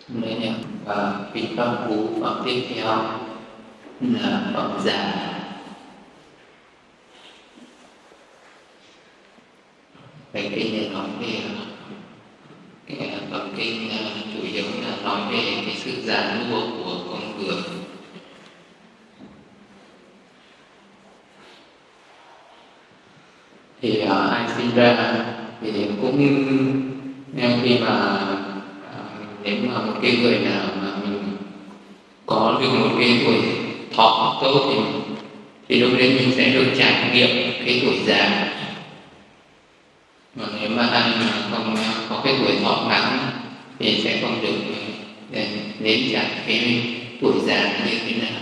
Nên nhé. Và cái phẩm phú phẩm tiếp theo là phẩm già. Cái kinh này nói về cái phẩm kinh chủ yếu là nói về cái sự già nua của con người. Thì ai sinh ra thì cũng khi mà nếu mà một cái người nào mà mình có được một cái tuổi thọ tốt thì lúc đấy mình sẽ được trải nghiệm cái tuổi già. Mà nếu mà ai mà không có cái tuổi thọ ngắn thì sẽ không được nếm trải cái tuổi già như thế nào.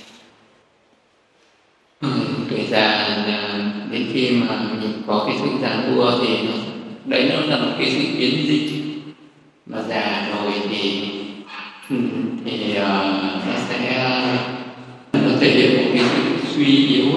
Tuổi già đến khi mà mình có cái sự già nua thì đấy nó là một cái sự biến dịch. Mà già rồi thì nó thể hiện một cái sự suy yếu,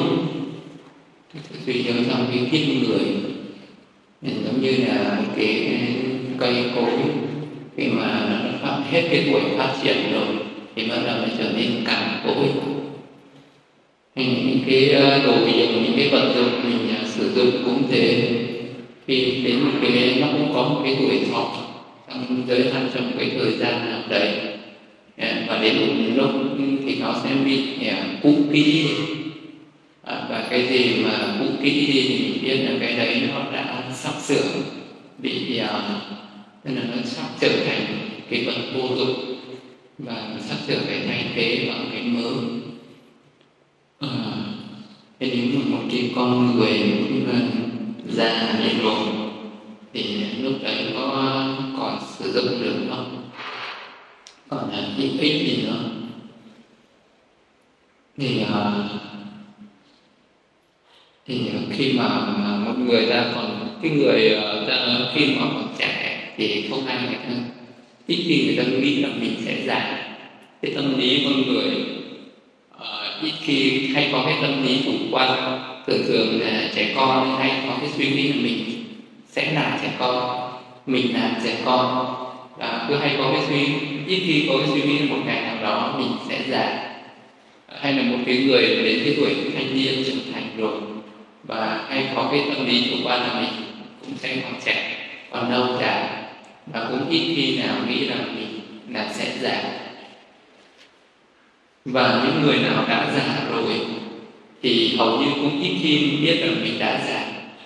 trong cái kiếp người. Giống như là cái cây cối khi mà nó hết cái tuổi phát triển rồi thì bắt đầu nó trở nên cằn cỗi. Những cái đồ dùng, những cái vật dụng mình sử dụng cũng thế, khi đến một cái nó cũng có một cái tuổi thọ trong giới hạn trong cái thời gian nào đấy, và đến một lúc thì nó sẽ bị cũ kỹ. Và cái gì mà cũ kỹ thì mình biết là cái đấy nó đã sắp sửa bị tức là nó sắp trở thành cái vật vô dụng và sắp sửa phải thay thế bằng cái mới. Thế nếu mà một cái con người cũng già như rồi thì lúc đấy có còn sử dụng được không? Còn là hữu ích gì nữa? Thì khi mà một người ta còn cái người ta khi mà còn trẻ thì không ai người ta ít khi người ta nghĩ là mình sẽ già. Cái tâm lý con người ít khi hay có cái tâm lý chủ quan. Thường là trẻ con hay có cái suy nghĩ là mình sẽ là trẻ con, mình là trẻ con, và cứ hay có cái ít khi có cái suy nghĩ là một ngày nào đó mình sẽ già. Hay là một cái người đến cái tuổi thanh niên trưởng thành rồi và hay có cái tâm lý chủ quan là mình cũng sẽ còn trẻ, còn lâu già, và cũng ít khi nào nghĩ là mình là sẽ già. Và những người nào đã già rồi thì hầu như cũng ít khi biết là mình đã già.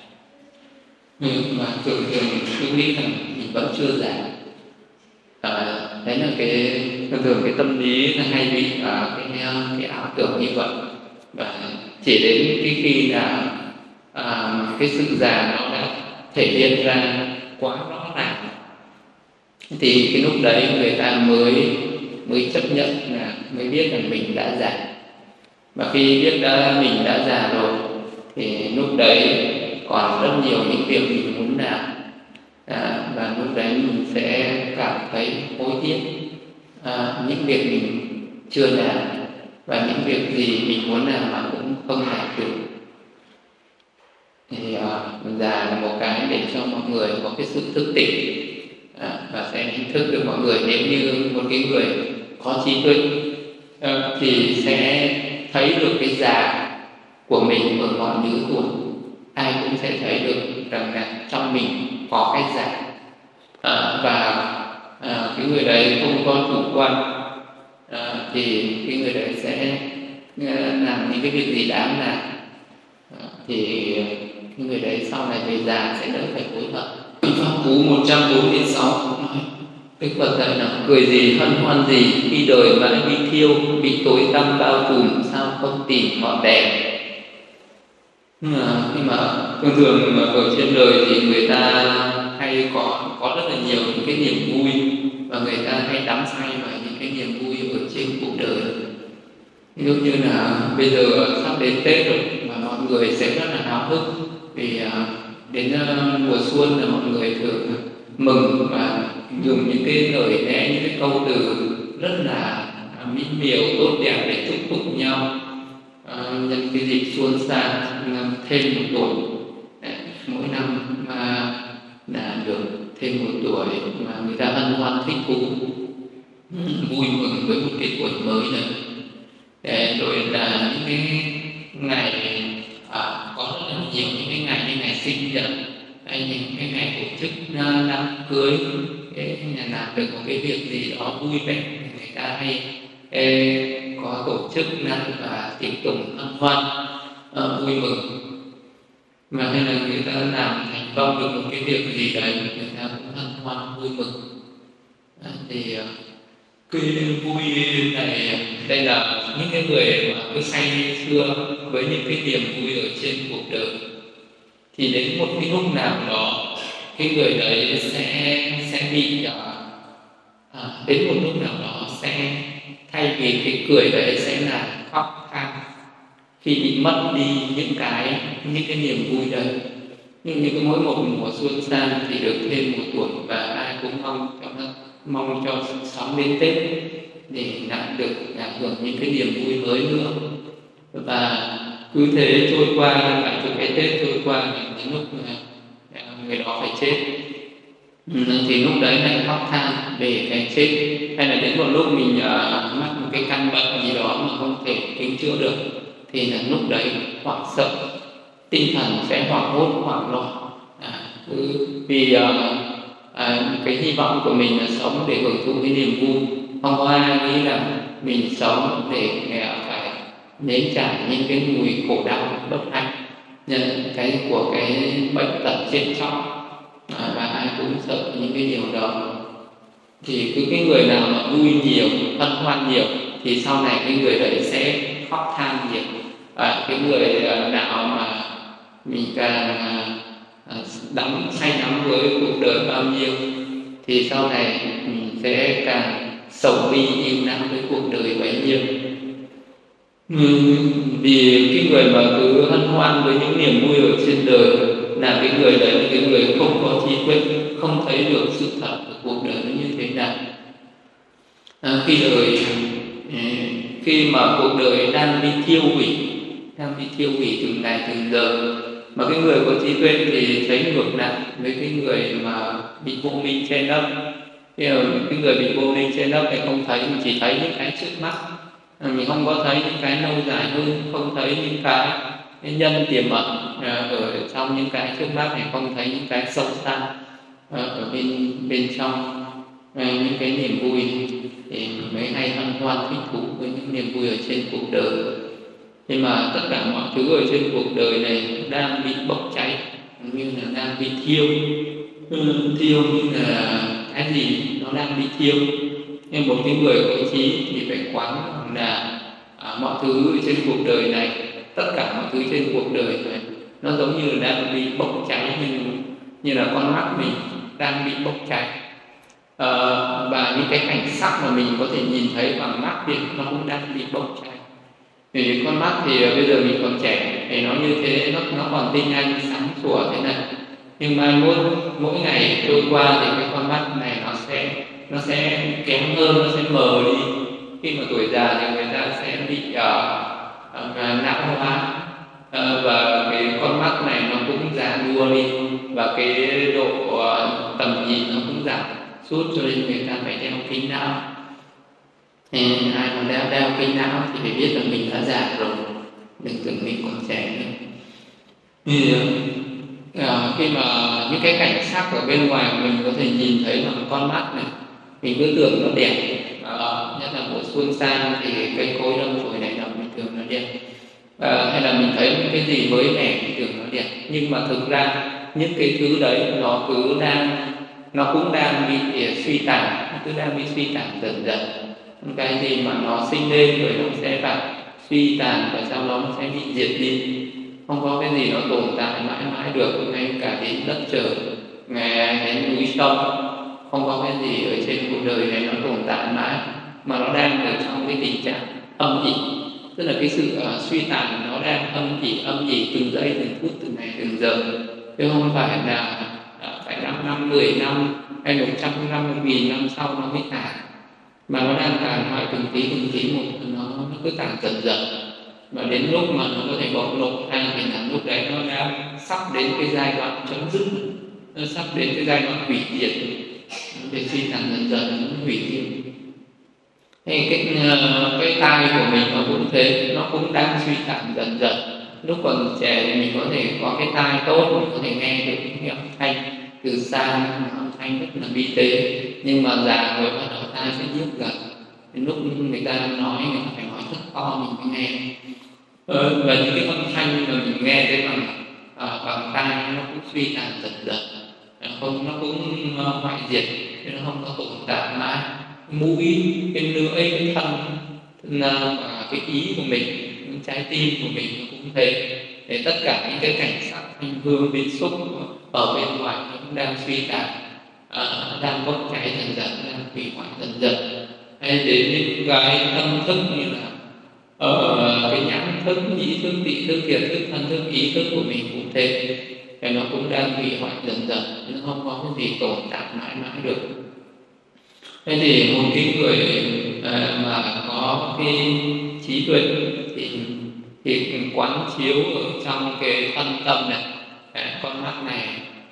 Mà thường cứ nghĩ là mình vẫn chưa già. Đấy là thường cái tâm lý nó hay bị cái ảo tưởng như vậy. Và chỉ đến cái khi là cái sự già nó đã thể hiện ra quá rõ ràng thì cái lúc đấy người ta mới chấp nhận, là mới biết là mình đã già. Và khi biết mình đã già rồi thì lúc đấy còn rất nhiều những việc mình muốn làm, và lúc đấy mình sẽ cảm thấy hối tiếc những việc mình chưa làm và những việc gì mình muốn làm mà cũng không làm được. Thì già là một cái để cho mọi người có cái sự thức tỉnh, và sẽ đánh thức được mọi người. Nếu như một cái người có trí tuệ thì sẽ thấy được cái già của mình ở mọi lứa tuổi. Ai cũng sẽ thấy được rằng là trong mình có cái già, và cái người đấy không có chủ quan, thì cái người đấy sẽ làm những cái việc gì đáng làm, thì cái người đấy sau này về già sẽ đỡ phải hối hận. Pháp Cú 146 nói: Đức Phật dạy là cười gì hân hoan gì khi đời mãi bị thiêu, bị tối tăm bao trùm, sao không tìm ngọn đèn. Khi mà thường ở trên đời thì người ta hay có rất là nhiều những cái niềm vui, và người ta hay đắm say vào những cái niềm vui ở trên cuộc đời. Ví dụ như là bây giờ sắp đến Tết rồi mà mọi người sẽ rất là háo hức vì đến mùa xuân là mọi người thường mừng và dùng những cái lời lẽ, những cái câu từ rất là mỹ miều tốt đẹp để chúc phúc nhau, nhân cái dịp xuân sang thêm một tuổi. Mỗi năm mà là được thêm một tuổi mà người ta hân hoan thích thú. vui mừng với một cái tuổi mới này. Rồi là những cái ngày có rất là nhiều những cái ngày như ngày sinh nhật hay những cái ngày tổ chức đám cưới, cái nhà làm được một cái việc gì đó vui vẻ, người ta hay có tổ chức và tiệc tùng hân hoan vui mừng. Và hay là người ta làm thành công được một cái việc gì đấy, người ta cũng hân hoan vui mừng. Thì cái vui này, đây là những cái người mà cứ say sưa với những cái niềm vui ở trên cuộc đời, thì đến một cái lúc nào đó cái người đấy sẽ bị đến một lúc nào đó sẽ thay vì cái cười đấy sẽ là khóc than khi bị mất đi những cái niềm vui đấy. Nhưng như mỗi một mùa xuân sang thì được thêm một tuổi, và ai cũng mong cho sớm đến Tết để lại được hưởng những cái niềm vui mới nữa. Và cứ thế trôi qua, lại từ cái Tết trôi qua, đến lúc người đó phải chết thì lúc đấy lại khóc than về cái chết. Hay là đến một lúc mình mắc một cái căn bệnh gì đó mà không thể cứu chữa được, thì là lúc đấy hoảng sợ, tinh thần sẽ hoảng hốt, hoảng loạn. Vì cái hy vọng của mình là sống để hưởng thụ cái niềm vui. Không có ai nghĩ là mình sống để phải nếm trải những cái mùi khổ đau bất hạnh, cái của cái bệnh tật chết chóc, và ai cũng sợ những cái điều đó. Thì cứ cái người nào mà vui nhiều, hân hoan nhiều, thì sau này cái người đấy sẽ khóc than nhiều. Cái người nào mà mình càng say đắm với cuộc đời bao nhiêu, thì sau này mình sẽ càng sầu bi yêu não với cuộc đời bấy nhiêu. Vì cái người mà cứ hân hoan với những niềm vui ở trên đời là cái người đấy là cái người không có trí tuệ, không thấy được sự thật của cuộc đời nó như thế nào. Khi mà cuộc đời đang bị thiêu hủy từng ngày từng giờ, mà cái người có trí tuệ thì thấy ngược lại với cái người mà bị vô minh che lấp. Cái người bị vô minh che lấp thì không thấy, mình chỉ thấy những cái trước mắt, mình không có thấy những cái lâu dài hơn, không thấy những cái nhân tiềm ẩn ở trong những cái trước mắt này, không thấy những cái sâu xa ở bên trong những cái niềm vui, thì mới hay hân hoan thích thú với những niềm vui ở trên cuộc đời. Nhưng mà tất cả mọi thứ ở trên cuộc đời này đang bị bốc cháy, như là đang bị thiêu như là cái gì nó đang bị thiêu. Nhưng một cái người có trí thì phải quán là mọi thứ trên cuộc đời này, tất cả mọi thứ trên cuộc đời này nó giống như là đang bị bốc cháy, như là con mắt mình đang bị bốc cháy. Và những cái cảnh sắc mà mình có thể nhìn thấy bằng mắt thì nó cũng đang bị bốc cháy. Vì con mắt thì bây giờ mình còn trẻ thì nó như thế, nó còn tinh anh sáng sủa thế này. Nhưng mai mỗi ngày trôi qua thì cái con mắt này nó sẽ kém hơn, nó sẽ mờ đi. Khi mà tuổi già thì người ta sẽ bị não hóa, và cái con mắt này nó cũng già nua đi, và cái độ tầm nhìn nó cũng giảm sút, cho nên người ta phải đeo kính não. Ai mà đeo kính não thì phải biết là mình đã già rồi, đừng tưởng mình còn trẻ nữa. Khi mà những cái cảnh sắc ở bên ngoài mình có thể nhìn thấy bằng con mắt này, mình cứ tưởng nó đẹp, nhất là mùa xuân sang thì cây cối đâm chồi này nọ, mình tưởng nó đẹp. Hay là mình thấy những cái gì mới mẻ thì tưởng nó đẹp, nhưng mà thực ra những cái thứ đấy nó cũng đang bị suy tàn, nó cứ đang bị suy tàn dần dần. Cái gì mà nó sinh lên rồi nó sẽ phải suy tàn, và sau đó nó sẽ bị diệt đi. Không có cái gì nó tồn tại mãi mãi được, ngay cả đến đất trời, ngay đến núi sông, không có cái gì ở trên cuộc đời này nó tồn tại mãi, mà nó đang ở trong cái tình trạng âm ỉ. Tức là cái sự suy tàn nó đang âm ỉ từng giây, từng phút, từng ngày, từng giờ, chứ không phải là phải 5 năm, 10 năm hay 100 năm, 1000 năm sau nó mới tàn, mà nó đang tàn hoại từng tí một, nó cứ tàn dần dần. Và đến lúc mà nó có thể bộc lộ ra thì là lúc đấy nó đã sắp đến cái giai đoạn chấm dứt, nó sắp đến cái giai đoạn hủy diệt, để suy tàn dần dần, nó hủy diệt. Thì cái tai của mình nó cũng thế, nó cũng đang suy giảm dần dần. Lúc còn trẻ thì mình có thể có cái tai tốt, mình có thể nghe được những âm thanh từ xa, âm thanh rất là vi tế. Nhưng mà già rồi bắt đầu tai sẽ điếc dần. Đến lúc người ta nói, người ta phải nói rất to mình mới nghe. Và những cái âm thanh mà mình nghe thấy bằng tai nó cũng suy giảm dần dần, nó cũng hoại diệt, nó không có tồn tại mãi. Mũi, cái lưỡi, cái thân và cái ý của mình, những trái tim của mình nó cũng thế. Để tất cả những cái cảnh sắc, thanh hương, vị xúc ở bên ngoài nó cũng đang suy giảm, đang bốc cháy dần dần, đang hủy hoại dần dần. Hay đến những cái tâm thức như là cái nhãn thức, nhĩ thức, tỷ thức, thiệt thức, thân thức, ý thức của mình cũng thế. Thì nó cũng đang hủy hoại dần dần, nó không có cái gì tồn tại mãi mãi được. Thế thì một cái người mà có cái trí tuệ thì quán chiếu ở trong cái thân tâm này, con mắt này,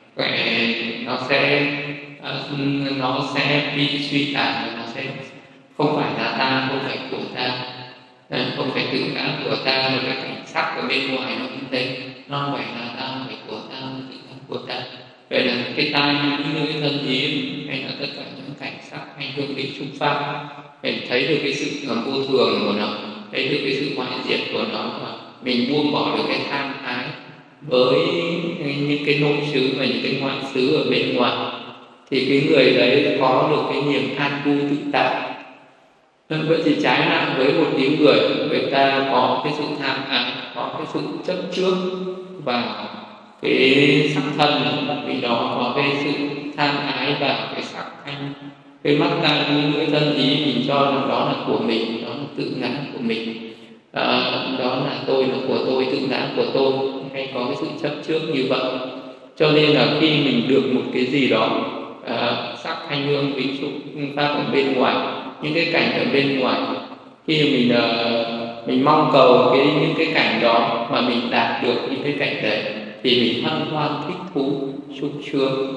nó sẽ bị suy tàn, nó sẽ không phải là ta, không phải của ta, không phải tự ngã của ta. Rồi cái cảnh sắc ở bên ngoài nó cũng thế, nó không phải là ta, không phải của ta, tự ngã của ta. Vậy là cái tai, những cái thân ý hay là tất cả những cảnh sắc hay hương vị xúc pháp, mình thấy được cái sự vô thường của nó, thấy được cái sự hoại diệt của nó, và mình buông bỏ được cái tham ái với những cái nội xứ và những cái ngoại xứ ở bên ngoài, thì cái người đấy có được cái niềm an vui tự tại. Vậy thì trái lại với một những người ta có cái sự tham ái, có cái sự chấp trước vào cái sắc thân, vì đó có cái sự tham ái vào cái sắc thanh, cái mắt tai mũi lưỡi thân ý, mình cho rằng đó là của mình, đó là tự ngã của mình, đó là tôi, là của tôi, tự ngã của tôi, hay có cái sự chấp trước như vậy. Cho nên là khi mình được một cái gì đó, sắc thanh hương vị xúc pháp ở bên ngoài, những cái cảnh ở bên ngoài, khi mình mong cầu những cái cảnh đó mà mình đạt được những cái cảnh đấy, thì mình hân hoan thích thú sung sướng,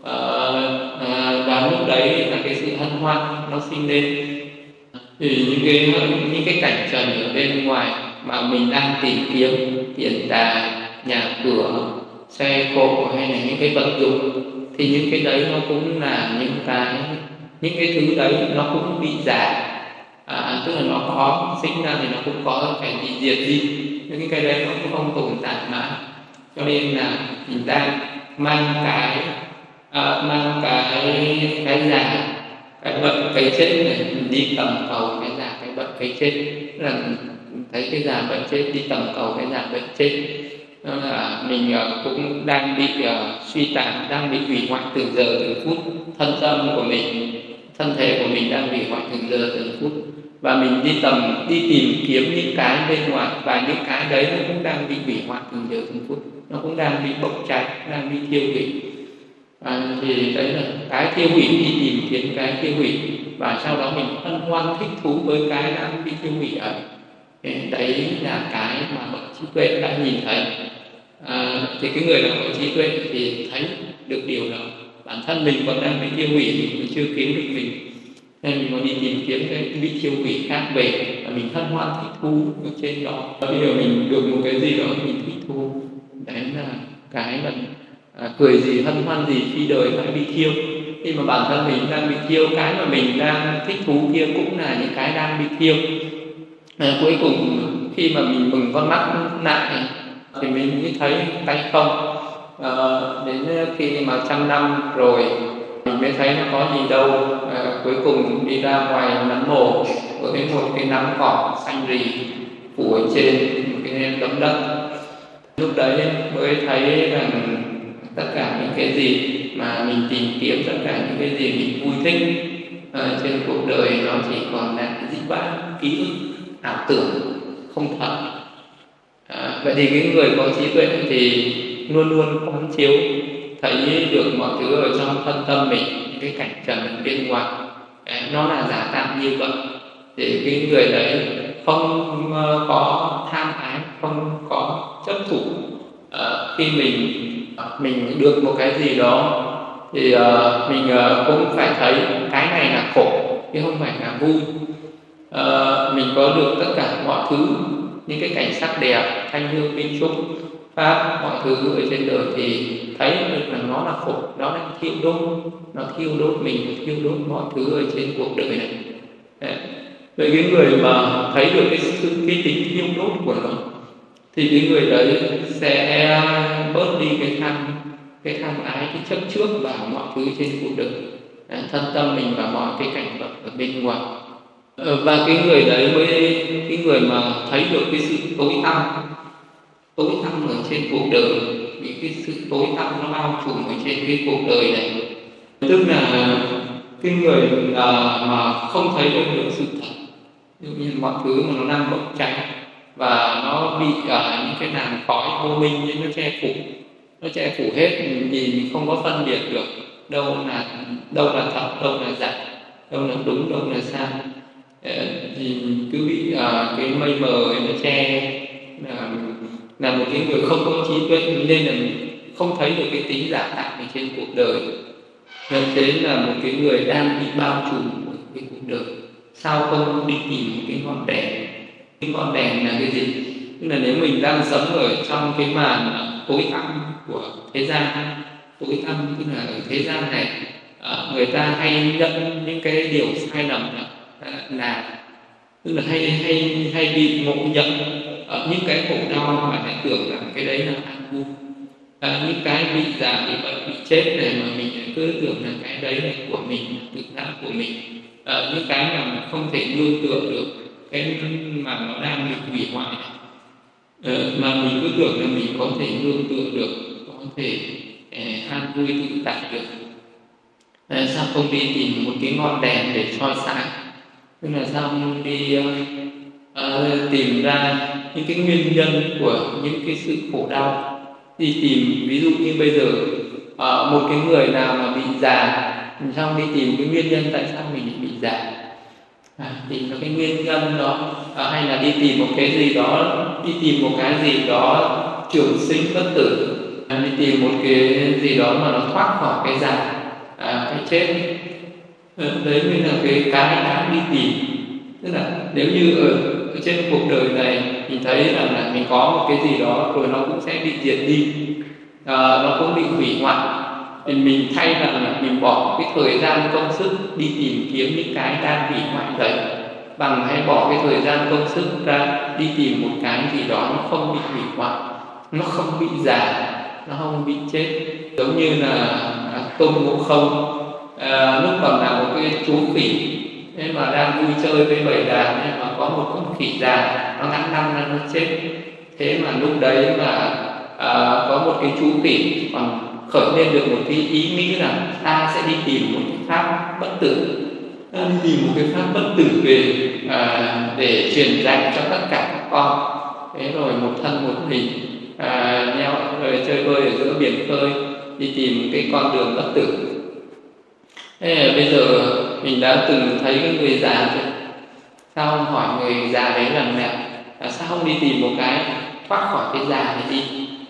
và lúc đấy là cái sự hân hoan nó sinh lên. Thì những cái cảnh trần ở bên ngoài mà mình đang tìm kiếm, tiền tài, nhà cửa, xe cộ hay là những cái vật dụng, thì những cái đấy nó cũng là những cái thứ đấy nó cũng bị giả, tức là nó có sinh ra thì nó cũng có phải bị diệt đi, những cái đấy nó cũng không tồn tại mãi. Cho nên là mình đang mang cái già, cái bệnh, cái chết này, mình đi tầm cầu cái già, cái bệnh, cái chết, là thấy cái già bệnh chết, đi tầm cầu cái già bệnh chết. Đó là mình cũng đang bị suy tàn, đang bị hủy hoại từng giờ từng phút. Thân tâm của mình, thân thể của mình đang hủy hoại từng giờ từng phút, và mình đi tìm kiếm những cái bên ngoài, và những cái đấy nó cũng đang bị hủy hoại từng giờ từng phút, nó cũng đang bị bốc cháy, đang bị thiêu hủy. Thì đấy là cái thiêu hủy, đi tìm kiếm cái thiêu hủy, và sau đó mình hân hoan thích thú với cái đang bị thiêu hủy ấy. Đấy là cái mà bậc trí tuệ đã nhìn thấy. Thì cái người nào có trí tuệ thì thấy được điều đó, bản thân mình còn đang bị thiêu hủy, mình chưa cứu được mình, nên mình còn đi tìm kiếm cái bị thiêu hủy khác về, và mình hân hoan thích thú ở trên đó. Bây giờ mình được một cái gì đó mình thích thú, đấy là cái mà cười gì, hân hoan gì khi đời lại bị thiêu. Khi mà bản thân mình đang bị thiêu, cái mà mình đang thích thú kia cũng là những cái đang bị thiêu. Cuối cùng khi mà mình bừng con mắt lại thì mình mới thấy tay không. Đến khi mà 100 năm rồi mình mới thấy nó có gì đâu. Cuối cùng đi ra ngoài nấm mồ với một cái nắm cỏ xanh rì phủ ở trên một cái tấm đất. Lúc đấy mới thấy rằng tất cả những cái gì mà mình tìm kiếm, tất cả những cái gì mình vui thích trên cuộc đời, nó chỉ còn là dĩ vãng, ký ức, ảo tưởng, không thật. Vậy thì cái người có trí tuệ thì luôn luôn quán chiếu, thấy được mọi thứ ở trong thân tâm mình, những cái cảnh trần bên ngoài nó là giả tạm như vậy. Thì cái người đấy không có tham ái, không có chấp thủ. Khi mình được một cái gì đó thì mình cũng phải thấy cái này là khổ chứ không phải là vui. mình có được tất cả mọi thứ, những cái cảnh sắc đẹp, thanh hương minh trúc pháp, mọi thứ ở trên đời thì thấy được là nó là khổ, nó đang thiêu đốt, nó thiêu đốt mình, thiêu đốt mọi thứ ở trên cuộc đời này. Đấy. Vậy cái người mà thấy được cái tính thiêu đốt của nó thì cái người đấy sẽ bớt đi cái tham ái, cái chấp trước vào mọi thứ trên cuộc đời, thân tâm mình và mọi cái cảnh vật ở bên ngoài. Và cái người đấy mới, cái người mà thấy được cái sự tối tăm ở trên cuộc đời, vì cái sự tối tăm nó bao trùm ở trên cái cuộc đời này, tức là cái người mà không thấy được sự thật, ví dụ như mọi thứ mà nó đang bốc cháy và nó bị những cái làn khói vô minh nó che phủ hết, nhìn không có phân biệt được đâu là thật, đâu là giả, đâu là đúng, đâu là sai, thì cứ bị cái mây mờ nó che, là một cái người không có trí tuệ, nên là không thấy được cái tính giả tạo ở trên cuộc đời. Nên thế là một cái người đang bị bao trùm bởi cái cuộc đời. Sao không đi tìm một cái ngọn đèn? Cái ngọn đèn là cái gì? Tức là nếu mình đang sống ở trong cái màn tối tăm của thế gian, tối tăm tức là ở thế gian này người ta hay nhận những cái điều sai lầm là tức là hay bị ngộ nhận những cái khổ đau mà lại tưởng rằng cái đấy là an vui, những cái bị già, bị bệnh, bị chết này mà mình cứ tưởng là cái đấy là của mình, tự ngã của mình, những cái mà mình không thể nương tựa được, cái mà nó đang bị hủy hoại này, mà mình cứ tưởng là mình có thể nương tựa được, có thể an vui tự tại được. Sao không đi tìm một cái ngọn đèn để soi sáng? Tức là sao không đi tìm ra những cái nguyên nhân của những cái sự khổ đau, đi tìm, ví dụ như bây giờ một cái người nào mà bị già, mình xong đi tìm cái nguyên nhân tại sao mình bị già, tìm cái nguyên nhân đó, hay là đi tìm một cái gì đó trường sinh bất tử, đi tìm một cái gì đó mà nó thoát khỏi cái già, cái chết. Đấy mới là cái đáng đi tìm. Tức là nếu như ở trên cuộc đời này mình thấy là mình có một cái gì đó rồi nó cũng sẽ bị diệt đi, nó cũng bị hủy hoại, thì mình thay là mình bỏ cái thời gian công sức đi tìm kiếm những cái đang hủy hoại đấy, bằng hãy bỏ cái thời gian công sức ra đi tìm một cái gì đó nó không bị hủy hoại, nó không bị già, nó không bị chết. Giống như là Tôn Ngộ Không lúc còn là một cái chú khỉ nên mà đang vui chơi với bầy đàn, nên mà có một con khỉ già nó ngắn năm ra nó chết. Thế mà lúc đấy mà có một cái chú khỉ còn khởi lên được một cái ý nghĩ là ta sẽ đi tìm một cái pháp bất tử, đi tìm một cái pháp bất tử về để truyền dạy cho tất cả các con. Thế rồi một thân một mình rồi chơi bơi ở giữa biển khơi, đi tìm cái con đường bất tử. Thế bây giờ mình đã từng thấy cái người già rồi, sao không hỏi người già đấy rằng là sao không đi tìm một cái thoát khỏi cái già này đi,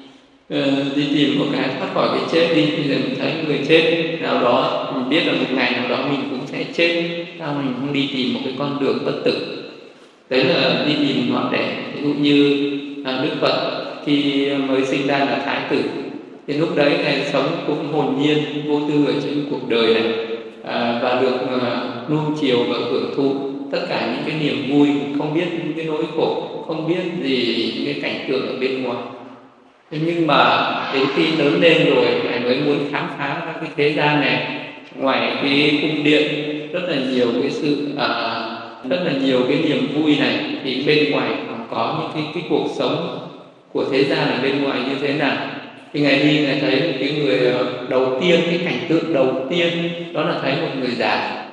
đi tìm một cái thoát khỏi cái chết đi. Bây giờ mình thấy người chết nào đó, mình biết là một ngày nào đó mình cũng sẽ chết, sao mình không đi tìm một cái con đường bất tử? Đấy là đi tìm ngọn đèn. Ví dụ như Đức Phật khi mới sinh ra là Thái tử, thì lúc đấy Ngài sống cũng hồn nhiên vô tư ở trên cuộc đời này, và được nuông chiều và hưởng thụ tất cả những cái niềm vui, không biết những cái nỗi khổ, không biết gì những cái cảnh tượng ở bên ngoài. Thế nhưng mà đến khi lớn lên rồi, Ngài mới muốn khám phá ra cái thế gian này. Ngoài cái cung điện rất là nhiều cái sự rất là nhiều cái niềm vui này, thì bên ngoài còn có những cái cuộc sống của thế gian ở bên ngoài như thế nào. Thì Ngài đi, Ngài thấy một cái người đầu tiên, cái cảnh tượng đầu tiên đó là thấy một người già.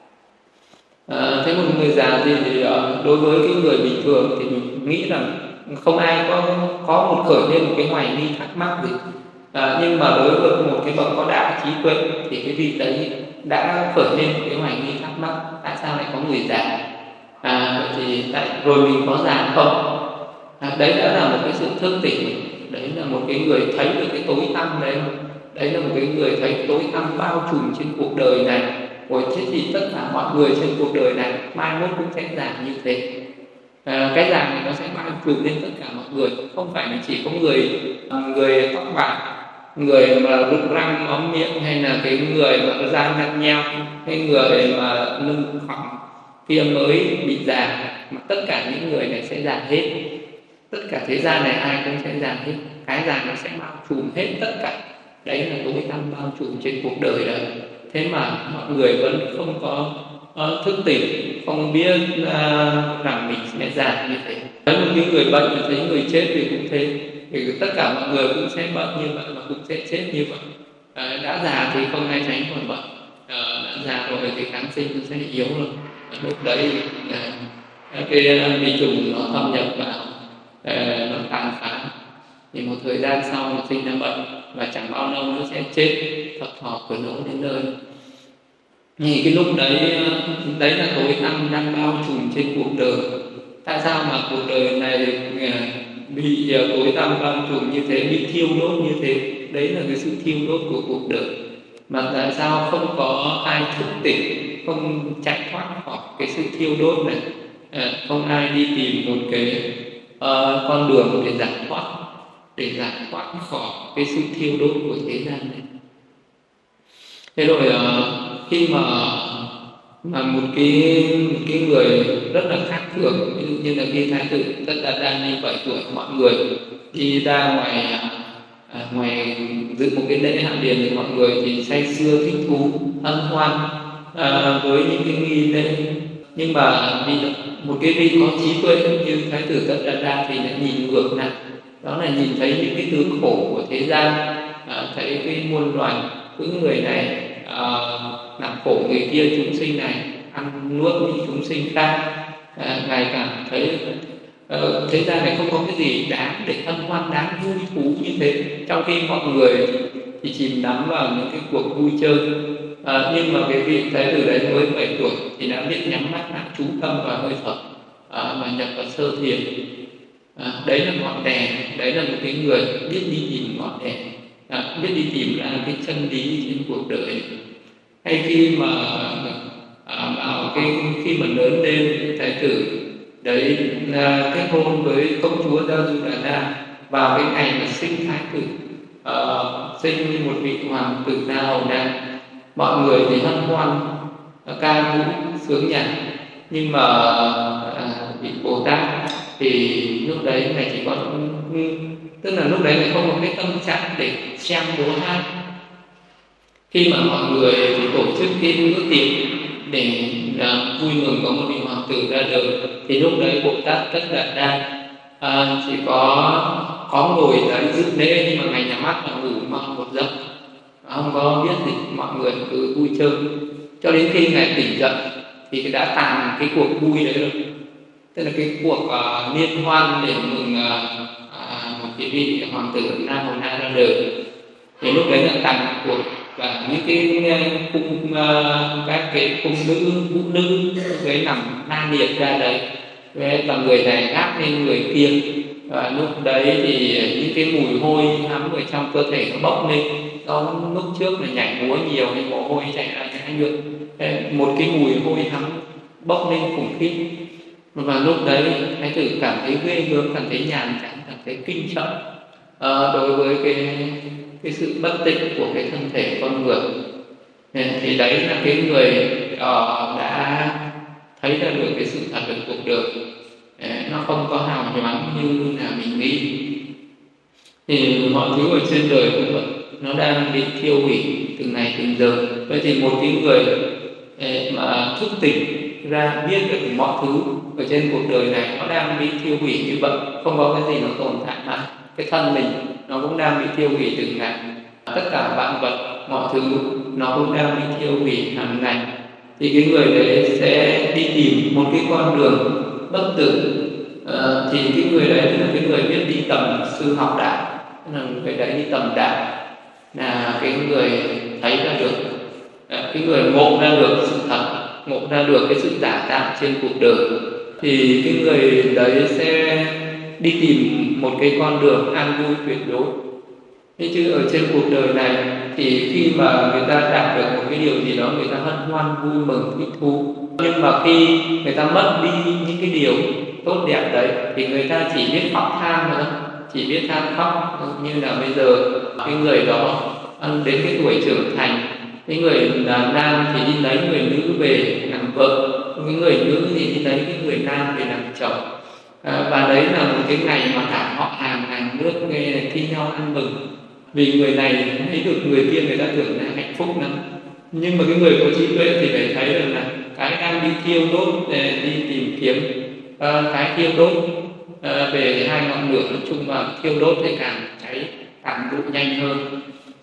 Thấy một người già thì đối với cái người bình thường thì mình nghĩ rằng không ai có một khởi lên một cái hoài nghi thắc mắc gì, nhưng mà đối với một cái bậc có đạo trí tuệ thì cái vị đấy đã khởi lên một cái hoài nghi thắc mắc, tại sao lại có người già, vậy thì rồi mình có già không? Đấy đã là một cái sự thức tỉnh, đấy là một cái người thấy được cái tối tăm đấy, đấy là một cái người thấy tối tăm bao trùm trên cuộc đời này, ôi thế thì tất cả mọi người trên cuộc đời này mai mốt cũng sẽ già như thế. Cái già này nó sẽ bao trùm lên tất cả mọi người, không phải là chỉ có người tóc bạc, người mà rụng răng óm miệng, hay là cái người mà da nhăn nheo, hay người mà lưng khỏng kia mới bị già, mà tất cả những người này sẽ già hết. Tất cả thế gian này ai cũng sẽ già hết, cái già nó sẽ bao trùm hết tất cả. Đấy là tối tăm bao trùm trên cuộc đời đấy. Thế mà mọi người vẫn không có thức tỉnh, không biết rằng mình sẽ già như thế. Nếu một người bệnh thì thấy người chết thì cũng thế, thì tất cả mọi người cũng sẽ bệnh như vậy và cũng sẽ chết như vậy. Đã già thì không ai tránh khỏi bệnh, đã già rồi thì kháng sinh nó sẽ yếu rồi. Lúc đấy cái vi trùng nó thâm nhập vào, nó tàn phá, thì một thời gian sau nó sinh ra bệnh và chẳng bao lâu nó sẽ chết, thập thọ của nó đến nơi. Thì cái lúc đấy là tối tăm đang bao trùm trên cuộc đời. Tại sao mà cuộc đời này bị tối tăm bao trùm như thế, bị thiêu đốt như thế? Đấy là cái sự thiêu đốt của cuộc đời. Mà tại sao không có ai thức tỉnh, không chạy thoát khỏi cái sự thiêu đốt này, không ai đi tìm một cái con đường để giải thoát khỏi cái sự thiêu đốt của thế gian này. Thế rồi khi mà một cái người rất là khác thường, ví dụ như là khi Thái tử Tất Đạt Đa như 7 tuổi, mọi người đi ra ngoài dự một cái lễ hạ điền thì mọi người thì say sưa thích thú hân hoan với những cái nghi lễ. Nhưng mà vì một cái vị có trí tuệ như Thái tử Tất Đạt Đa thì lại nhìn ngược lại, đó là nhìn thấy những cái thứ khổ của thế gian, thấy cái muôn loài những người này làm khổ người kia, chúng sinh này ăn nuốt những chúng sinh khác. Ngài cảm thấy thế gian này không có cái gì đáng để hân hoan, đáng vui thú như thế, trong khi mọi người thì chìm đắm vào những cái cuộc vui chơi. Nhưng mà cái vị Thái tử đấy mới 7 tuổi thì đã biết nhắm mắt lại, chú tâm vào hơi thở và nhập vào sơ thiền. Đấy là ngọn đèn, đấy là một cái người biết đi tìm ngọn đèn, biết đi tìm ra cái chân lý trên cuộc đời. Hay khi mà khi mà lớn lên, Thái tử đấy kết hôn với công chúa Gia-du-đà-na vào cái ngày mà sinh Thái tử, sinh một vị hoàng tử Na Hầu Na, mọi người thì hân hoan ca vũ sướng nhạc. Nhưng mà vị Bồ Tát thì lúc đấy ngài chỉ có, tức là lúc đấy ngài không có cái tâm trạng để xem múa hát. Khi mà mọi người thì tổ chức cái bữa tiệc để vui mừng có một vị hoàng tử ra đời, thì lúc đấy Bồ Tát Tất Đạt Đa chỉ có ngồi đấy dự lễ, nhưng mà ngài nhắm mắt và ngủ mong một giấc, không có biết gì, mọi người cứ vui chơi cho đến khi ngài tỉnh dậy thì đã tàn cái cuộc vui đấy rồi. Tức là cái cuộc liên hoan để mừng một cái vị hoàng tử Na Hầu Na ra đời, thì lúc đấy là tàn cuộc. Và những các cái cung nữ, vũ nữ với nằm na liệt ra đấy, và người này gác lên người kia. Và lúc đấy thì những cái mùi hôi hắm ở trong cơ thể nó bốc lên. Do lúc trước là nhảy múa nhiều nên mồ hôi chảy ra nhãi nhụa, một cái mùi hôi hắm bốc lên khủng khiếp. Và lúc đấy Thái tử cảm thấy ghê gớm, cảm thấy nhàm chán, cảm thấy kinh sợ đối với cái sự bất tịnh của cái thân thể con người. Thì đấy là cái người đã thấy ra được cái sự thật của cuộc đời, nó không có hào nhoáng như là mình nghĩ. Thì mọi thứ ở trên đời cũng vậy, nó đang bị thiêu hủy từng ngày từng giờ. Vậy thì một cái người mà thức tỉnh ra, biết được mọi thứ ở trên cuộc đời này nó đang bị thiêu hủy như vậy, không có cái gì nó tồn tại mãi. Cái thân mình nó cũng đang bị thiêu hủy từng ngày, tất cả vạn vật mọi thứ nó cũng đang bị thiêu hủy hàng ngày. Thì cái người đấy sẽ đi tìm một cái con đường bất tử. Thì cái người đấy là cái người biết đi tầm sư học đạo, tức là người đấy đi tầm đạo, là cái người thấy ra được, cái người ngộ ra được sự thật, ngộ ra được cái sự giả tạo trên cuộc đời. Thì cái người đấy sẽ đi tìm một cái con đường an vui tuyệt đối. Thế chứ ở trên cuộc đời này thì khi mà người ta đạt được một cái điều gì đó, người ta hân hoan vui mừng thích thú, nhưng mà khi người ta mất đi những cái điều tốt đẹp đấy thì người ta chỉ biết khóc than thôi, chỉ biết than khóc. Như là bây giờ cái người đó đến cái tuổi trưởng thành, cái người là nam thì đi lấy người nữ về làm vợ, cái người nữ thì đi lấy cái người nam về làm chồng. Và đấy là một cái ngày mà cả họ hàng nước nghe thi nhau ăn mừng, vì người này thấy được người kia, người ta tưởng là hạnh phúc lắm. Nhưng mà cái người có trí tuệ thì phải thấy rằng là cái đang đi thiêu đốt để đi tìm kiếm cái thiêu đốt về hai ngọn lửa, nói chung là thiêu đốt thì càng cháy càng bụi nhanh hơn.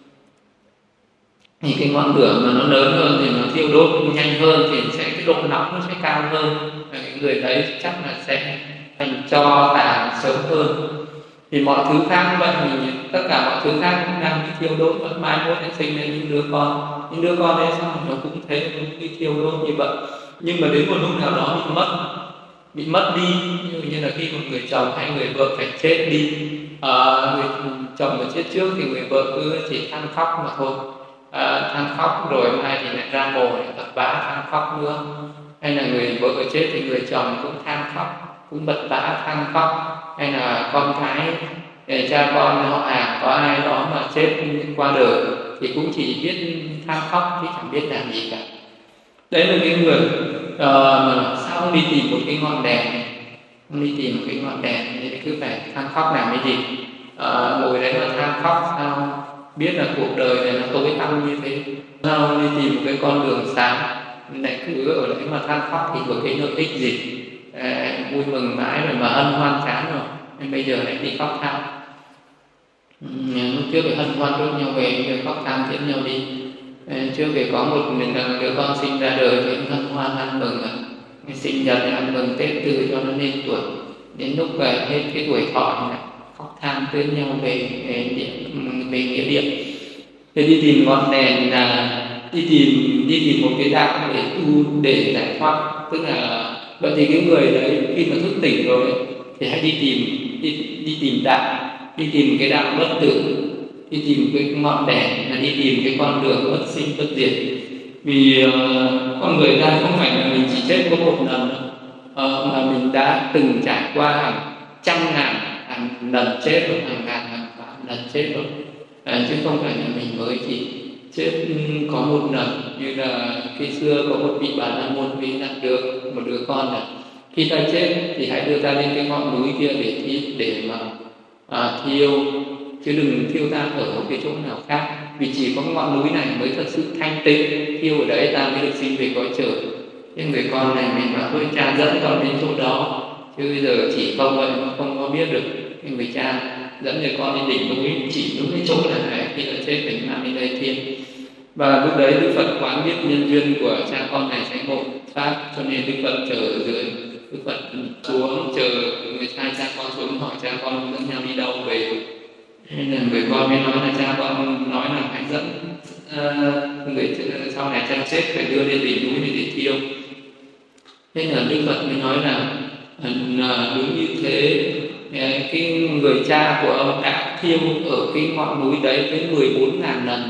Thì cái ngọn lửa mà nó lớn hơn thì nó thiêu đốt nhanh hơn thì cái độ nóng nó sẽ cao hơn, và cái người đấy chắc là sẽ thành tro tàn sớm hơn. Thì mọi thứ khác vậy, tất cả mọi thứ khác cũng đang bị thiêu đốt, và mai mốt sẽ sinh lên những đứa con đấy sao nó cũng thế, nó cũng bị thiêu đốt như vậy. Nhưng mà đến một lúc nào đó bị mất đi, như là khi một người chồng hay người vợ phải chết đi, người chồng mà chết trước thì người vợ cứ chỉ than khóc mà thôi, than khóc rồi mai thì lại ra mồ để bật vã than khóc nữa. Hay là người vợ chết thì người chồng cũng than khóc, cũng bật vã than khóc. Hay là con cái, cha con họ hàng có ai đó mà chết qua đời thì cũng chỉ biết than khóc chứ chẳng biết làm gì cả. Đấy là cái người mà sao không đi tìm một cái ngọn đèn, không đi tìm một cái ngọn đèn thì cứ phải than khóc làm cái gì, ngồi đấy mà than khóc sao biết là cuộc đời này nó tối tăm như thế. Sao không đi tìm một cái con đường sáng, lại cứ ở đấy mà than khóc thì có cái lợi ích gì? Vui mừng mãi rồi mà hân hoan chán rồi, nên bây giờ lại đi khóc than. Lúc trước phải hân hoan đốt nhau về, bây giờ khóc than tiếp nhau đi. Trước về có một đứa con sinh ra đời thì hân hoan ăn mừng, sinh nhật ăn mừng Tết từ cho nó lên tuổi, đến lúc hết cái tuổi thọ thì lại khóc than với nhau về nghĩa địa. Thế đi tìm ngọn đèn là đi tìm một cái đạo để tu, để giải thoát. Tức là vậy thì cái người đấy khi mà thức tỉnh rồi thì hãy đi tìm đạo, đi tìm cái đạo bất tử, đi tìm cái ngọn đèn, là đi tìm cái con đường bất sinh bất diệt. Vì con người ta không phải là mình chỉ chết có một lần đâu, mà mình đã từng trải qua hàng trăm ngàn hàng lần chết rồi, hàng ngàn hàng vạn lần chết rồi, chứ không phải là mình mới chỉ chết có một lần. Như là khi xưa có một vị Bà La Môn vì đạt được một đứa con, là khi ta chết thì hãy đưa ta lên cái ngọn núi kia để mà thiêu, chứ đừng thiêu ta ở một cái chỗ nào khác, vì chỉ có ngọn núi này mới thật sự thanh tịnh, thiêu ở đấy ta mới được sinh về cõi trời. Nhưng người con này mình bảo thôi cha dẫn con đến chỗ đó, chứ bây giờ chỉ không vậy mà không có biết được. Nhưng người cha dẫn người con lên đỉnh núi, chỉ đúng cái chỗ này, khi đã chết mình mang đến đây thiêng. Và lúc đấy Đức Phật quán biết nhân duyên của cha con này sẽ ngộ pháp, cho nên Đức Phật chờ ở dưới, Đức Phật xuống chờ người cha con xuống hỏi cha con dẫn nhau đi đâu về. Nên là người con mới nói là cha con nói là hãy dẫn người sau này cha chết phải đưa lên đỉnh núi để thiêu. Thế là Đức Phật mới nói là đúng như thế, cái người cha của ông đã thiêu ở cái ngọn núi đấy tới 14.000 lần,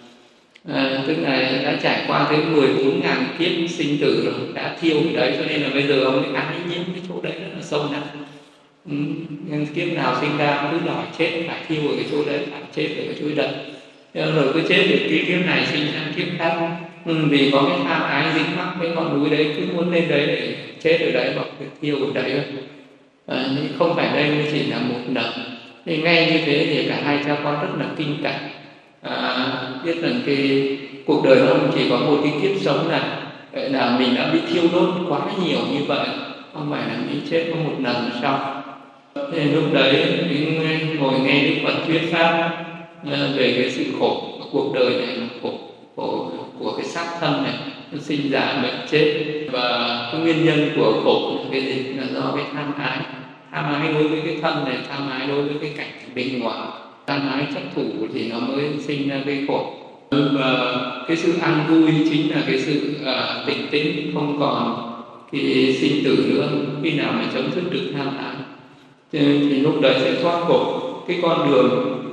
tức là đã trải qua tới 14.000 kiếp sinh tử rồi, đã thiêu ở đấy, cho nên là bây giờ ông ấy ái nhiễm cái chỗ đấy rất là sâu nặng. Nhưng kiếp nào sinh ra cứ đòi chết phải thiêu ở cái chỗ đấy, phải chết ở cái chỗ đấy, rồi cứ chết được cái kiếp này sinh sang kiếp khác, vì có cái tham ái dính mắc với ngọn núi đấy, cứ muốn lên đấy để chết ở đấy hoặc thiêu ở đấy. Nhưng không phải đây mới chỉ là một lần. Thì ngay như thế thì cả hai cha con rất là kinh cảm, biết rằng cái cuộc đời ông chỉ có một cái kiếp sống này, vậy là mình đã bị thiêu đốt quá nhiều như vậy, không phải là mình chết có một lần sau. Thế lúc đấy mình ngồi nghe Đức Phật thuyết pháp về cái sự khổ của cuộc đời này, là khổ của cái xác thân này, nó sinh già bệnh chết, và cái nguyên nhân của khổ là cái gì? Là do cái tham ái đối với cái thân này, tham ái đối với cái cảnh bên ngoài, tham ái chấp thủ thì nó mới sinh ra cái khổ. Và cái sự an vui chính là cái sự tịnh tĩnh, không còn cái sinh tử nữa. Khi nào mà chấm dứt được tham ái thì lúc đấy sẽ thoát khổ. Cái con đường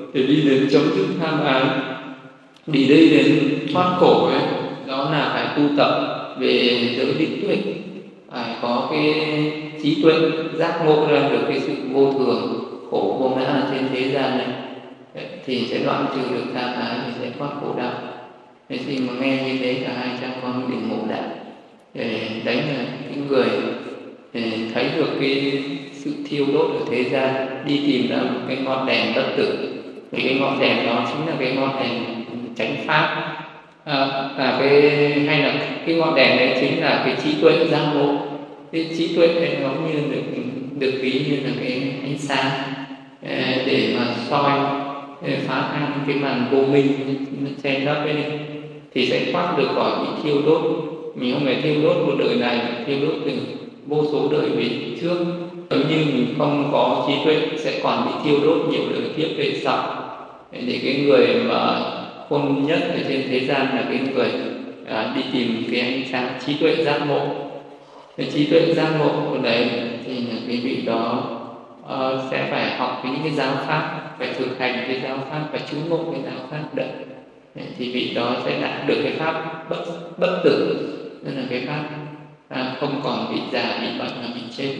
để đi đến chấm dứt tham ái, đi đây đến thoát khổ ấy, đó là phải tu tập về giới định tuệ, phải có cái trí tuệ giác ngộ ra được cái sự vô thường khổ vô ngã trên thế gian này, thì sẽ đoạn trừ được tham ái, thì sẽ thoát khổ đạo. Thế thì mà nghe như thế cả hai cha con đều ngộ đạo. Đấy là cái người thấy được cái sự thiêu đốt ở thế gian, đi tìm ra một cái ngọn đèn bất tử. Thì cái ngọn đèn đó chính là cái ngọn đèn chánh pháp, hay là cái ngọn đèn đấy chính là cái trí tuệ giác ngộ. Cái trí tuệ này nó như được ví như là cái ánh sáng để mà soi phá tan cái màn vô minh nó che lấp ấy, thì sẽ thoát được khỏi bị thiêu đốt. Mình không phải thiêu đốt một đời này, mà thiêu đốt từ vô số đời về trước. Nếu như mình không có trí tuệ sẽ còn bị thiêu đốt nhiều đời kiếp về sau. Để cái người mà khôn nhất ở trên thế gian là cái người đi tìm cái ánh sáng trí tuệ giác ngộ. Cái trí tuệ giác ngộ ở đấy thì là cái vị đó sẽ phải học những cái giáo pháp, phải thực hành cái giáo pháp, phải chứng ngộ cái giáo pháp đấy. Thì vị đó sẽ đạt được cái pháp bất tử, tức là cái pháp không còn bị già, bị bệnh và bị chết.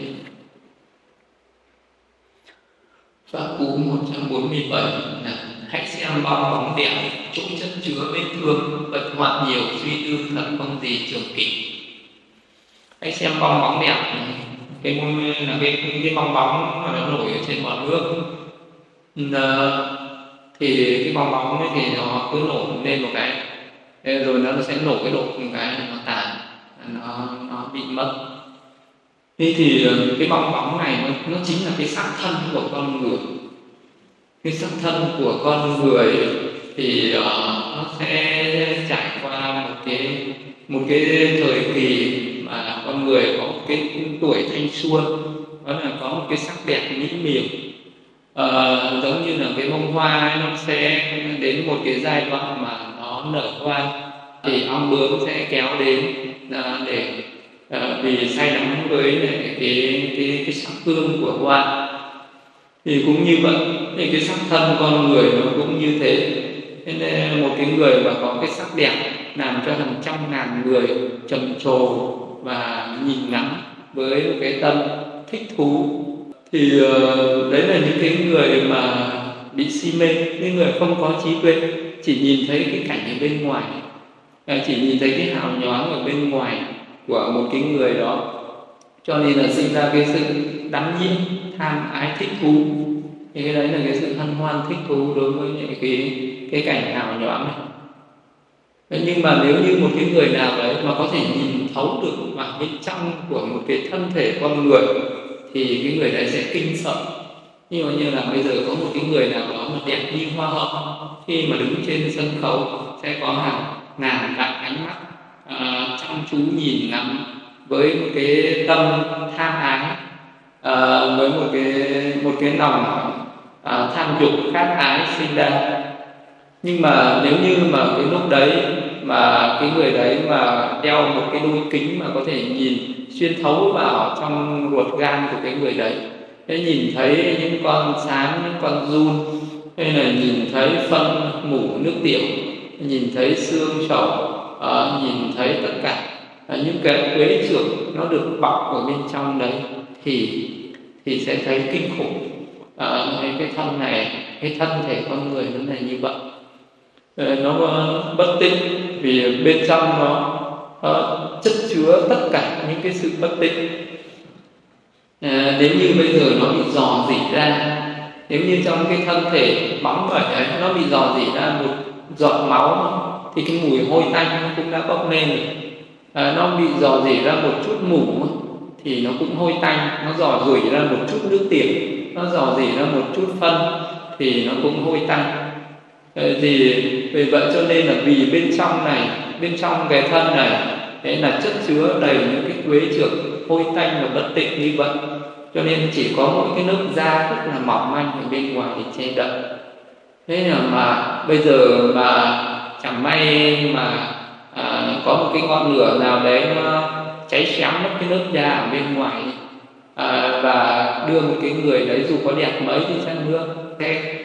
Pháp cú 147 là hãy xem bao bóng đẹp, chỗ chất chứa vết thương, bệnh hoạn nhiều, suy tư thật không gì trường kỳ. Hãy xem bong bóng đẹp, cái bong bóng mà nó nổi ở trên mặt nước. Thì cái bong bóng ấy thì nó cứ nổ lên một cái, rồi nó sẽ nổ cái độ một cái nó tàn, nó bị mất. Thế thì cái bong bóng này nó chính là cái xác thân của con người. Cái xác thân của con người thì nó sẽ trải qua một cái thời kỳ mà con người có một cái tuổi thanh xuân, đó là có một cái sắc đẹp mỹ miều. Giống như là cái bông hoa ấy, nó sẽ đến một cái giai đoạn mà nó nở hoa thì ong bướm sẽ kéo đến để vì say đắm với cái sắc hương của hoa. Thì cũng như vậy, thì cái sắc thân con người nó cũng như thế. Thế nên một cái người mà có cái sắc đẹp làm cho hàng trăm ngàn người trầm trồ và nhìn ngắm với một cái tâm thích thú, thì đấy là những cái người mà bị si mê. Những người không có trí tuệ chỉ nhìn thấy cái cảnh ở bên ngoài, chỉ nhìn thấy cái hào nhoáng ở bên ngoài của một cái người đó, cho nên là sinh ra cái sự đắm nhiễm tham ái thích thú. Thì cái đấy là cái sự hân hoan thích thú đối với cái cảnh hào nhoáng này. Nhưng mà nếu như một cái người nào đấy mà có thể nhìn thấu được vào bên trong của một cái thân thể con người thì cái người đấy sẽ kinh sợ. Nhưng mà như là bây giờ có một cái người nào đó mà đẹp như hoa hậu, khi mà đứng trên sân khấu sẽ có hàng ngàn vạn ánh mắt chăm chú nhìn ngắm với một cái tâm tham ái, với một cái lòng tham dục khát ái sinh ra. Nhưng mà nếu như mà cái lúc đấy mà cái người đấy mà đeo một cái đôi kính mà có thể nhìn xuyên thấu vào trong ruột gan của cái người đấy, thế nhìn thấy những con sán, những con giun, hay là nhìn thấy phân mủ nước tiểu, nhìn thấy xương sầu, nhìn thấy tất cả những cái uế trược nó được bọc ở bên trong đấy, thì sẽ thấy kinh khủng. Cái thân này, cái thân thể con người nó là như vậy. Nó bất tịnh vì bên trong nó chất chứa tất cả những cái sự bất tịnh. Nếu như bây giờ nó bị dò dỉ ra, nếu như trong cái thân thể bóng bẩy ấy nó bị dò dỉ ra một giọt máu thì cái mùi hôi tanh nó cũng đã bốc lên rồi. Nó bị dò dỉ ra một chút mủ thì nó cũng hôi tanh. Nó dò dỉ ra một chút nước tiểu, nó dò dỉ ra một chút phân thì nó cũng hôi tanh. Thì vì vậy cho nên là vì bên trong này, bên trong cái thân này thế là chất chứa đầy những cái uế trược hôi tanh và bất tịnh như vậy, cho nên chỉ có mỗi cái lớp da rất là mỏng manh ở bên ngoài để che đậy. Thế là mà bây giờ mà chẳng may mà có một cái ngọn lửa nào đấy nó cháy xém mất cái lớp da ở bên ngoài, và đưa một cái người đấy dù có đẹp mấy thì chăng nữa sẽ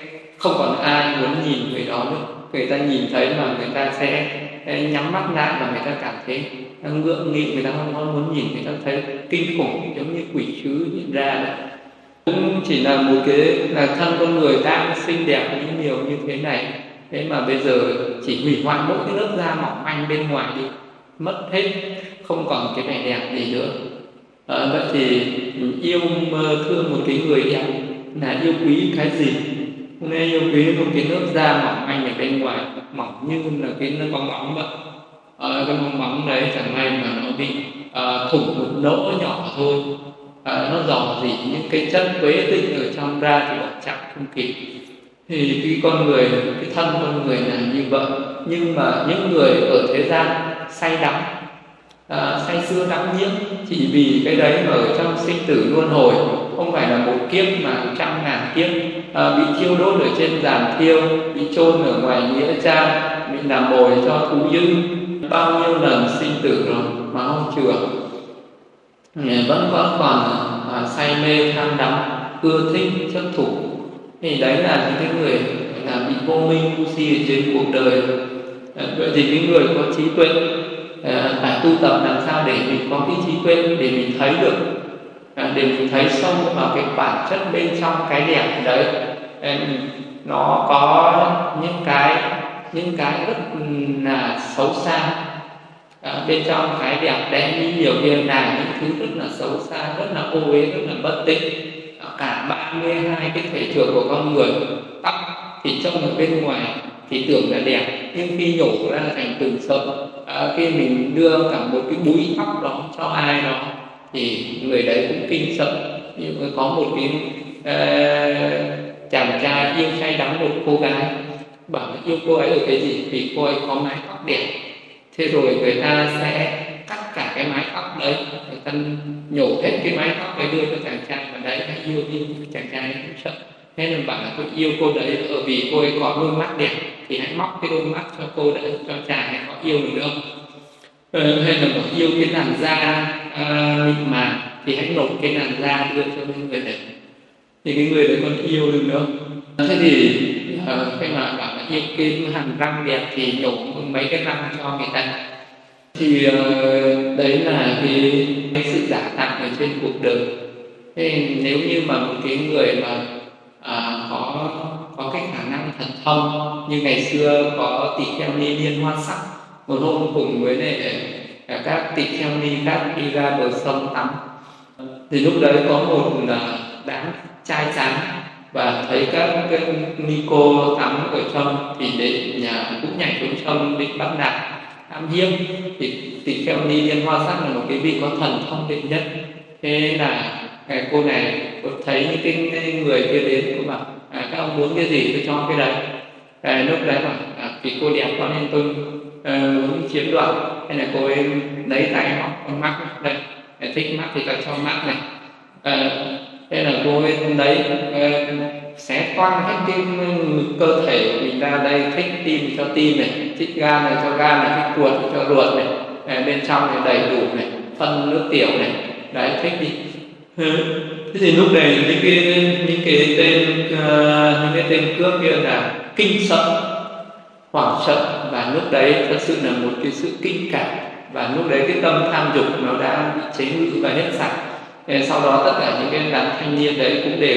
không còn ai muốn nhìn người đó nữa. Người ta nhìn thấy mà người ta sẽ nhắm mắt lại và người ta cảm thấy ngượng nghịu, người ta không muốn nhìn, người ta thấy kinh khủng giống như quỷ sứ hiện ra đấy. Cũng chỉ là một cái là thân con người đang xinh đẹp như nhiều như thế này, thế mà bây giờ chỉ hủy hoại mỗi cái lớp da mỏng manh bên ngoài đi, mất hết, không còn cái vẻ đẹp gì nữa. Vậy thì yêu thương một cái người đẹp là yêu quý cái gì? Nên yêu quý một cái lớp da mỏng manh ở bên ngoài, mỏng như là cái bong bóng vậy. Cái bong bóng đấy chẳng may mà nó bị thủng một lỗ nhỏ thôi, nó dò dỉ những cái chất quế tinh ở trong ra thì bỏ chạm không kịp. Thì cái con người, cái thân con người là như vậy. Nhưng mà những người ở thế gian say đắm, say sưa đắm nhiễm chỉ vì cái đấy mà ở trong sinh tử luân hồi, không phải là một kiếp mà trăm ngàn kiếp, bị thiêu đốt ở trên giàn thiêu, bị chôn ở ngoài nghĩa trang, bị làm mồi cho thú dữ, bao nhiêu lần sinh tử rồi mà không chữa, vẫn còn say mê tham đắm, ưa thích chấp thủ. Thì đấy là những cái người là bị vô minh vô si ở trên cuộc đời. Vậy thì cái người có trí tuệ phải tu tập làm sao để mình có cái trí tuệ, để mình thấy được, để mình thấy sâu vào cái bản chất bên trong cái đẹp đấy. Nó có những cái rất là xấu xa bên trong cái đẹp đẽ, như nhiều kia là những thứ rất là xấu xa, rất là ô uế, rất là bất tịnh. Cả 32 cái thể thừa của con người, tóc thì trông ở bên ngoài thì tưởng là đẹp, nhưng khi nhổ ra thành từng sợi, khi mình đưa cả một cái búi tóc đó cho ai đó thì người đấy cũng kinh sợ. Nhưng có một cái chàng trai yêu say đắm một cô gái, bảo yêu cô ấy ở cái gì, vì cô ấy có mái tóc đẹp. Thế rồi người ta sẽ cắt cả cái mái tóc đấy, người ta nhổ hết cái mái tóc đấy đưa cho chàng trai, và đấy hãy yêu đi. Chàng trai cũng sợ, thế nên bảo là tôi yêu cô đấy ở vì cô ấy có đôi mắt đẹp, thì hãy móc cái đôi mắt cho cô đấy, cho chàng ấy có yêu được không? Hay là bảo yêu cái làn da mịn màng thì hãy nộp cái làn da đưa cho người đấy, thì cái người đấy còn yêu được nữa. Thế thì khi mà bảo là yêu cái hàm răng đẹp thì nhổ mấy cái răng cho người ta, thì đấy là cái sự giả tạm ở trên cuộc đời. Thế nếu như mà một cái người mà có cái khả năng thần thông, như ngày xưa có tỳ kheo ni Liên Hoa Sắc, một hôm cùng với các tỳ kheo ni khác đi ra bờ sông tắm, thì lúc đấy có một đám trai tráng và thấy các cái ni cô tắm ở trong, thì đến nhà cũng nhảy xuống sông định bắt nạt tham hiếp. Thì tỳ kheo ni Liên Hoa Sắc là một cái vị có thần thông đệ nhất. Thế là cô này thấy những cái người kia đến, cô bảo các ông muốn cái gì tôi cho cái đấy. Lúc đấy bảo vì cô đẹp quá nên tôi muốn chiếm đoạt. Hay là cô ấy lấy tay móc con mắt đây, thích mắt thì ta cho mắt này. Thế là cô ấy lấy xé toang hết cái cơ thể của mình ra, đây thích tim thì cho tim này, thích gan này cho gan này, thích ruột thì cho ruột này, bên trong thì đầy đủ này, phân nước tiểu này, đấy thích đi. Thế thì lúc này những cái tên cướp kia là kinh sợ, hoảng sợ, và lúc đấy thật sự là một cái sự kinh cảm, và lúc đấy cái tâm tham dục nó đã bị chế ngự và hết sạch. Sau đó tất cả những cái đám thanh niên đấy cũng đều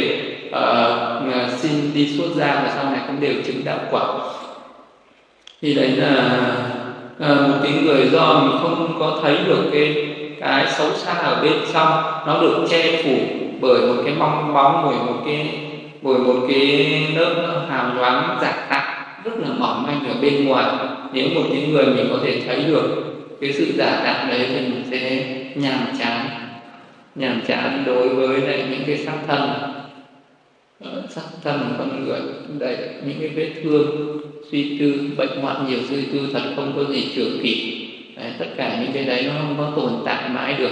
xin đi xuất gia, và sau này cũng đều chứng đạo quả. Thì đấy là một cái người do mình không có thấy được cái xấu xa ở bên trong, nó được che phủ bởi một cái bong bóng, bởi một cái lớp hào nhoáng giả tạo rất là mỏng manh ở bên ngoài. Nếu một cái người mình có thể thấy được cái sự giả tạo đấy thì mình sẽ nhàm chán đối với lại những cái xác thân của con người, đầy những cái vết thương, suy tư, bệnh hoạn nhiều, suy tư thật không có gì chữa kịp. Đấy, tất cả những cái đấy nó không có tồn tại mãi được.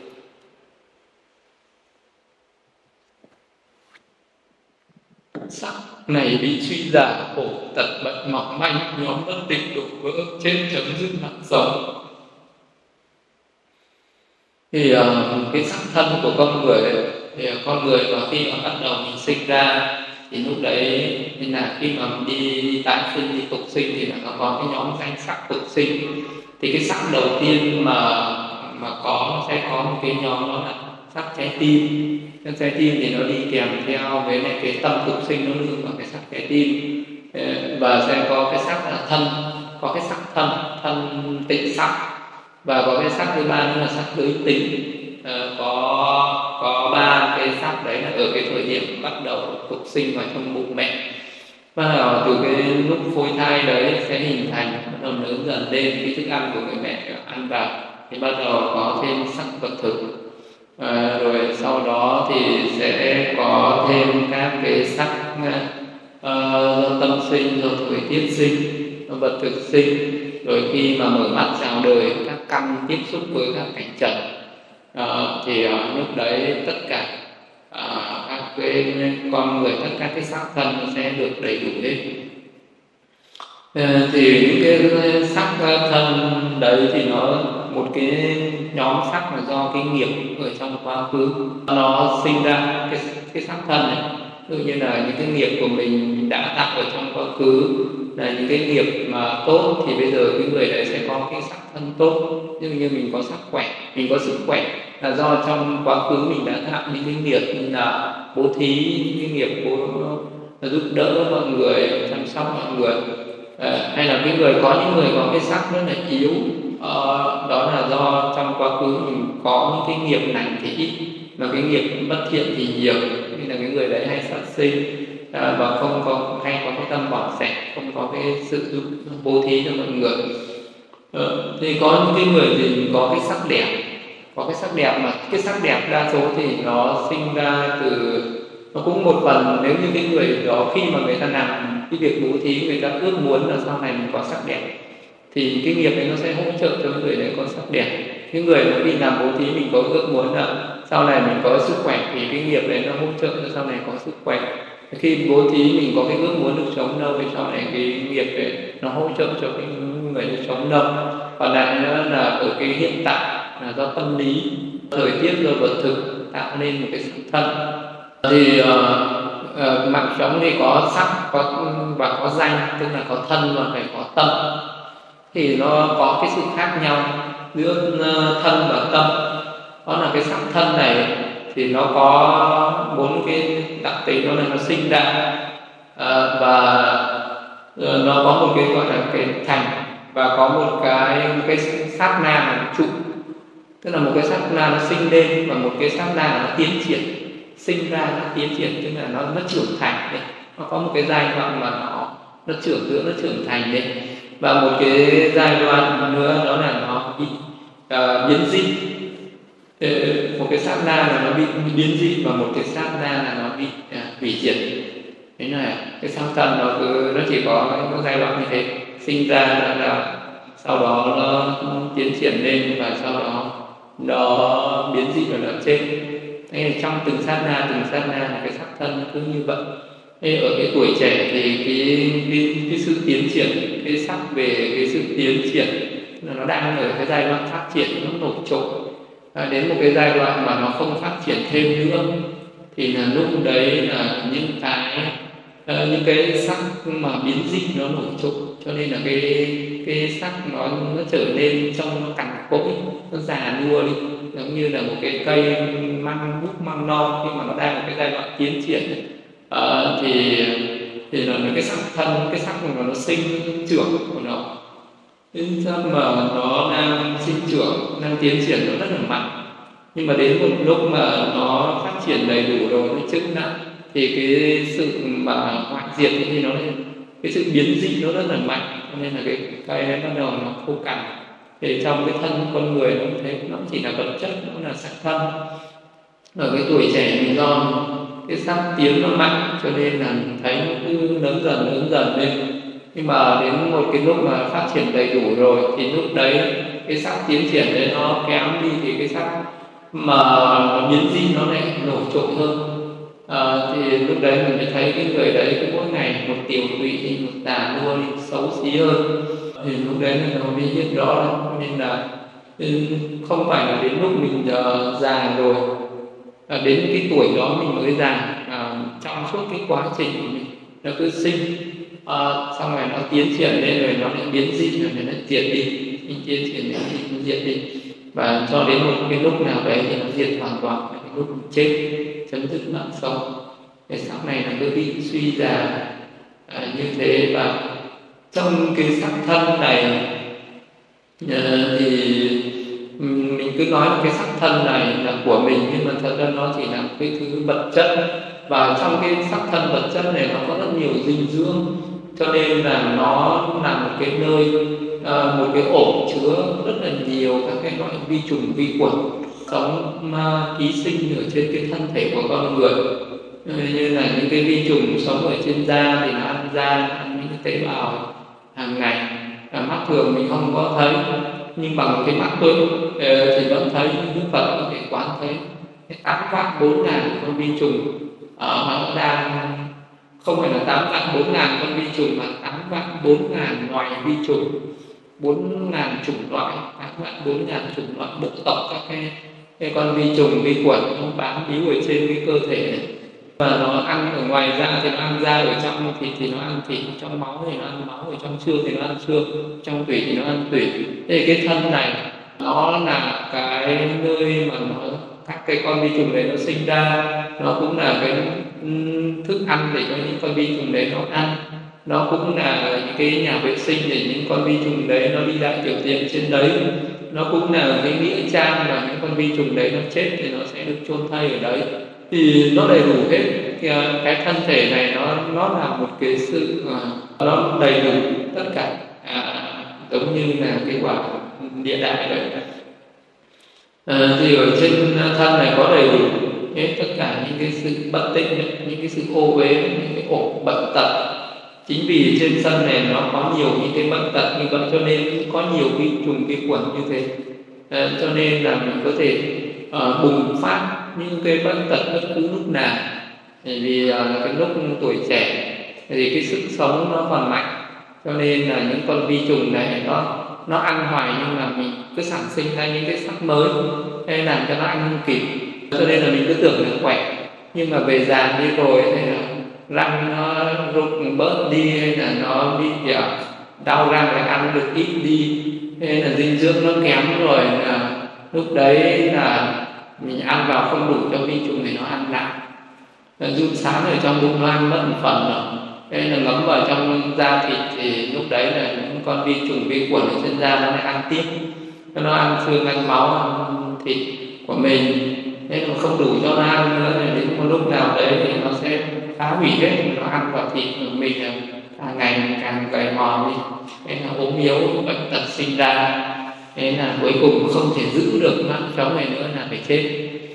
Sắc này bị suy giả, khổ tật bệnh mỏng manh, nhóm bất tịnh đổ vỡ, chết chấm dứt mạng sống. Thì cái sắc thân của con người ấy, thì con người mà khi mà bắt đầu mình sinh ra Thì lúc đấy nên là khi mà đi tái sinh, đi tục sinh thì là nó có cái nhóm danh sắc tục sinh. Thì cái sắc đầu tiên mà có sẽ có một cái nhóm đó là sắc trái tim. Cái trái tim thì nó đi kèm theo với lại cái tâm tục sinh nó nương vào cái sắc trái tim. Và sẽ có cái sắc là thân, có cái sắc thân tịnh sắc, và có cái sắc thứ ba nữa là sắc giới tính. Có ba cái sắc đấy là ở cái thời điểm bắt đầu tục sinh vào trong bụng mẹ. Và từ cái lúc phôi thai đấy sẽ hình thành, bắt đầu lớn dần lên, cái thức ăn của người mẹ ăn vào thì bắt đầu có thêm sắc vật thực. Rồi sau đó thì sẽ có thêm các cái sắc do tâm sinh, do thời tiết sinh, do vật thực sinh. Rồi khi mà mở mắt chào đời, các căn tiếp xúc với các cảnh trần, thì lúc đấy tất cả các cái con người, tất cả cái sắc thân nó sẽ được đầy đủ hết. Thì những cái sắc thân đấy thì nó một cái nhóm sắc là do cái nghiệp ở trong quá khứ nó sinh ra cái sắc thân này. Ví dụ như là những cái nghiệp của mình đã tạo ở trong quá khứ là những cái nghiệp mà tốt, thì bây giờ cái người đấy sẽ có cái sắc thân tốt. Ví dụ như mình có sắc khỏe, mình có sức khỏe là do trong quá khứ mình đã tạo những cái nghiệp như là bố thí, những cái nghiệp giúp đỡ mọi người, chăm sóc mọi người. Hay là cái người có những người có cái sắc rất là yếu, đó là do trong quá khứ mình có những cái nghiệp lành thì ít, mà cái nghiệp bất thiện thì nhiều, nên là cái người đấy hay sát sinh, và không có hay có cái tâm bỏ sẻ, không có cái sự giúp bố thí cho mọi người. Thì có những cái người thì có cái sắc đẹp, có cái sắc đẹp, mà cái sắc đẹp đa số thì nó sinh ra từ, nó cũng một phần nếu như cái người đó khi mà người ta làm cái việc bố thí, người ta ước muốn là sau này mình có sắc đẹp, thì cái nghiệp ấy nó sẽ hỗ trợ cho người đấy có sắc đẹp. Cái người mà khi làm bố thí mình có ước muốn là sau này mình có sức khỏe, thì cái nghiệp đấy nó hỗ trợ cho sau này có sức khỏe. Khi bố thí mình có cái ước muốn được sống lâu, thì sau này cái nghiệp đấy nó hỗ trợ cho cái người được sống lâu. Còn lại nữa là ở cái hiện tại là do tâm lý, thời tiết, do vật thực tạo nên một cái sắc thân. Thì mạng sống thì có sắc và có danh, tức là có thân và phải có tâm. Thì nó có cái sự khác nhau giữa thân và tâm. Đó là cái sắc thân này thì nó có 4 cái đặc tính, đó là nó sinh ra, và nó có một cái gọi là cái thành, và có một cái sát na là trụ, tức là một cái sát na nó sinh lên, và một cái sát na là nó tiến triển. Sinh ra nó tiến triển, tức là nó trưởng thành đấy. Nó có một cái giai đoạn mà nó trưởng thành đấy. Và một cái giai đoạn nữa đó là nó bị biến dị. Một cái sát na là nó bị biến dị, và một cái sát na là nó bị hủy diệt. Thế là cái sắc thân nó chỉ có cái giai đoạn như thế, sinh ra là sau đó nó tiến triển lên, và sau đó nó biến dị và nó chết. Thế là trong từng sát na là cái sắc thân nó cứ như vậy. Thế ở cái tuổi trẻ thì cái sự tiến triển, cái sắc về cái sự tiến triển là nó đang ở cái giai đoạn phát triển, nó nổi trội. Đến một cái giai đoạn mà nó không phát triển thêm nữa, thì là lúc đấy là những cái sắc mà biến dị nó nổi trội, cho nên là cái sắc nó trở nên trông nó cằn cỗi, nó già nua đi, giống như là một cái cây măng búp măng non khi mà nó đang ở cái giai đoạn tiến triển ấy. Thì là cái sắc thân, cái sắc mà nó sinh trưởng của nó, cái sắc mà nó đang sinh trưởng, đang tiến triển nó rất là mạnh. Nhưng mà đến một lúc mà nó phát triển đầy đủ rồi, nó chứng nặng, thì cái sự mà hoại diệt thì nó cái sự biến dị nó rất là mạnh, cho nên là cái cây bắt đầu nó khô cằn. Thì trong cái thân con người nó cũng thế, nó chỉ là vật chất, nó là sắc thân. Ở cái tuổi trẻ mình do cái sắc tiến nó mạnh, cho nên là thấy nó cứ lớn dần lên. Nhưng mà đến một cái lúc mà phát triển đầy đủ rồi, thì lúc đấy cái sắc tiến triển đấy nó kém đi, thì cái sắc mà nó biến dị nó lại nổi trội hơn. Thì lúc đấy mình mới thấy cái người đấy cứ mỗi ngày một tiểu tụy đi, một già nua đi, xấu xí hơn. Thì lúc đấy mình mới biết rõ đó. Nên là không phải là đến lúc mình già rồi, đến cái tuổi đó mình mới già, trong suốt cái quá trình của mình nó cứ sinh, xong rồi nó tiến triển lên rồi nó lại biến dị rồi nó diệt đi, tiến triển lên nó diệt đi, và cho đến một cái lúc nào đấy thì nó diệt hoàn toàn, cái lúc chết, chấm dứt mạng sống. Cái xác này nó cứ bị suy già như thế. Và trong cái xác thân này thì mình cứ nói cái xác thân này là của mình, nhưng mà thật ra nó chỉ là cái thứ vật chất, và trong cái xác thân vật chất này nó có rất nhiều dinh dưỡng, cho nên là nó là một cái nơi, một cái ổ chứa rất là nhiều các cái loại vi trùng vi khuẩn sống ký sinh ở trên cái thân thể của con người. Như là những cái vi trùng sống ở trên da thì nó ăn da, ăn những cái tế bào hàng ngày, mắt thường mình không có thấy, nhưng bằng cái mắt tôi thì vẫn thấy, Đức Phật có thể quán thấy 8.400.000 con vi trùng nó đang, không phải là 8.400.000 con vi trùng mà 8.400.000 loài vi trùng, 4.000 chủng loại, 8.400.000 chủng loại bộ tộc các cái con vi trùng vi khuẩn nó bám víu ở trên cái cơ thể này. Và nó ăn ở ngoài da thì nó ăn da, ở trong thịt thì nó ăn thịt, trong máu thì nó ăn máu, ở trong xương thì nó ăn xương, trong tủy thì nó ăn tủy. Thế cái thân này nó là cái nơi mà các cái con vi trùng đấy nó sinh ra, nó cũng là cái thức ăn để cho những con vi trùng đấy nó ăn, nó cũng là những cái nhà vệ sinh để những con vi trùng đấy nó đi lại tiểu tiện trên đấy, nó cũng là cái nghĩa trang mà những con vi trùng đấy nó chết thì nó sẽ được chôn thay ở đấy. Thì nó đầy đủ hết. Cái thân thể này nó là một cái sự nó đầy đủ tất cả, giống như là cái quả địa đại vậy. Thì ở trên thân này có đầy đủ hết tất cả những cái sự bất tịnh, những cái sự ô uế, những cái ổ bệnh tật. Chính vì trên thân này nó có nhiều những cái bệnh tật như vậy, cho nên có nhiều vi trùng vi khuẩn như thế, cho nên là mình có thể bùng phát những cái bệnh tật bất cứ lúc nào. Bởi vì cái lúc tuổi trẻ thì cái sức sống nó còn mạnh, cho nên là những con vi trùng này nó ăn hoài, nhưng mà mình cứ sản sinh ra những cái sắc mới hay làm cho nó ăn không kịp, cho nên là mình cứ tưởng là khỏe, nhưng mà về già đi rồi hay là răng nó rụng bớt đi, hay là nó bị đau răng lại ăn được ít đi, hay là dinh dưỡng nó kém rồi, là lúc đấy là mình ăn vào không đủ cho vi trùng thì nó ăn lại, run sán ở trong bụng nó ăn mất một phần rồi, hay là ngấm vào trong da thịt thì lúc đấy là những con vi trùng vi khuẩn ở trên da nó lại ăn tiếp, nó ăn xương ăn máu ăn thịt của mình, thế mà không đủ cho nó ăn nữa, đến một lúc nào đấy thì nó sẽ phá hủy hết, nó ăn vào thịt của mình càng ngày càng gầy mòn đi, thế là ốm yếu, bệnh tật sinh ra, thế là cuối cùng không thể giữ được mạng sống này nữa là phải chết.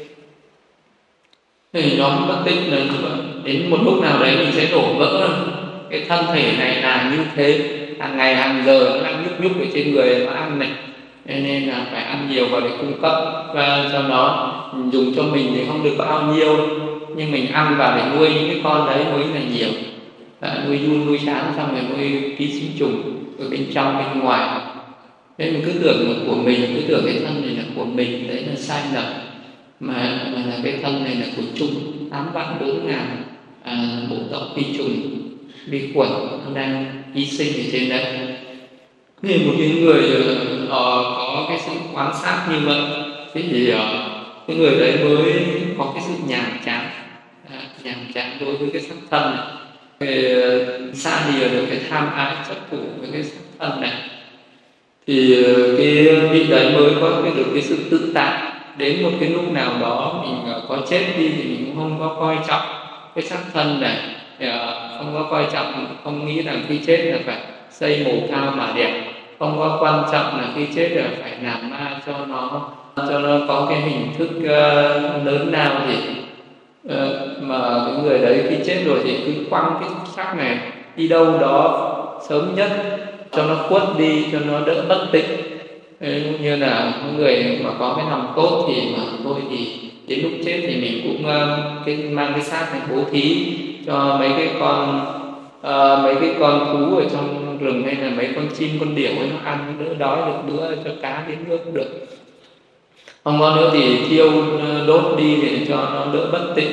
Thì nhóm bất tích là đến một lúc nào đấy mình sẽ đổ vỡ. Cái thân thể này là như thế, hàng ngày hàng giờ nó đang nhúc nhúc ở trên người nó ăn này, nên là phải ăn nhiều vào để cung cấp và cho nó. Mình dùng cho mình thì không được bao nhiêu, nhưng mình ăn vào để nuôi những cái con đấy mới là nhiều. Nuôi giun nuôi sáng xong rồi nuôi ký sinh trùng ở bên trong bên ngoài. Nên mình cứ tưởng là của mình, cứ tưởng cái thân này là của mình, đấy là sai lầm. Mà là cái thân này là của chung 8.400.000 bộ tộc vi trùng vi khuẩn nó đang ký sinh ở trên đây. Thì một cái người có cái sự quan sát như vậy, thế thì cái người đấy mới có cái sự nhàm chán đối với cái sắc thân này, xa lìa được cái tham ái chấp thủ với cái sắc thân này, thì cái vị đấy mới có được cái sự tự tại. Đến một cái lúc nào đó mình có chết đi thì mình cũng không có coi trọng cái sắc thân này, không có coi trọng, không nghĩ rằng khi chết là phải xây mồ cao mà đẹp, không có quan trọng là khi chết là phải làm ma cho nó có cái hình thức lớn lao gì, mà cái người đấy khi chết rồi thì cứ quăng cái sắc này đi đâu đó sớm nhất cho nó khuất đi, cho nó đỡ bất tịnh. Như là những người mà có cái lòng tốt thì mà thôi thì đến lúc chết thì mình cũng mang cái xác này bố thí cho mấy cái con thú ở trong rừng, hay là mấy con chim con điểu ấy, nó ăn đỡ đói được bữa, cho cá đến nước cũng được. Không có nữa thì thiêu đốt đi để cho nó đỡ bất tịnh.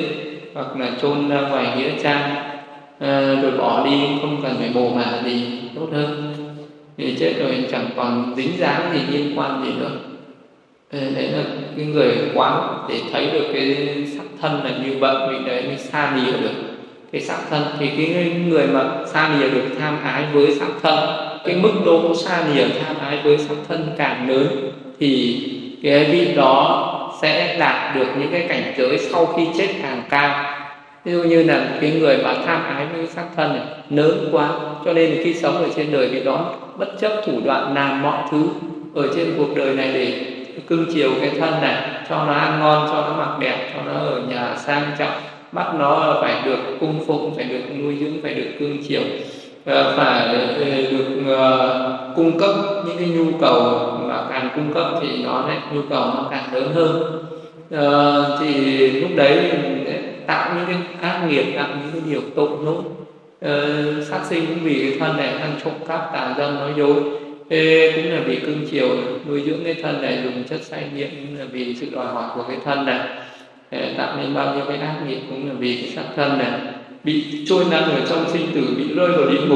hoặc là chôn ra ngoài nghĩa trang, rồi bỏ đi, không cần phải mồ mả gì, tốt hơn. Thì chết rồi chẳng còn dính dáng gì, liên quan gì nữa. Đấy là cái người quán để thấy được cái sắc thân là như vậy, vì đấy mới xa lìa được cái sắc thân. Thì cái người mà xa lìa được tham ái với sắc thân, cái mức độ xa lìa tham ái với sắc thân càng lớn, thì cái vị đó sẽ đạt được những cái cảnh giới sau khi chết càng cao. Ví dụ như là cái người mà tham ái với sắc thân này lớn quá, cho nên khi sống ở trên đời vị đó bất chấp thủ đoạn làm mọi thứ ở trên cuộc đời này để cưng chiều cái thân này, cho nó ăn ngon, cho nó mặc đẹp, cho nó ở nhà sang trọng, bắt nó phải được cung phụng, phải được nuôi dưỡng, phải được cưng chiều, phải được cung cấp những cái nhu cầu, mà càng cung cấp thì nó lại nhu cầu nó càng lớn hơn. Thì lúc đấy mình tạo những cái ác nghiệp, tạo những cái điều tội lỗi, sát sinh cũng vì cái thân này, ăn trộm cắp, tà dâm, nói dối, cũng là vì cưng chiều nuôi dưỡng cái thân này, dùng chất say nghiện cũng là vì sự đòi hỏi của cái thân này, tạo nên bao nhiêu cái ác nghiệp cũng là vì cái sắc thân này, bị trôi lăn ở trong sinh tử, bị rơi vào địa ngục,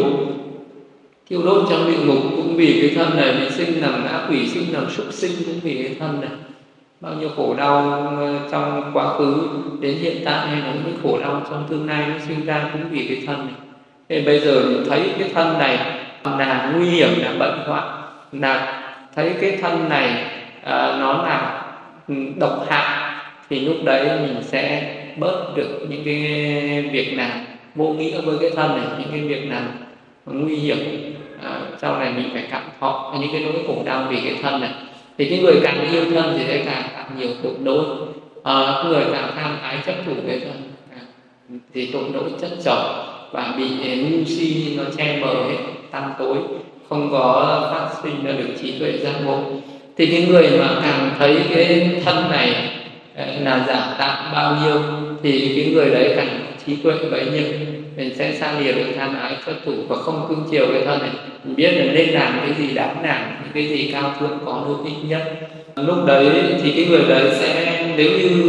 thiêu đốt trong địa ngục cũng vì cái thân này, bị sinh làm ngã quỷ, sinh làm súc sinh cũng vì cái thân này. Bao nhiêu khổ đau trong quá khứ đến hiện tại, hay là những khổ đau trong tương lai nó sinh ra cũng vì cái thân này. Thế bây giờ mình thấy cái thân này là nguy hiểm, là bệnh hoạn, là thấy cái thân này nó là độc hại, thì lúc đấy mình sẽ bớt được những cái việc nào vô nghĩa với cái thân này, những cái việc nào nguy hiểm. Sau này mình phải cảm thọ những cái nỗi khổ đau vì cái thân này. Thì cái người càng yêu thân thì sẽ càng tạo nhiều tội lỗi. Người càng tham ái chấp thủ cái thân thì tội lỗi chất chồng, và bị ngu si nó che mờ hết, tăm tối, không có phát sinh ra được trí tuệ giác ngộ. Thì cái người mà càng thấy cái thân này là giả tạm bao nhiêu, thì cái người đấy càng trí tuệ bấy nhiêu, mình sẽ xa lìa được tham ái chấp thủ và không cưng chiều cái thân này. Mình biết là nên làm cái gì đáng làm, cái gì cao thượng có lợi ích nhất. Lúc đấy thì cái người đấy sẽ, nếu như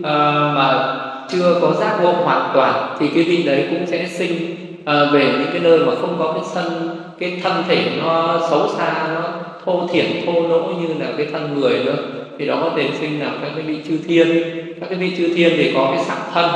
mà chưa có giác ngộ hoàn toàn, thì cái vị đấy cũng sẽ sinh về những cái nơi mà không có cái thân thể nó xấu xa, nó thô thiển thô lỗ như là cái thân người nữa. Thì đó có thể sinh là các cái vị chư thiên. Các cái vị chư thiên thì có cái sắc thân,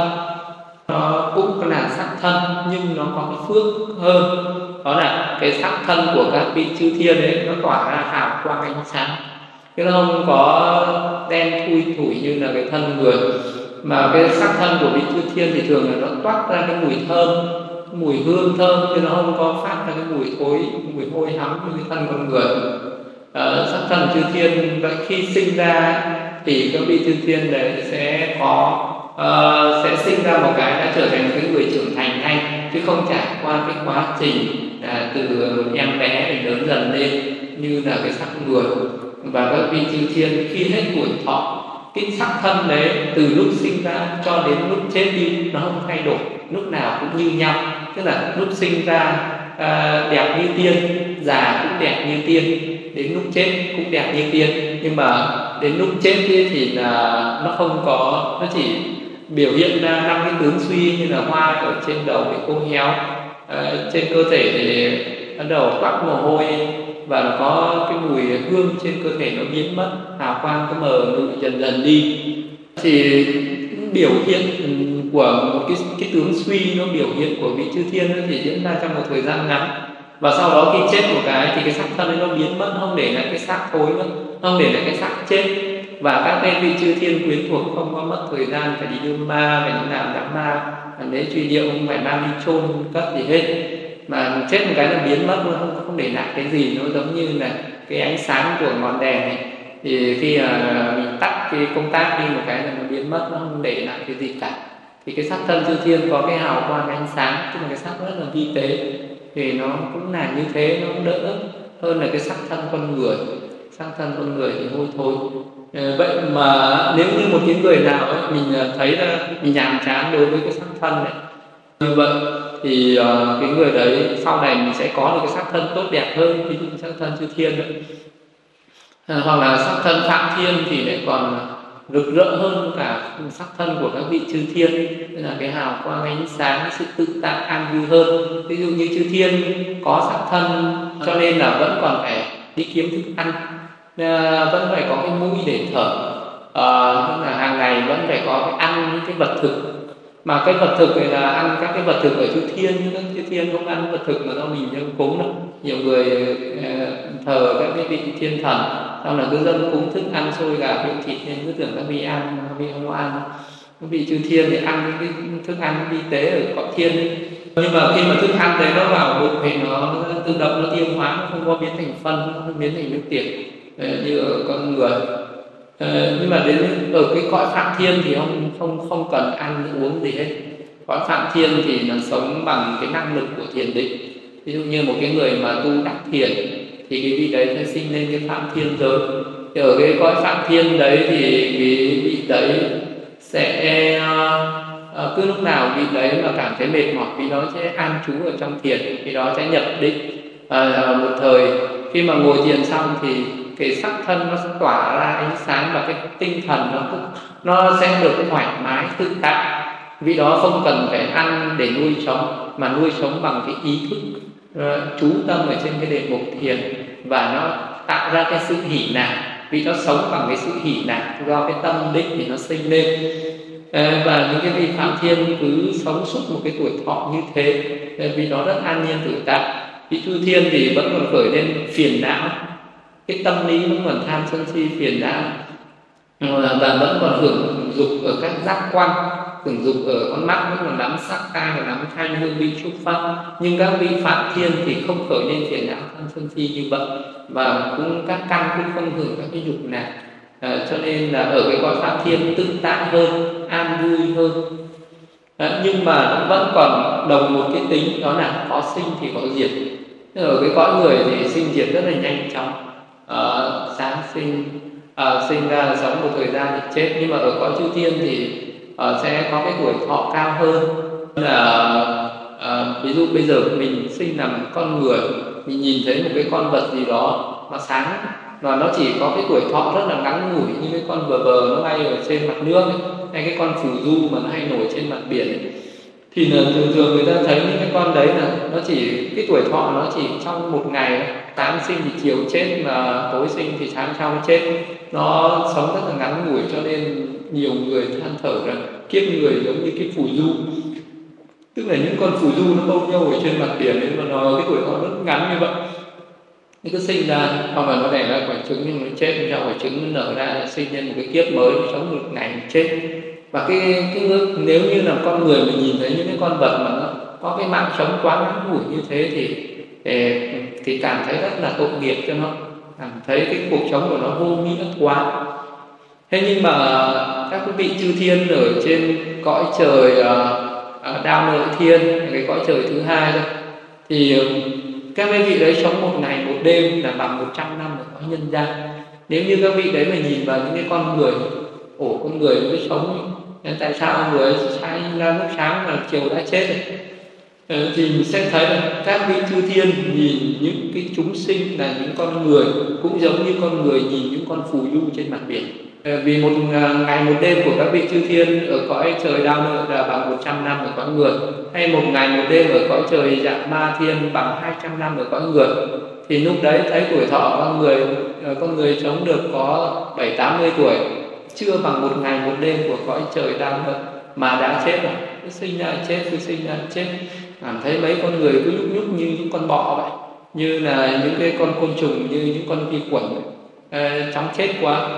nó cũng là sắc thân nhưng nó có cái phước hơn, đó là cái sắc thân của các vị chư thiên ấy nó tỏa ra hào quang ánh sáng, chứ nó không có đen thui thủi như là cái thân người. Mà cái sắc thân của vị chư thiên thì thường là nó toát ra cái mùi thơm, mùi hương thơm, chứ nó không có phát ra cái mùi thối, mùi hôi hám như cái thân con người. Sắc thân chư thiên vậy khi sinh ra thì các vị chư thiên đấy sẽ sinh ra một cái đã trở thành cái người trưởng thành ngay, chứ không trải qua cái quá trình từ em bé để lớn dần lên như là cái sắc người. Và các vị chư thiên khi hết tuổi thọ, cái sắc thân đấy từ lúc sinh ra cho đến lúc chết đi nó không thay đổi, lúc nào cũng như nhau. Tức là lúc sinh ra đẹp như tiên, già cũng đẹp như tiên, đến lúc chết cũng đẹp như tiên. Nhưng mà đến lúc chết thì là nó không có, nó chỉ biểu hiện ra 5 cái tướng suy, như là hoa ở trên đầu bị khô héo, trên cơ thể thì bắt đầu toát mồ hôi, và nó có cái mùi hương trên cơ thể nó biến mất, hào quang nó mờ nụ dần dần đi. Thì biểu hiện của một cái tướng suy, nó biểu hiện của vị chư thiên nó chỉ diễn ra trong một thời gian ngắn, và sau đó khi chết một cái thì cái xác thân ấy nó biến mất, không để lại cái xác thối nữa, không để lại cái xác chết. Và các tên vị chư thiên quyến thuộc không có mất thời gian phải đi đưa ma, phải đi làm đám ma, để truy điệu, không phải mang đi chôn cất gì hết, mà chết một cái là biến mất luôn, không để lại cái gì. Nó giống như là cái ánh sáng của ngọn đèn này, thì khi mình tắt cái công tắc đi một cái là nó biến mất, nó không để lại cái gì cả. Thì cái sắc thân chư thiên có cái hào quang ánh sáng, tức là cái sắc rất là vi tế, thì nó cũng là như thế, nó cũng đỡ hơn là cái sắc thân con người. Sắc thân con người thì hôi thối. Vậy mà nếu như một cái người nào ấy, mình thấy là mình nhàm chán đối với cái sắc thân này như vậy, thì cái người đấy sau này mình sẽ có được cái sắc thân tốt đẹp hơn, ví dụ sắc thân chư thiên đấy. Hoặc là sắc thân phạm thiên thì lại còn rực rỡ hơn cả sắc thân của các vị chư thiên, tức là cái hào quang ánh sáng, sự tự tại an vui hơn. Ví dụ như chư thiên có sắc thân cho nên là vẫn còn phải đi kiếm thức ăn, vẫn phải có cái mũi để thở, tức là hàng ngày vẫn phải có cái ăn những cái vật thực. Mà cái vật thực này là ăn các cái vật thực ở chư thiên, chứ các chư thiên không ăn vật thực mà do mình dâng cúng đâu. Nhiều người thờ các cái vị thiên thần, xong là cứ dâng cúng thức ăn xôi gà rượu thịt nên cứ tưởng các vị ăn, các vị không ăn. Các vị chư thiên thì ăn những cái thức ăn vi tế ở cõi thiên ấy. Nhưng mà khi mà thức ăn đấy nó vào bụng thì nó tự động nó tiêu hóa, nó không có biến thành phân, nó không biến thành nước tiệt như ở con người. Nhưng mà đến ở cái cõi phạm thiên thì không cần ăn uống gì hết. Cõi phạm thiên thì nó sống bằng cái năng lực của thiền định. Ví dụ như một cái người mà tu đắc thiền thì cái vị đấy sẽ sinh lên cái phạm thiên giới. Thì ở cái cõi phạm thiên đấy thì cái vị đấy sẽ cứ lúc nào vị đấy mà cảm thấy mệt mỏi, vị đó sẽ an trú ở trong thiền, vị đó sẽ nhập định. Một thời khi mà ngồi thiền xong thì cái sắc thân nó sẽ tỏa ra ánh sáng, và cái tinh thần nó sẽ được thoải mái tự tại. Vì đó không cần phải ăn để nuôi sống, mà nuôi sống bằng cái ý thức chú tâm ở trên cái đề mục thiền, và nó tạo ra cái sự hỷ lạc. Vì nó sống bằng cái sự hỷ lạc do cái tâm định thì nó sinh lên. Và những cái vị phạm thiên cứ sống suốt một cái tuổi thọ như thế, vì nó rất an nhiên tự tại. Vị chư thiên thì vẫn còn khởi lên phiền não, cái tâm lý vẫn còn tham sân si phiền não, và vẫn còn hưởng dục ở các giác quan, hưởng dục ở con mắt, vẫn còn nắm sắc, tai và nắm thanh hương vị xúc pháp. Nhưng các vị phạm thiên thì không khởi lên phiền não tham sân si như vậy, và cũng các căn cũng không hưởng các cái dục nào. Cho nên là ở cái cõi phạm thiên tự tại hơn, an vui hơn. Nhưng mà nó vẫn còn đồng một cái tính, đó là có sinh thì có diệt. Ở cái cõi người thì sinh diệt rất là nhanh chóng, sáng sinh, sinh ra sống một thời gian thì chết. Nhưng mà ở cõi chư thiên thì sẽ có cái tuổi thọ cao hơn. Ví dụ bây giờ mình sinh làm con người, mình nhìn thấy một cái con vật gì đó mà sáng, và nó chỉ có cái tuổi thọ rất là ngắn ngủi, như cái con bờ nó bay ở trên mặt nước ấy, hay cái con phù du mà nó hay nổi trên mặt biển ấy. Thì là thường người ta thấy những cái con đấy là nó chỉ cái tuổi thọ nó chỉ trong một ngày, sáng sinh thì chiều chết, mà tối sinh thì sáng sau chết. Nó sống rất là ngắn ngủi, cho nên nhiều người than thở rằng kiếp người giống như cái phù du. Tức là những con phù du nó bâu nhau ở trên mặt biển ấy, mà nó cái tuổi thọ rất ngắn như vậy. Nó cứ sinh ra, hoặc là nó đẻ ra quả trứng nhưng nó chết, sau quả trứng nó nở ra sinh lên một cái kiếp mới, nó sống một ngày chết. Và cái nếu như là con người mình nhìn thấy những cái con vật mà nó có cái mạng sống quá ngắn ngủi như thế thì cảm thấy rất là tội nghiệp cho nó, cảm thấy cái cuộc sống của nó vô nghĩa quá. Thế nhưng mà các quý vị chư thiên ở trên cõi trời Đao Lợi Thiên, cái cõi trời thứ hai thôi, thì các vị đấy sống một ngày một đêm là bằng 100 năm ở cõi nhân gian. Nếu như các vị đấy mà nhìn vào những cái con người, con người mới sống, tại sao người ấy sáng ra lúc sáng mà chiều đã chết rồi, thì mình sẽ thấy là các vị chư thiên nhìn những cái chúng sinh là những con người, cũng giống như con người nhìn những con phù du trên mặt biển. Vì một ngày một đêm của các vị chư thiên ở cõi trời Đao Lợi là bằng 100 năm ở cõi người, hay một ngày một đêm ở cõi trời Dạ Ma Thiên bằng 200 năm ở cõi người, thì lúc đấy thấy tuổi thọ con người sống được có 70-80 tuổi, chưa bằng một ngày một đêm của cõi trời Đao Lợi mà đã chết rồi. Cứ sinh ra chết, cứ sinh ra chết, cảm thấy mấy con người cứ nhúc nhúc như những con bọ vậy, như là những cái con côn trùng, như những con vi khuẩn, chóng chết quá.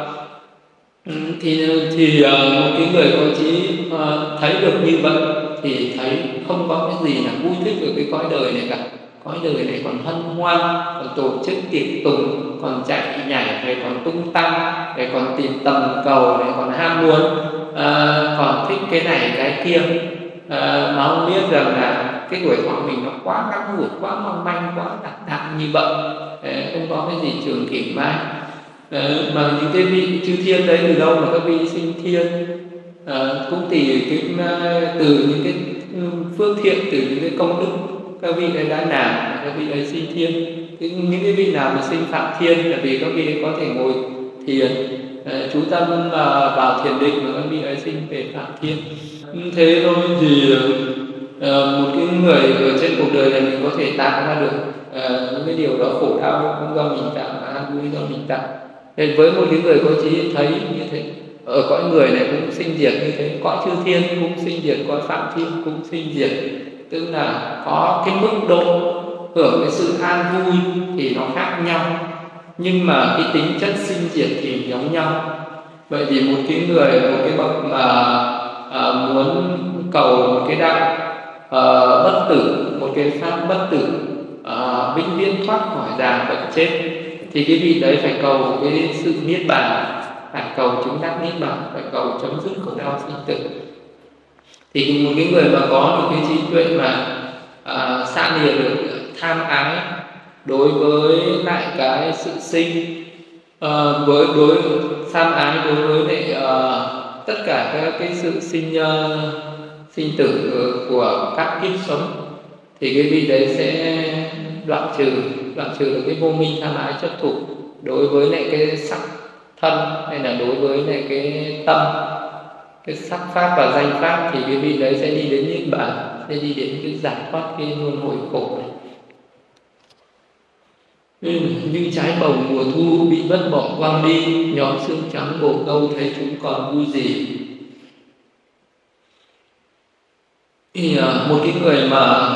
Thì một cái người có trí thấy được như vậy thì thấy không có cái gì là vui thích ở cái cõi đời này cả. Cõi đời này còn hân hoan, còn tổ chức tiệc tùng, còn chạy nhảy, rồi còn tung tăng, rồi còn tìm tầm cầu, rồi còn ham muốn, còn thích cái này cái kia, mà không biết rằng là cái tuổi thọ mình nó quá ngắn ngủi, quá mong manh, quá đạm như vậy, không có cái gì trường kỳ mãi. Mà những cái vị chư thiên đấy từ đâu mà các vị sinh thiên, cũng từ những cái phước thiện, từ những cái công đức các vị ấy đã làm, các vị ấy sinh thiên. Những cái vị nào mà sinh phạm thiên là vì các vị ấy có thể ngồi thiền, chú tâm vào thiền định mà các vị ấy sinh về Phạm Thiên. Thế thôi thì một cái người ở trên cuộc đời này mình có thể tạo ra được những cái điều đó, khổ đau cũng do mình tạo, an vui do mình tạo. Thế với một cái người có trí thấy như thế, ở cõi người này cũng sinh diệt như thế, cõi chư thiên cũng sinh diệt, cõi Phạm Thiên cũng sinh diệt, tức là có cái mức độ hưởng cái sự an vui thì nó khác nhau, nhưng mà cái tính chất sinh diệt thì giống nhau. Vậy thì một cái người, một cái bậc mà muốn cầu một cái đạo bất tử, một cái pháp bất tử, vĩnh viễn thoát khỏi già bệnh chết, thì cái vị đấy phải cầu cái sự niết bàn, phải cầu chứng đắc niết bàn, phải cầu chấm dứt khổ đau sinh tử. Thì một cái người mà có được cái trí tuệ mà xa lìa được tham ái đối với lại cái sự sinh, đối tham ái đối với lại tất cả các cái sự sinh tử của các kiếp sống, thì cái vị đấy sẽ đoạn trừ được cái vô minh tham ái chấp thủ đối với lại cái sắc thân, hay là đối với lại cái tâm, cái sắc pháp và danh pháp, thì cái vị đấy sẽ đi đến niết bàn, sẽ đi đến cái giải thoát cái luân hồi khổ này. Như trái bầu mùa thu bị vứt bỏ quang đi, nhóm xương trắng bồ câu thấy chúng còn vui gì. Thì một cái người mà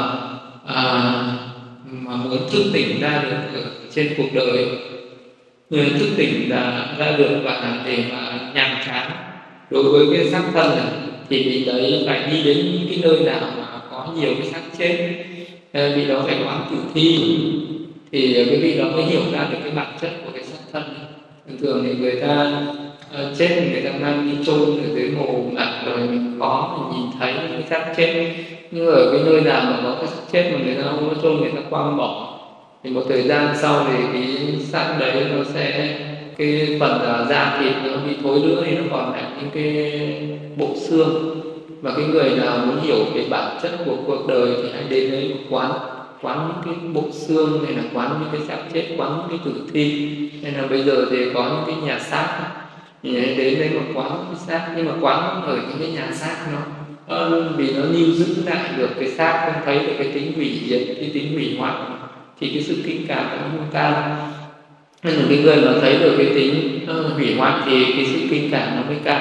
muốn thức tỉnh ra được ở trên cuộc đời, người thức tỉnh ra được và để mà nhàm chán đối với cái xác thân này, thì vị đấy phải đi đến những cái nơi nào mà có nhiều cái xác chết, vị đó phải quán tử thi, thì cái vị đó mới hiểu ra được cái bản chất của cái xác thân này. Thường thì người ta chết, người ta mang đi chôn ở dưới mồ mả, rồi mình nhìn thấy cái xác chết. Nhưng ở cái nơi nào mà có cái xác chết mà người ta không có chôn, người ta quăng bỏ, thì một thời gian sau thì cái xác đấy nó sẽ, cái phần da thịt nó bị thối rữa, thì nó còn lại những cái bộ xương. Và cái người nào muốn hiểu về bản chất của cuộc đời thì hãy đến đấy quán những cái bộ xương, hay là quán những cái xác chết, quán những cái tử thi, hay là bây giờ thì có những cái nhà xác, thì đến đây mà quán những cái xác. Nhưng mà quán ở những cái nhà xác nó vì nó lưu giữ lại được cái xác, không thấy được cái tính hủy diệt, cái tính hủy hoại, thì cái sự kinh cảm nó không cao. Nên là cái người mà thấy được cái tính hủy hoại thì cái sự kinh cảm nó mới cao.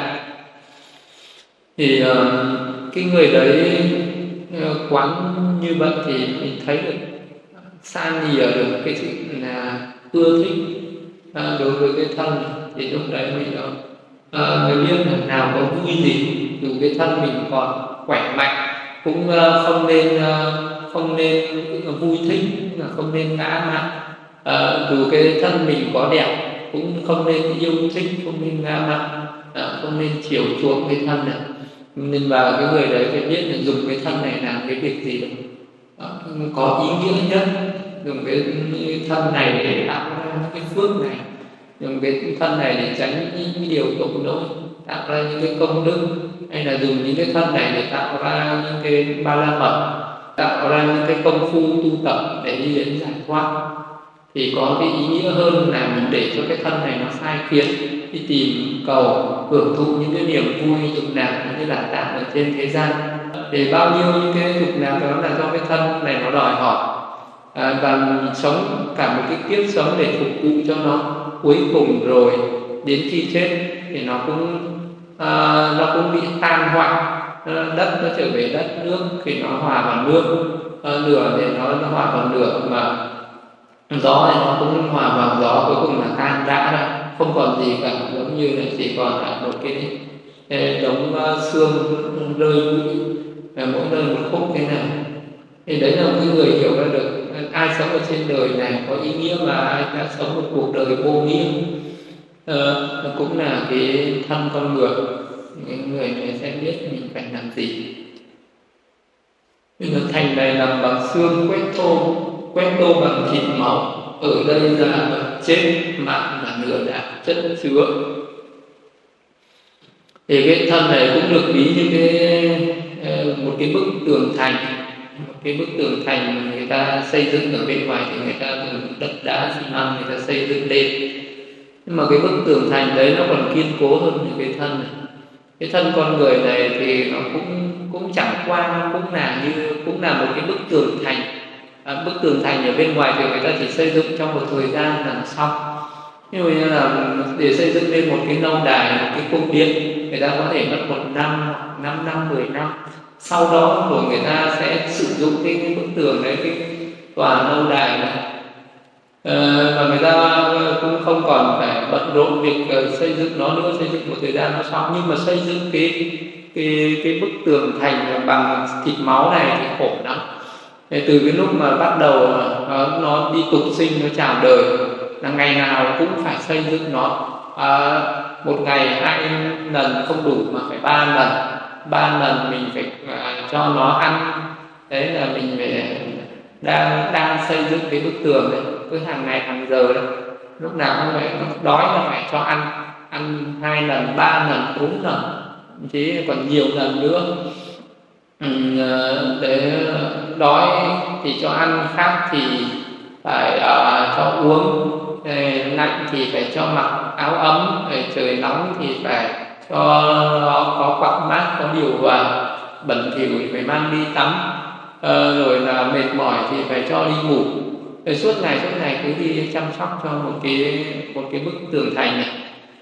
Thì cái người đấy quán như vậy thì mình thấy được xa lìa được cái sự là ưa thích đối với cái thân. Thì lúc đấy mình mới biết là nào có vui gì, dù cái thân mình còn khỏe mạnh cũng không nên vui thích, là không nên ngã mạn. Dù cái thân mình có đẹp cũng không nên yêu thích, không nên ngã mạn, không nên chiều chuộng cái thân này. Nên vào cái người đấy phải biết là dùng cái thân này làm cái việc gì có ý nghĩa nhất, dùng cái thân này để tạo ra những cái phước này, dùng cái thân này để tránh những điều tội lỗi, tạo ra những cái công đức, hay là dùng những cái thân này để tạo ra những cái ba la mật, tạo ra những cái công phu tu tập để đi đến giải thoát. Thì có cái ý nghĩa hơn là mình để cho cái thân này nó sai khiến, đi tìm cầu hưởng thụ những cái niềm vui dục lạc như là tạm ở trên thế gian. Để bao nhiêu những cái dục lạc đó là do cái thân này nó đòi hỏi, và mình sống cả một cái kiếp sống để phục vụ cho nó. Cuối cùng rồi đến khi chết thì nó cũng bị tan hoại, đất nó trở về đất, nước thì nó hòa vào nước, lửa thì nó hòa vào lửa, mà gió thì nó cũng hòa vào gió, cuối cùng là tan rã ra, không còn gì cả, giống như là chỉ còn lại một cái đống xương rơi bụi, mỗi nơi một khúc thế này. Thì đấy là một cái người hiểu ra được ai sống ở trên đời này có ý nghĩa, và ai đã sống một cuộc đời vô nghĩa, cũng là cái thân con người. Những người này sẽ biết mình phải làm gì. Nên thành này làm bằng xương quét tô bằng thịt máu, ở đây là vật chết, mạng là lửa đạn chất chứa. Thì cái thân này cũng được ví như một cái bức tường thành, mà người ta xây dựng ở bên ngoài, thì người ta dùng đất đá xi măng người ta xây dựng lên. Nhưng mà cái bức tường thành đấy nó còn kiên cố hơn những cái thân này. Cái thân con người này thì nó cũng chẳng qua cũng là một cái bức tường thành. Bức tường thành ở bên ngoài thì người ta chỉ xây dựng trong một thời gian là xong. Ví dụ như là để xây dựng lên một cái lâu đài, một cái cung điện, người ta có thể mất 1 năm, 5 năm, 10 năm. Sau đó rồi người ta sẽ sử dụng cái bức tường đấy, cái tòa lâu đài này, và người ta cũng không còn phải bận rộn việc xây dựng nó nữa, xây dựng một thời gian nó xong. Nhưng mà xây dựng cái bức tường thành bằng thịt máu này thì khổ lắm. Từ cái lúc mà bắt đầu nó đi tục sinh, nó chào đời, là ngày nào cũng phải xây dựng nó. Một ngày 2 lần không đủ mà phải 3 lần. 3 lần mình phải cho nó ăn. Đấy là mình phải đang xây dựng cái bức tường đấy, cứ hàng ngày hàng giờ đấy, lúc nào cũng phải đói là phải cho ăn 2 lần, 3 lần, 4 lần, chứ còn nhiều lần nữa. Để đói thì cho ăn, khát thì phải cho uống, lạnh thì phải cho mặc áo ấm, trời nóng thì phải cho nó có quạt mát, có điều hòa, bẩn thỉu thì phải mang đi tắm, rồi là mệt mỏi thì phải cho đi ngủ. Suốt ngày cứ đi chăm sóc cho một cái bức tường thành này.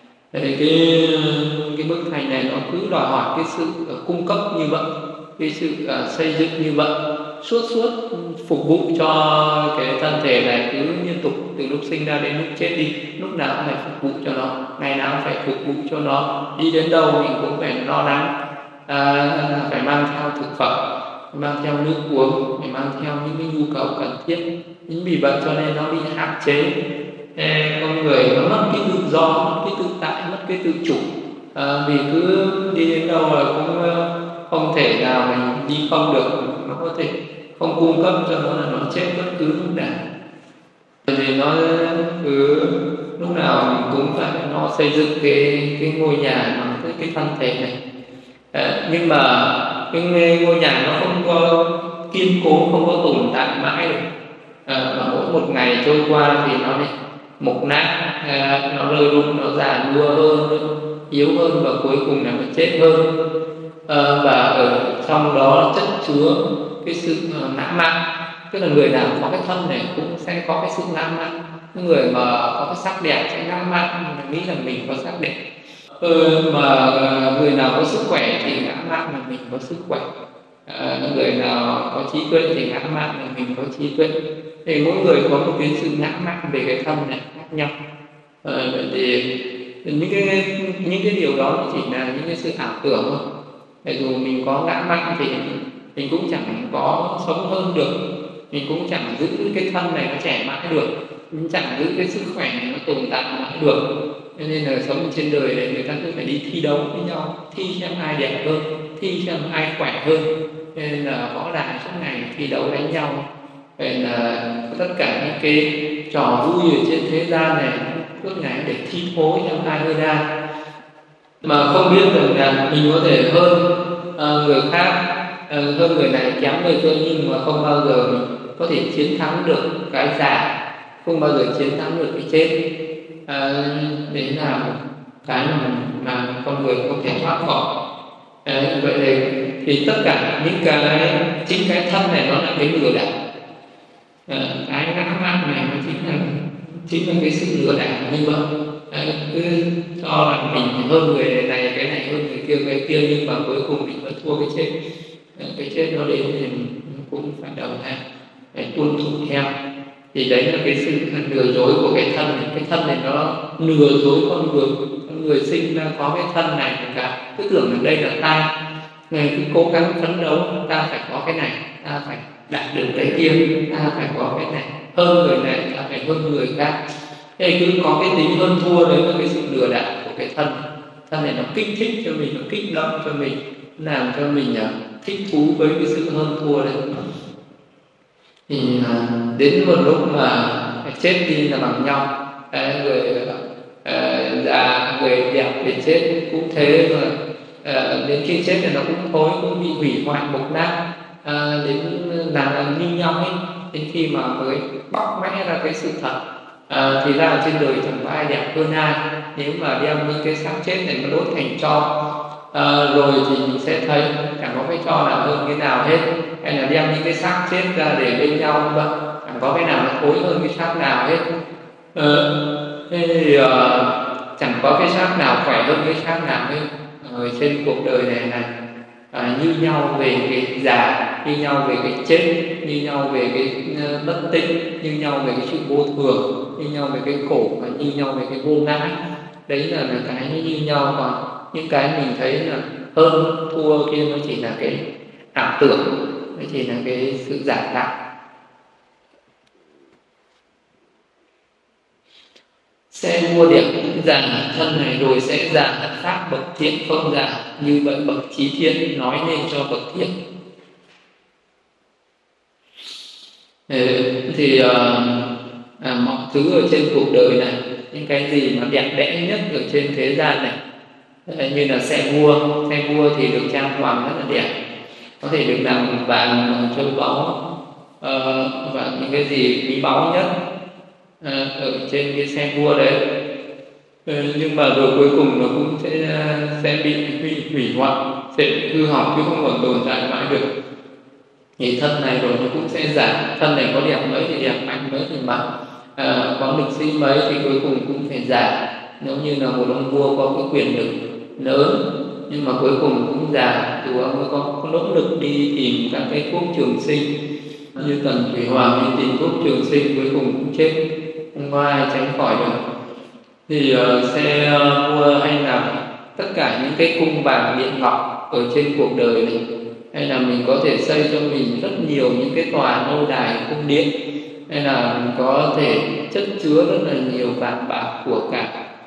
Cái bức thành này nó cứ đòi hỏi cái sự cung cấp như vậy, cái sự xây dựng như vậy, suốt phục vụ cho cái thân thể này cứ liên tục, từ lúc sinh ra đến lúc chết đi, lúc nào cũng phải phục vụ cho nó, ngày nào cũng phải phục vụ cho nó. Đi đến đâu mình cũng phải lo lắng, phải mang theo thực phẩm, mang theo nước uống, phải mang theo những cái nhu cầu cần thiết. Chính vì vậy cho nên nó bị hạn chế. Con người nó mất cái tự do, mất cái tự tại, mất cái tự chủ, vì cứ đi đến đâu là cũng không thể nào mình đi không được, nó có thể không cung cấp cho nó là nó chết bất cứ lúc nào. Thì nó cứ lúc nào mình cũng phải nó xây dựng cái ngôi nhà bằng cái thân thể này. Nhưng mà cái ngôi nhà nó không có kiên cố, không có tồn tại mãi được. Mà mỗi một ngày trôi qua thì nó lại mục nát, nó rơi rụng, nó già nua hơn, yếu hơn, và cuối cùng là nó chết hơn. Và ở trong đó chất chứa cái sự ngã mạn. Tức là người nào có cái thân này cũng sẽ có cái sự ngã mạn. Những người mà có cái sắc đẹp sẽ ngã mạn, nghĩ là mình có sắc đẹp. Mà người nào có sức khỏe thì ngã mạn là mình có sức khỏe. Người nào có trí tuệ thì ngã mạn là mình có trí tuệ. Thì mỗi người có một cái sự ngã mạn về cái thân này khác nhau. Vậy thì những cái điều đó chỉ là những cái sự ảo tưởng thôi. Dù mình có ngã mạn thì mình cũng chẳng có sống hơn được, mình cũng chẳng giữ cái thân này nó trẻ mãi được, mình chẳng giữ cái sức khỏe này nó tồn tại mãi được. Cho nên là sống trên đời này người ta cứ phải đi thi đấu với nhau, thi xem ai đẹp hơn, thi xem ai khỏe hơn. Cho nên là võ đài suốt ngày thi đấu đánh nhau. Vậy là tất cả những cái trò vui ở trên thế gian này suốt ngày để thi thố xem ai hơn ai, mà không biết được là mình có thể hơn người khác, hơn người này kém người kia, nhưng mà không bao giờ mình có thể chiến thắng được cái già, không bao giờ chiến thắng được cái chết. Đấy là cái mà con người không thể thoát khỏi. Vậy thì tất cả những chính cái thân này nó là cái lừa đảo. Cái ngã mạn này nó chính là cái sự lừa đảo như vậy. Cứ cho là mình hơn người này, cái này hơn người kia, cái kia, nhưng mà cuối cùng mình vẫn thua cái chết. Cái chết nó đến thì mình cũng phải đầu hàng, phải tuân thủ theo. Thì đấy là cái sự lừa dối của cái thân này. Cái thân này nó lừa dối con người. Con người sinh ra có cái thân này cả, cứ tưởng là đây là ta, cứ cố gắng phấn đấu, ta phải có cái này, ta phải đạt được cái kia, ta phải có cái này, hơn người này, ta phải hơn người khác. Thế cứ có cái tính hơn thua, đấy là cái sự lừa đảo của cái thân. Thân này nó kích thích cho mình, nó kích động cho mình, làm cho mình thích thú với cái sự hơn thua đấy. Thì đến một lúc mà chết đi là bằng nhau. Người già, người đẹp thì chết cũng thế rồi. Đến khi chết thì nó cũng thối, cũng bị hủy hoại, mục nát, đến là như nhau ấy. Đến khi mà mới bóc mẽ ra cái sự thật, Thì ra ở trên đời chẳng có ai đẹp hơn ai. Nếu mà đem những cái xác chết này mà đốt thành tro rồi thì mình sẽ thấy chẳng có cái tro nào hơn cái nào hết. Hay là đem những cái xác chết ra để bên nhau, chẳng có cái nào nó thối hơn cái xác nào hết. Thế thì chẳng có cái xác nào khỏe hơn cái xác nào hết. Trên cuộc đời này như nhau về cái già, như nhau về cái chết, như nhau về cái bất tích, như nhau về cái sự vô thường, như nhau về cái khổ, và như nhau về cái vô ngã. Đấy là cái như nhau. Còn những cái mình thấy là hơn thua kia nó chỉ là cái ảo tưởng, nó chỉ là cái sự giả tạo. Xe mua đẹp già thân này rồi sẽ già khác bậc thiện không già, như vậy bậc trí thiện nói nên cho bậc thiện. Thì mọi thứ ở trên cuộc đời này, những cái gì mà đẹp đẽ nhất ở trên thế gian này, như là xe vua thì được trang hoàng rất là đẹp, có thể được làm vàng, châu báu và những cái gì quý báu nhất ở trên cái xe vua đấy. Nhưng mà rồi cuối cùng nó cũng sẽ bị hủy hoại, sẽ hư hỏng chứ không còn tồn tại mãi được. Thì thân này rồi nó cũng sẽ giả, thân này có đẹp mấy thì đẹp, mạnh mấy thì mạnh, có lực sĩ mấy thì cuối cùng cũng phải giả. Nếu như là một ông vua có cái quyền lực lớn nhưng mà cuối cùng cũng già, dù ông ấy có nỗ lực đi tìm các cái thuốc trường sinh, như Tần Thủy Hoàng đi tìm thuốc trường sinh cuối cùng cũng chết, không có ai tránh khỏi được. Thì xe vua hay là tất cả những cái cung vàng điện ngọc ở trên cuộc đời này, hay là mình có thể xây cho mình rất nhiều những cái tòa lâu đài cung điện, hay là mình có thể chất chứa rất là nhiều vàng bạc của cải,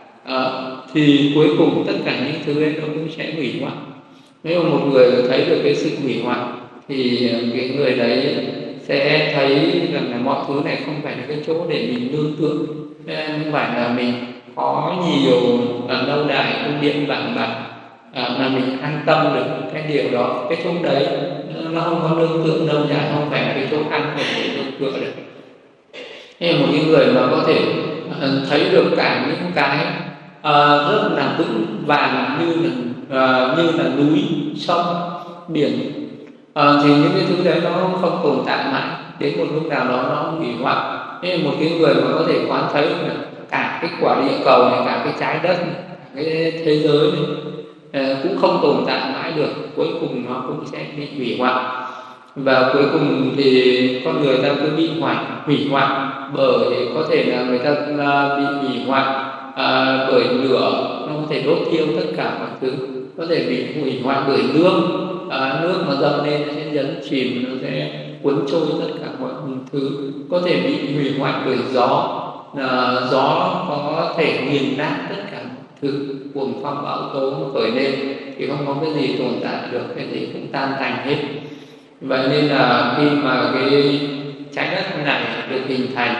thì cuối cùng tất cả những thứ ấy nó cũng sẽ hủy hoại. Nếu một người thấy được cái sự hủy hoại thì cái người đấy sẽ thấy rằng là mọi thứ này không phải là cái chỗ để mình nương tựa, không phải là mình có nhiều lâu đài cung điện vàng bạc mà mình an tâm được cái điều đó. Cái chỗ đấy nó không có nương tựa lâu dài, không phải là cái chỗ an ổn để nương tựa được. Thế một cái người mà có thể thấy được cả những cái rất là vững vàng như là núi, sông, biển, thì những cái thứ đấy nó không tồn tại mãi, đến một lúc nào đó nó hủy hoại. Thế một cái người mà có thể quán thấy là cả cái quả địa cầu này, cả cái trái đất này, cái thế giới này cũng không tồn tại mãi được, cuối cùng nó cũng sẽ bị hủy hoại. Và cuối cùng thì con người ta cứ bị hủy hoại bởi có thể là người ta bị hủy hoại bởi lửa, nó có thể đốt thiêu tất cả mọi thứ, có thể bị hủy hoại bởi nước mà dâng lên nó sẽ nhấn chìm, nó sẽ cuốn trôi tất cả mọi thứ, có thể bị hủy hoại bởi gió, gió có thể nghiền nát tất cả mọi thứ, cuồng phong bão tố nó khởi lên thì không có cái gì tồn tại được, cái gì cũng tan tành hết. Vậy nên là khi mà cái trái đất này được hình thành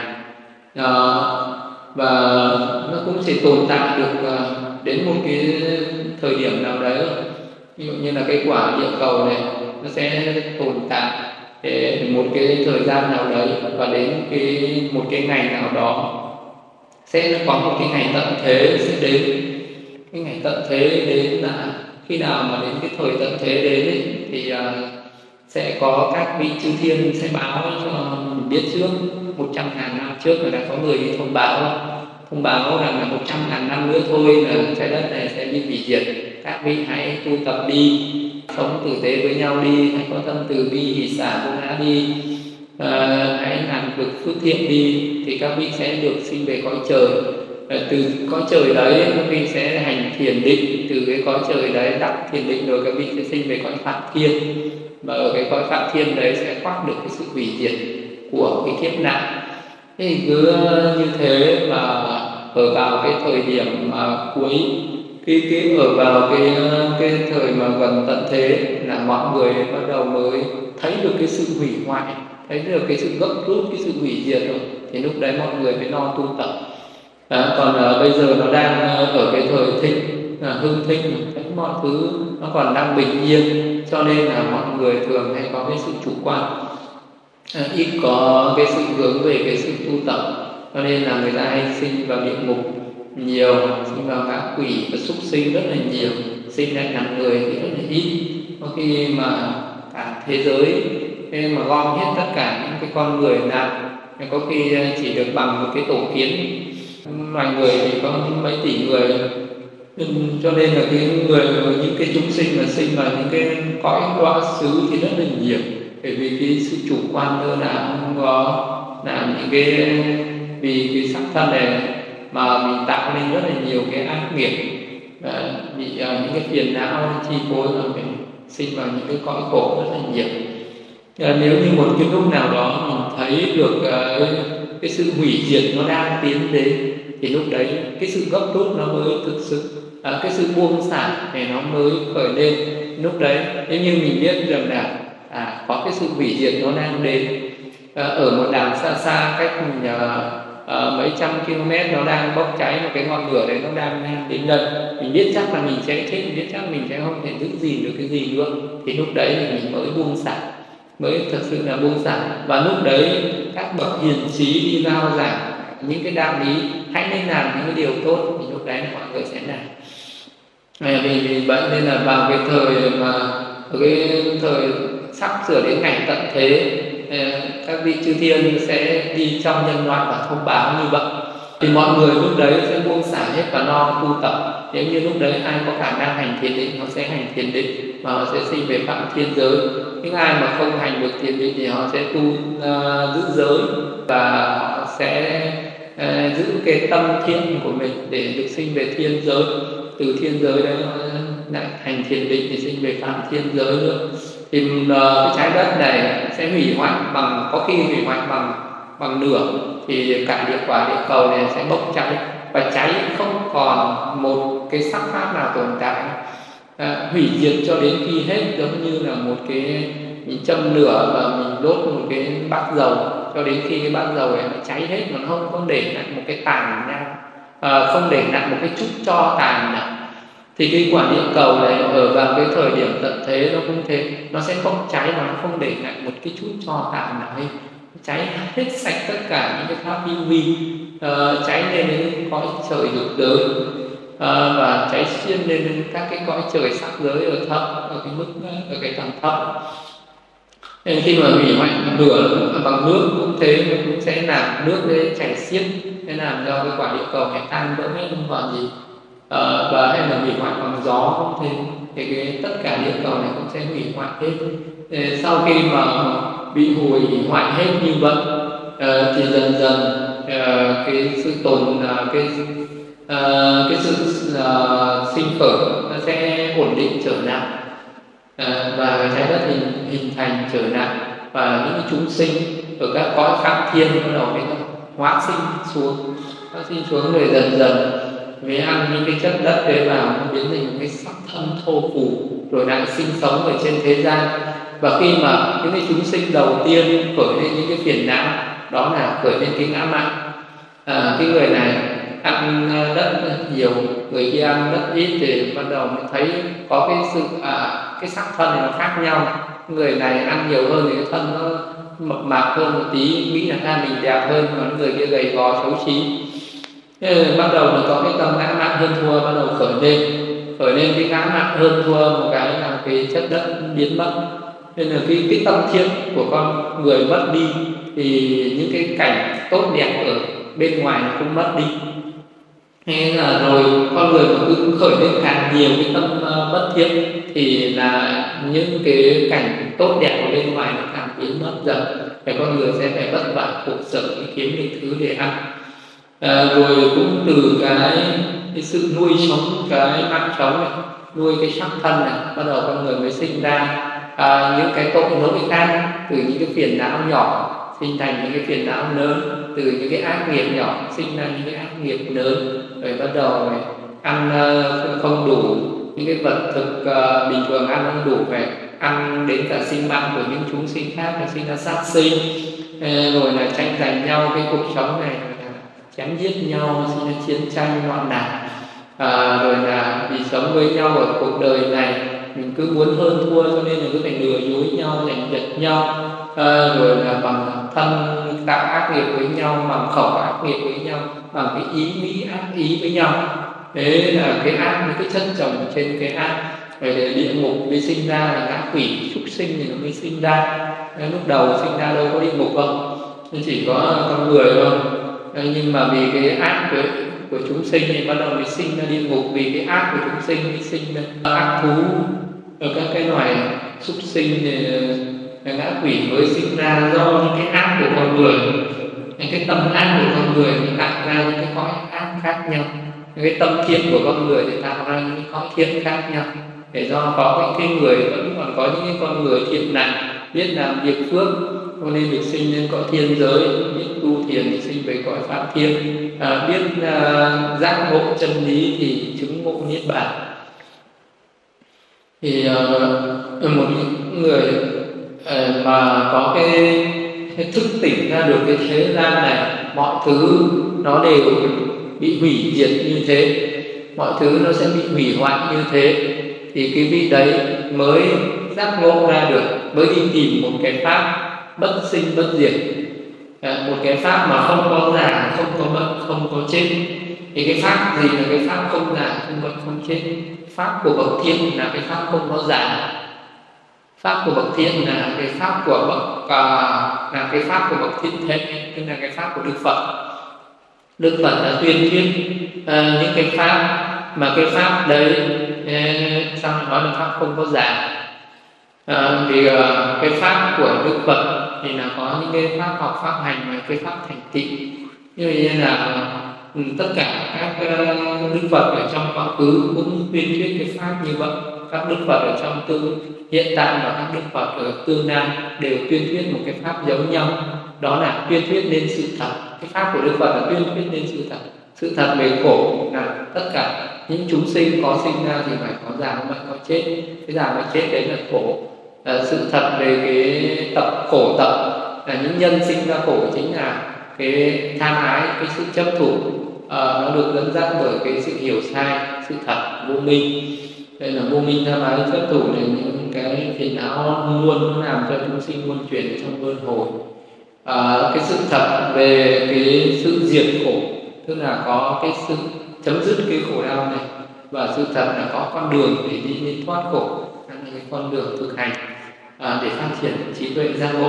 và nó cũng chỉ tồn tại được đến một cái thời điểm nào đấy. Ví dụ như là cái quả địa cầu này nó sẽ tồn tại để một cái thời gian nào đấy, và đến một cái ngày nào đó sẽ có một cái ngày tận thế sẽ đến. Cái ngày tận thế đến là khi nào mà đến cái thời tận thế đến ấy, thì sẽ có các vị chư thiên sẽ báo cho mình biết trước 100.000 năm trước, là đã có người đi thông báo rằng là 100.000 năm nữa thôi là trái đất này sẽ bị hủy diệt. Các vị hãy tu tập đi, sống tử tế với nhau đi, hãy có tâm từ bi hỷ xả vô ngã đi, hãy làm việc phước thiện đi, thì các vị sẽ được sinh về cõi trời. Từ cõi trời đấy các vị sẽ hành thiền định, từ cái cõi trời đấy đắc thiền định rồi các vị sẽ sinh về cõi Phạm Thiên, và ở cái cõi Phạm Thiên đấy sẽ thoát được cái sự hủy diệt của cái kiếp nạn. Thế thì cứ như thế mà ở vào cái thời điểm cuối, cái ở vào cái thời mà gần tận thế là mọi người bắt đầu mới thấy được cái sự hủy hoại, thấy được cái sự gấp rút, cái sự hủy diệt rồi, thì lúc đấy mọi người mới lo tu tập. Còn bây giờ nó đang ở cái thời thịnh, hưng thịnh, thấy mọi thứ nó còn đang bình yên, cho nên là mọi người thường hay có cái sự chủ quan, ít có cái sự hướng về cái sự tu tập. cho nên là người ta hay sinh vào địa ngục nhiều, sinh vào ngạ quỷ và súc sinh rất là nhiều, sinh lại làm người thì rất là ít. Có khi mà cả thế giới mà gom hết tất cả những cái con người nào, có khi chỉ được bằng một cái tổ kiến. Loài người thì có mấy tỷ người, cho nên là những cái chúng sinh mà sinh vào những cái cõi đọa xứ thì rất là nhiều, bởi vì cái sự chủ quan lơ là không có làm những cái, vì cái sắc thân này mà mình tạo nên rất là nhiều cái ác nghiệp, bị những cái phiền não chi phối, và mình sinh vào những cái cõi khổ rất là nhiều. Nếu như một cái lúc nào đó mình thấy được cái sự hủy diệt nó đang tiến đến, thì lúc đấy cái sự gấp rút nó mới thực sự, cái sự buông xả thì nó mới khởi lên. Lúc đấy nếu như mình biết rằng là có cái sự hủy diệt nó đang đến, ở một đàng xa xa cách mình mấy trăm km nó đang bốc cháy, một cái ngọn lửa đấy nó đang đến gần, mình biết chắc là mình sẽ chết, mình biết chắc mình sẽ không thể giữ gìn được cái gì nữa, thì lúc đấy thì mình mới buông xả, mới thực sự là buông xả. Và lúc đấy các bậc hiền trí đi rao giảng những cái đạo lý, hãy nên làm những cái điều tốt, thì lúc đấy mọi người sẽ làm. Vì vậy nên là vào cái thời mà ở cái thời sắp sửa đến ngày tận thế, các vị chư thiên sẽ đi trong nhân loại và thông báo như vậy, thì mọi người lúc đấy sẽ buông xả hết và lo tu tập. Nếu như lúc đấy ai có khả năng hành thiền định, họ sẽ hành thiền định và họ sẽ sinh về phạm thiên giới. Những ai mà không hành được thiền định thì họ sẽ tu giữ giới, và họ sẽ giữ cái tâm thiện của mình để được sinh về thiên giới. Từ thiên giới đấy họ lại hành thiền định thì sinh về phạm thiên giới nữa. Thì cái trái đất này sẽ hủy hoại bằng, có khi hủy hoại bằng nửa, thì cả địa quả địa cầu này sẽ bốc cháy, và cháy không còn một cái sắc pháp nào tồn tại, hủy diệt cho đến khi hết. Giống như là một cái mình châm lửa và mình đốt một cái bát dầu, cho đến khi cái bát dầu này nó cháy hết mà nó không có để lại một cái tàn nào, không để lại một cái chút tro tàn nào. Thì cái quả địa cầu này ở vào cái thời điểm tận thế nó cũng thế, nó sẽ không cháy mà nó không để lại một cái chút tro tàn nào hết, cháy hết sạch tất cả những cái pháp hữu vi, cháy lên đến cõi trời dục giới, và cháy xuyên lên đến các cái cõi trời sắc giới ở thấp, ở cái mức, ở cái tầng thấp. Nên khi mà hủy hoại lửa bằng nước cũng thế, nó cũng sẽ làm nước đấy chảy xiết, nên làm cho cái quả địa cầu này tan vỡ hết, không còn gì. Và hay là hủy hoại bằng gió cũng thế, thì tất cả địa cầu này cũng sẽ hủy hoại hết. Sau khi mà bị hủy hoại hết như vậy, thì dần dần cái sự cái sự sinh khởi nó sẽ ổn định trở lại, và cái trái đất hình thành trở lại, và những chúng sinh ở các cõi phạm thiên bắt đầu mới hóa sinh xuống, rồi dần dần mới ăn những cái chất đất đấy vào, nó biến thành một cái sắc thân thô phù, rồi lại sinh sống ở trên thế gian. Và khi mà những cái chúng sinh đầu tiên khởi lên những cái phiền não, đó là khởi lên cái ngã mạn. Cái người này ăn đất nhiều, người kia ăn đất ít, thì bắt đầu mới thấy có cái sự cái sắc thân này nó khác nhau. Người này ăn nhiều hơn thì cái thân nó mập mạp hơn một tí, nghĩ là mình đẹp hơn, còn người kia gầy gò xấu xí. Bắt đầu nó có cái tâm ngã mạn hơn thua bắt đầu khởi lên cái ngã mạn hơn thua một cái là cái chất đất biến mất. Nên là cái tâm thiện của con người mất đi, thì những cái cảnh tốt đẹp ở bên ngoài nó cũng mất đi. Thế là rồi con người mà cứ khởi lên càng nhiều cái tâm bất thiện, thì là những cái cảnh tốt đẹp ở bên ngoài nó càng biến mất dần, và con người sẽ phải vất vả khổ sở để kiếm những thứ để ăn. Rồi cũng từ cái sự nuôi sống cái mạng sống này, nuôi cái sắc thân này, bắt đầu con người mới sinh ra những cái tội lỗi khác, từ những cái phiền não nhỏ sinh thành những cái phiền não lớn, từ những cái ác nghiệp nhỏ sinh ra những cái ác nghiệp lớn, rồi bắt đầu ăn không đủ, những cái vật thực bình thường ăn không đủ, phải ăn đến cả sinh mạng của những chúng sinh khác, là sinh ra sát sinh, rồi là tranh giành nhau cái cuộc sống này, chém giết nhau, sinh ra chiến tranh loạn lạc, rồi là vì sống với nhau ở cuộc đời này mình cứ muốn hơn thua, cho nên là cứ phải lừa dối nhau, giành giật nhau, rồi là bằng thân tạo ác nghiệp với nhau, bằng khẩu ác nghiệp với nhau, bằng cái ý nghĩ ác ý với nhau. Đấy là cái ác, những cái chất chồng trên cái ác. Rồi để địa ngục mới sinh ra, là ngã quỷ súc sinh thì nó mới sinh ra. Đấy, lúc đầu sinh ra đâu có địa ngục không, chỉ có con người thôi. Đấy, nhưng mà vì cái ác của chúng sinh thì bắt đầu mới sinh ra địa ngục. Vì cái ác của chúng sinh mới sinh ra ác thú, ở các cái loài súc sinh thì ngã quỷ mới sinh ra do những cái ác của con người. Những cái tâm ác của con người thì tạo ra những cái cõi ác khác nhau. Những cái tâm thiện của con người thì tạo ra những cái cõi thiện khác nhau. Để do có những cái người vẫn còn có những cái con người thiện lành, biết làm việc phước, cho nên được sinh lên cõi thiên giới, biết tu thiền thì sinh về cõi phạm thiên, biết giác ngộ chân lý thì chứng ngộ niết bàn. Thì một người mà có cái thức tỉnh ra được cái thế gian này, mọi thứ nó đều bị hủy diệt như thế, mọi thứ nó sẽ bị hủy hoại như thế, thì cái vị đấy mới giác ngộ ra được, mới đi tìm một cái pháp bất sinh bất diệt, một cái pháp mà không có già, không có bệnh, không có chết. Thì cái pháp gì là cái pháp không già, không bệnh, không chết? Pháp của bậc thiện là cái pháp không có già. Pháp của bậc thiện là cái pháp của bậc là cái pháp của bậc thiện thế, tức là cái pháp của Đức Phật. Đức Phật đã tuyên thuyết những cái pháp mà cái pháp đấy sao nói là pháp không có già. Vì cái pháp của Đức Phật thì là có những cái pháp học, pháp hành và cái pháp thành tựu. Như là tất cả các Đức Phật ở trong quá khứ cũng tuyên thuyết cái pháp như vậy. Các Đức Phật ở trong hiện tại và các Đức Phật ở tương lai đều tuyên thuyết một cái pháp giống nhau, đó là tuyên thuyết lên sự thật. Cái pháp của Đức Phật là tuyên thuyết lên sự thật. Sự thật về khổ là tất cả những chúng sinh có sinh ra thì phải có già, có bệnh, có chết. Cái già bệnh chết đấy là khổ. Sự thật về cái tập khổ tập là những nhân sinh ra khổ chính là cái tham ái, cái sự chấp thủ. Nó được dẫn dắt bởi cái sự hiểu sai sự thật vô minh. Đây là vô minh, tham ái, chấp thủ là những cái phiền não luôn làm cho chúng sinh luân chuyển trong luân hồi. Cái sự thật về cái sự diệt khổ, tức là có cái sự chấm dứt cái khổ đau này, và sự thật là có con đường để đi đến thoát khổ, là cái con đường thực hành để phát triển trí tuệ giác ngộ.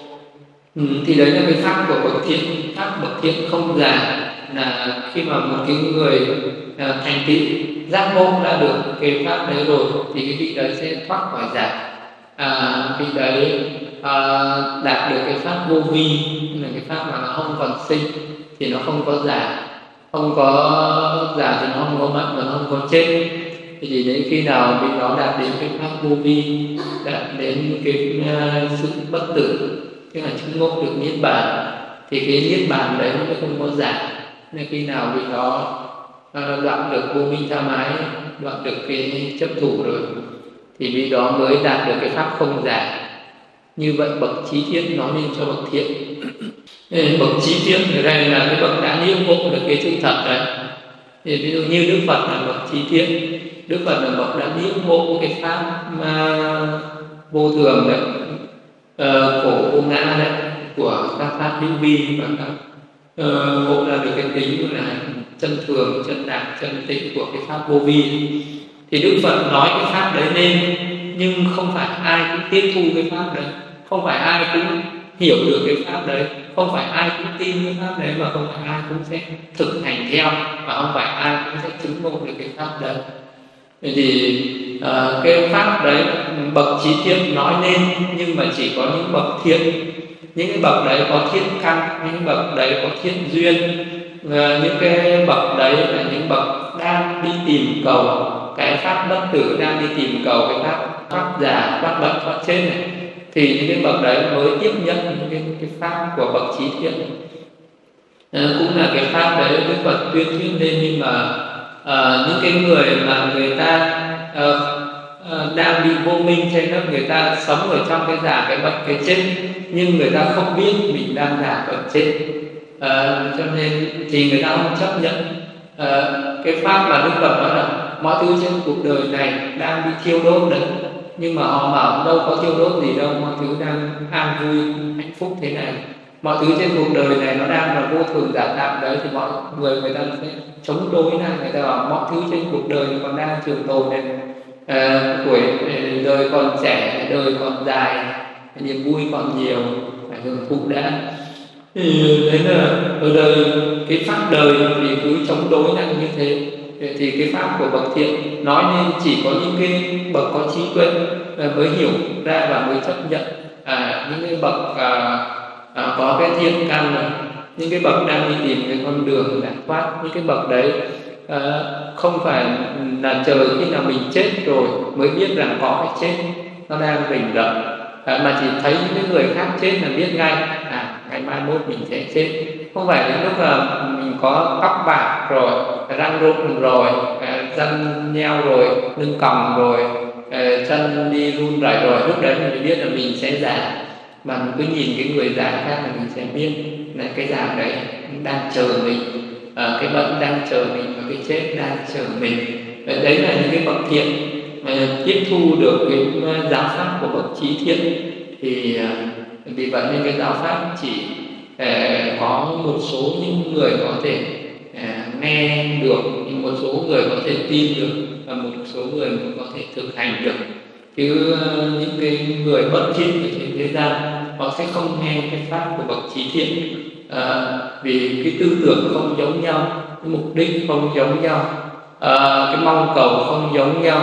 Thì đấy là cái pháp của bậc thiện. Pháp bậc thiện không già là khi mà một cái người thành tựu giác ngộ ra được cái pháp đấy rồi thì cái vị đấy sẽ thoát khỏi già. Vị đấy đạt được cái pháp vô vi, là cái pháp mà nó không còn sinh thì nó không có già, không có già thì nó không có bệnh và nó không có chết. Thì đến khi nào vị đó đạt đến cái pháp vô vi, đạt đến cái sự bất tử, tức là chứng ngộ được niết bàn, thì cái niết bàn đấy nó không có già. Nên khi nào vị đó đoạn được vô minh tham ái, đoạn được cái chấp thủ rồi, thì vị đó mới đạt được cái pháp không già. Như vậy bậc trí thiện nói lên cho bậc thiện. Bậc trí thiện ở đây là cái bậc đã liễu ngộ được cái sự thật đấy. Thì ví dụ như Đức Phật là bậc trí thiện, Đức Phật là bậc đã liễu ngộ cái pháp vô thường đấy, khổ vô ngã đấy, của các pháp hữu vi, và các ngộ ra được cái tính là chân thường, chân đẳng, chân tịnh của cái pháp vô vi. Thì Đức Phật nói cái pháp đấy lên, nhưng không phải ai cũng tiếp thu cái pháp đấy, không phải ai cũng hiểu được cái pháp đấy, không phải ai cũng tin cái pháp đấy, và không phải ai cũng sẽ thực hành theo, và không phải ai cũng sẽ chứng ngộ được cái pháp đấy. Vậy thì cái pháp đấy bậc trí thiện nói lên, nhưng mà chỉ có những bậc thiện, những cái bậc đấy có thiện căn, những cái bậc đấy có thiện duyên, những cái bậc đấy là những bậc đang đi tìm cầu cái pháp bất tử, đang đi tìm cầu cái pháp thoát già, thoát bệnh, thoát chết này, thì những cái bậc đấy mới tiếp nhận những cái pháp của bậc trí thiện. Cũng là cái pháp đấy Đức Phật tuyên thuyết lên, nhưng mà những cái người mà người ta đang bị vô minh, cho nên người ta sống ở trong cái già, cái bệnh, cái chết, nhưng người ta không biết mình đang già, bệnh, chết, cho nên thì người ta không chấp nhận cái pháp mà Đức Phật nói là mọi thứ trên cuộc đời này đang bị thiêu đốt đấy, nhưng mà họ bảo đâu có thiêu đốt gì đâu, mọi thứ đang an vui, hạnh phúc thế này. mọi thứ trên cuộc đời này nó đang là vô thường giả tạm đấy, thì mọi người ta sẽ chống đối lại, người ta bảo mọi thứ trên cuộc đời còn đang trường tồn này, tuổi đời còn trẻ, đời còn dài, niềm vui còn nhiều, phải hưởng thụ đã. Thì đấy là ở đời cái pháp đời thì cứ chống đối lại như thế. Thì cái pháp của bậc thiện nói nên chỉ có những cái bậc có trí tuệ mới hiểu ra và mới chấp nhận. Những cái bậc có cái thiện căn, những cái bậc đang đi tìm cái con đường giải thoát, những cái bậc đấy không phải là chờ khi nào mình chết rồi mới biết rằng có cái chết nó đang rình rập, mà chỉ thấy những cái người khác chết là biết ngay ngày mai mốt mình sẽ chết. Không phải đến lúc là mình có tóc bạc rồi, răng rụng rồi, răng nheo rồi, lưng còng rồi, chân đi run rẩy rồi, lúc đấy mình biết là mình sẽ già. Mà mình cứ nhìn cái người già khác là mình sẽ biết là cái già đấy đang chờ mình, cái bệnh đang chờ mình, và cái chết đang chờ mình. Đấy là những cái bậc thiện tiếp thu được cái giáo pháp của bậc trí thiện. Thì vì vậy nên cái giáo pháp chỉ có một số những người có thể nghe được, một số người có thể tin được, và một số người mới có thể thực hành được. Chứ những cái người bất thiện ở trên thế gian họ sẽ không nghe cái pháp của bậc trí thiện, vì cái tư tưởng không giống nhau, cái mục đích không giống nhau, cái mong cầu không giống nhau,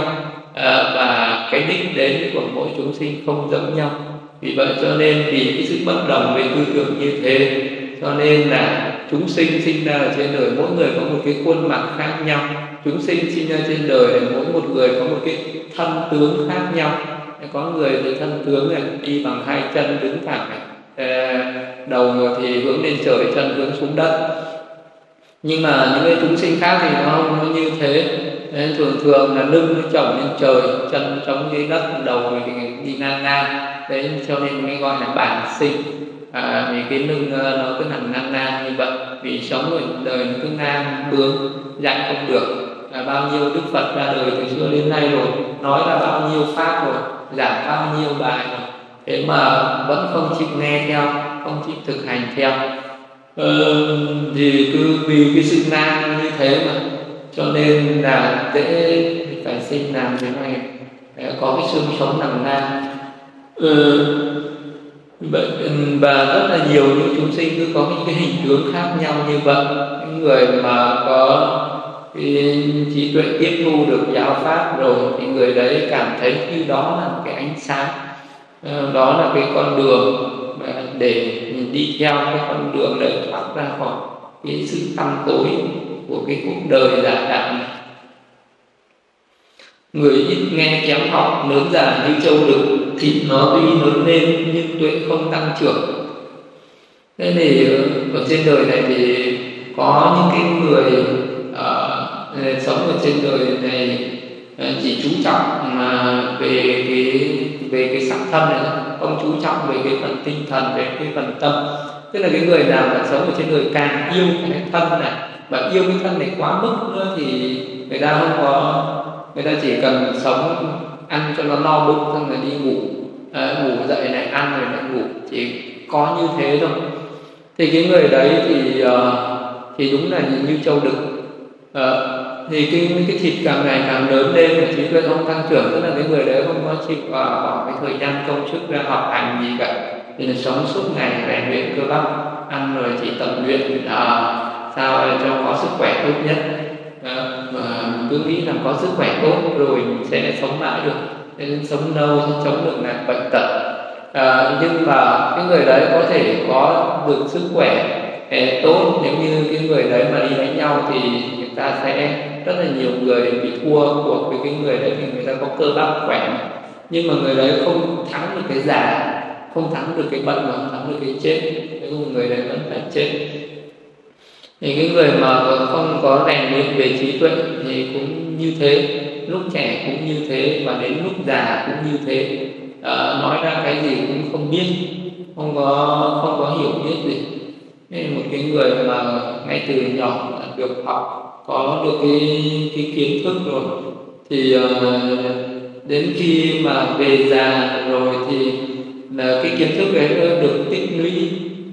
và cái đích đến của mỗi chúng sinh không giống nhau. Vì vậy cho nên vì cái sự bất đồng về tư tưởng như thế, cho nên là chúng sinh sinh ra ở trên đời mỗi người có một cái khuôn mặt khác nhau. Chúng sinh sinh ra trên đời thì mỗi một người có một cái thân tướng khác nhau. Có người thì thân tướng này đi bằng hai chân đứng thẳng này, đầu thì hướng lên trời, chân hướng xuống đất. Nhưng mà những cái chúng sinh khác thì nó không như thế. Thường là lưng nó chổng lên trời, chân chống dưới đất, đầu thì đi ngang ngang. Đấy cho nên mới gọi là bản sinh. Vì cái lưng nó cứ nằm ngang ngang như vậy, vì sống ở đời nó cứ ngang bướng, dạy không được. Bao nhiêu Đức Phật ra đời từ xưa đến nay rồi, nói là bao nhiêu pháp rồi, giảng bao nhiêu bài rồi, thế mà vẫn không chịu nghe theo, không chịu thực hành theo. Thì cứ vì cái sự ngang như thế mà, cho nên là dễ phải sinh làm thế này, có cái xương sống nằm ngang. Và rất là nhiều những chúng sinh cứ có những cái hình tướng khác nhau như vậy. Những người mà có cái trí tuệ tiếp thu được giáo pháp rồi thì người đấy cảm thấy như đó là cái ánh sáng, đó là cái con đường để mình đi theo, cái con đường để thoát ra khỏi cái sự tăm tối của cái cuộc đời giả tạm này. Người ít nghe kém học, lớn già như châu đực, thịt nó tuy lớn lên nhưng tuệ không tăng trưởng. Thế thì ở trên đời này thì có những cái người sống ở trên đời này chỉ chú trọng về cái sắc thân này, không chú trọng về cái phần tinh thần, về cái phần tâm. Tức là cái người nào mà sống ở trên đời càng yêu cái thân này và yêu cái thân này quá mức nữa thì người ta chỉ cần sống ăn cho nó no bụng xong rồi đi ngủ, ngủ dậy này ăn rồi lại ngủ, chỉ có như thế thôi. Thì cái người đấy thì đúng là như châu đực. Thì cái thịt càng ngày càng lớn lên và trí tuệ không tăng trưởng, tức là cái người đấy không có chịu bỏ cái thời gian công sức ra học hành gì cả, thì là sống suốt ngày rèn luyện cơ bắp, ăn rồi chỉ tập luyện sao cho có sức khỏe tốt nhất, và cứ nghĩ là có sức khỏe tốt rồi mình sẽ sống mãi được, nên sống lâu sẽ chống được lại bệnh tật. Nhưng mà cái người đấy có thể có được sức khỏe tốt, nếu như cái người đấy mà đi đánh nhau thì người ta sẽ rất là nhiều người bị thua của cái người đấy, vì người ta có cơ bắp khỏe, nhưng mà người đấy không thắng được cái già, không thắng được cái bệnh, mà không thắng được cái chết, cái người đấy vẫn phải chết. Thì cái người mà không có rèn luyện về trí tuệ thì cũng như thế, lúc trẻ cũng như thế và đến lúc già cũng như thế. Nói ra cái gì cũng không biết, không có hiểu biết gì. Nên một cái người mà ngay từ nhỏ được học, có được cái kiến thức rồi, thì đến khi mà về già rồi thì là cái kiến thức ấy được tích lũy,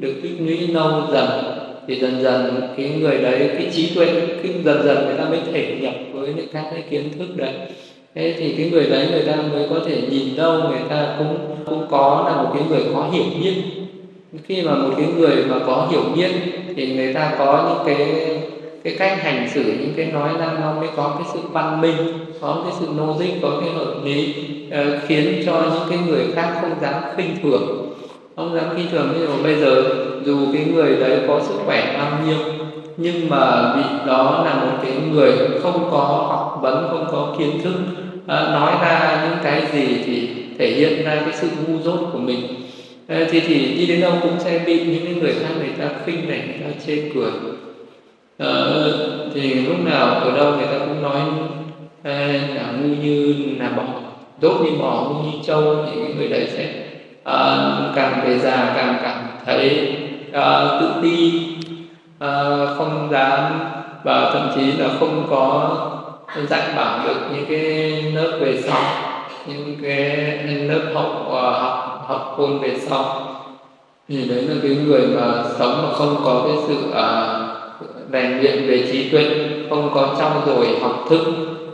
được tích lũy lâu dần thì dần dần cái người đấy, cái trí tuệ cái dần dần người ta mới thể nhập với những các cái kiến thức đấy. Thế thì cái người đấy người ta mới có thể nhìn đâu người ta cũng có là một cái người có hiểu biết. Khi mà một cái người mà có hiểu biết thì người ta có những cái cách hành xử, những cái nói ra nó mới có cái sự văn minh, có cái sự logic, có cái hợp lý, khiến cho những cái người khác không dám khinh thường. Không dám khinh thường. Ví dụ bây giờ dù cái người đấy có sức khỏe bao nhiêu nhưng mà vị đó là một cái người không có học vấn, không có kiến thức, nói ra những cái gì thì thể hiện ra cái sự ngu dốt của mình, thì đi đến đâu cũng sẽ bị những cái người khác người ta khinh nể, người ta chê cười. Thì lúc nào ở đâu người ta cũng nói là ngu như là bò, dốt như bò, ngu như trâu, thì cái người đấy sẽ càng về già càng cảm thấy tự ti, không dám, và thậm chí là không có dạy bảo được những cái lớp về sau, những cái lớp học khôn về sau. Thì đấy là cái người mà sống mà không có cái sự rèn luyện về trí tuệ, không có trau dồi học thức,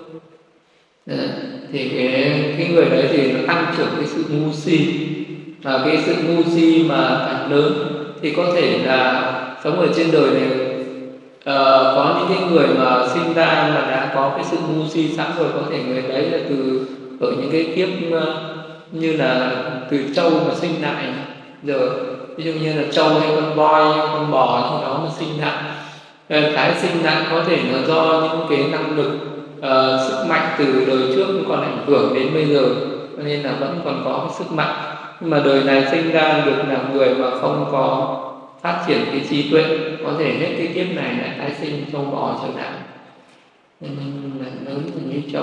thì cái người đấy thì nó tăng trưởng cái sự ngu si. Và cái sự ngu si mà càng lớn thì có thể là sống ở trên đời này, có những cái người mà sinh ra mà đã có cái sự ngu si sẵn rồi, có thể người đấy là từ ở những cái kiếp như là từ trâu mà sinh lại, giờ ví dụ như là trâu hay con voi, con bò thì đó mà sinh lại, tái sinh lại có thể là do những cái năng lực sức mạnh từ đời trước còn ảnh hưởng đến bây giờ, cho nên là vẫn còn có cái sức mạnh. Nhưng mà đời này sinh ra được là người mà không có phát triển cái trí tuệ, có thể hết cái kiếp này lại tái sinh trâu bò trở lại, nên là lớn như trâu.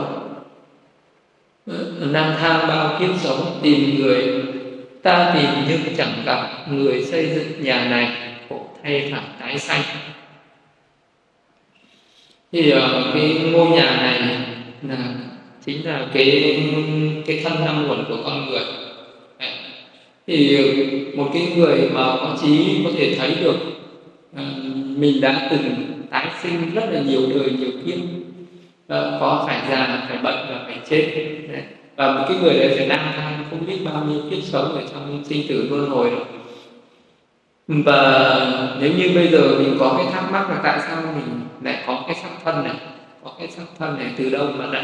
Lang thang bao kiếp sống tìm người, ta tìm nhưng chẳng gặp người xây dựng nhà này, khổ thay phải tái sanh. Thì cái ngôi nhà này là chính là cái thân năm nguồn của con người. Thì một cái người mà có trí có thể thấy được mình đã từng tái sinh rất là nhiều đời nhiều kiếp, có phải già, phải bệnh và phải chết. Và một cái người đấy phải lang thang không biết bao nhiêu kiếp sống ở trong sinh tử luân hồi rồi. Và nếu như bây giờ mình có cái thắc mắc là tại sao mình lại có cái sắc thân này, có cái sắc thân này từ đâu mà ra,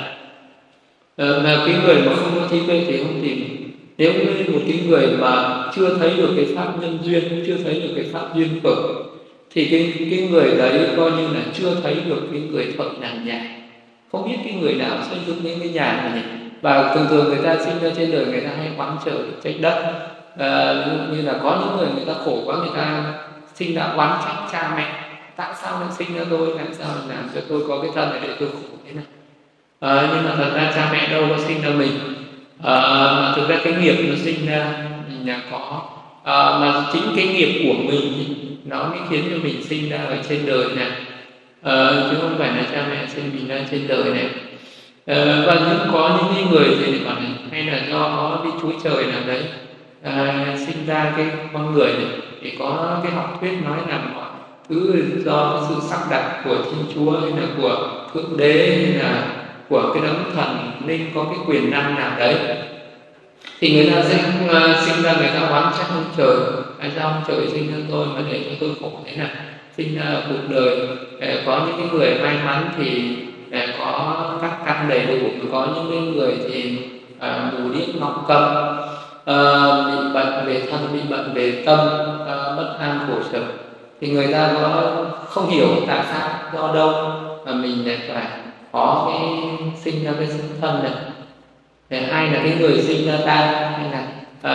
mà cái người mà không có trí tuệ thì không tìm. Nếu như một cái người mà chưa thấy được cái pháp nhân duyên, chưa thấy được cái pháp duyên khởi, thì cái người đấy coi như là chưa thấy được cái người thợ làm nhà, không biết cái người nào xây dựng những cái nhà này. Và thường người ta sinh ra trên đời người ta hay oán trời trách đất, như là có những người ta khổ quá, người ta sinh ra oán trách cha mẹ, tại sao lại sinh ra tôi, tại sao lại làm cho tôi có cái thân này để tôi khổ thế này. Nhưng mà thật ra cha mẹ đâu có sinh ra mình, mà thực ra cái nghiệp nó sinh ra là có, mà chính cái nghiệp của mình nó mới khiến cho mình sinh ra ở trên đời này, chứ không phải là cha mẹ sinh mình ra trên đời này. Và có những người thì bảo là hay là do có cái Chúa Trời nào đấy sinh ra cái con người này, thì có cái học thuyết nói là mọi thứ do cái sự sắp đặt của Thiên Chúa hay là của Thượng Đế hay là của cái đấng thần nên có cái quyền năng nào đấy, thì người ta sẽ sinh ra, người ta oán trách ông trời, tại sao ông trời sinh ra tôi mà để cho tôi khổ thế này, sinh ra cuộc đời. Có những cái người may mắn thì có các căn đầy đủ, có những cái người thì mù điếc ngọng câm, bị bệnh về thân, bị bệnh về tâm, bất an khổ sở, thì người ta có không hiểu tại sao, do đâu mà mình lại phải có cái sinh ra cái sinh thân này. Hay là cái người sinh ra ta, hay là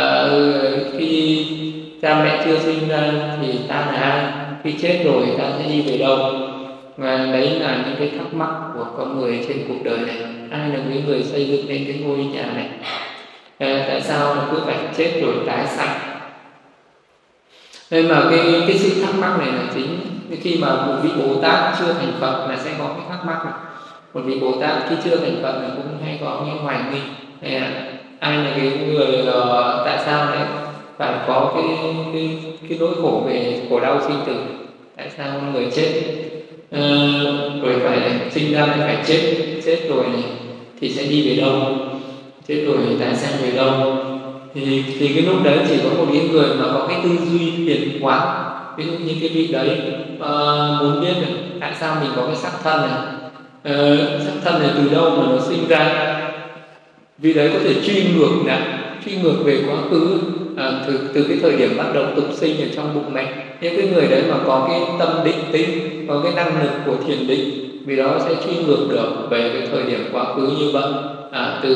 khi cha mẹ chưa sinh ra thì ta là ai, khi chết rồi ta sẽ đi về đâu. Và đấy là những cái thắc mắc của con người trên cuộc đời này. Ai là cái người xây dựng nên cái ngôi nhà này, tại sao cứ phải chết rồi tái sanh. Nên mà cái sự thắc mắc này là chính khi mà một vị Bồ Tát chưa thành Phật là sẽ có cái thắc mắc này. Một vị Bồ Tát khi chưa thành Phật là cũng hay có những hoài nghi, ai là cái người tại sao lại phải có cái nỗi khổ về khổ đau sinh tử. Tại sao con người chết rồi phải sinh ra lại phải chết rồi này thì sẽ đi về đâu, chết rồi tại sao về đâu? Thì cái lúc đấy chỉ có một cái người mà có cái tư duy thiền quán, ví dụ như cái vị đấy muốn biết được tại sao mình có cái sắc thân này, sắc thân này từ đâu mà nó sinh ra. Vị đấy có thể truy ngược về quá khứ, từ cái thời điểm bắt đầu tục sinh ở trong bụng mẹ. Những cái người đấy mà có cái tâm định tĩnh, có cái năng lực của thiền định, vì đó sẽ truy ngược được về cái thời điểm quá khứ như vậy. Từ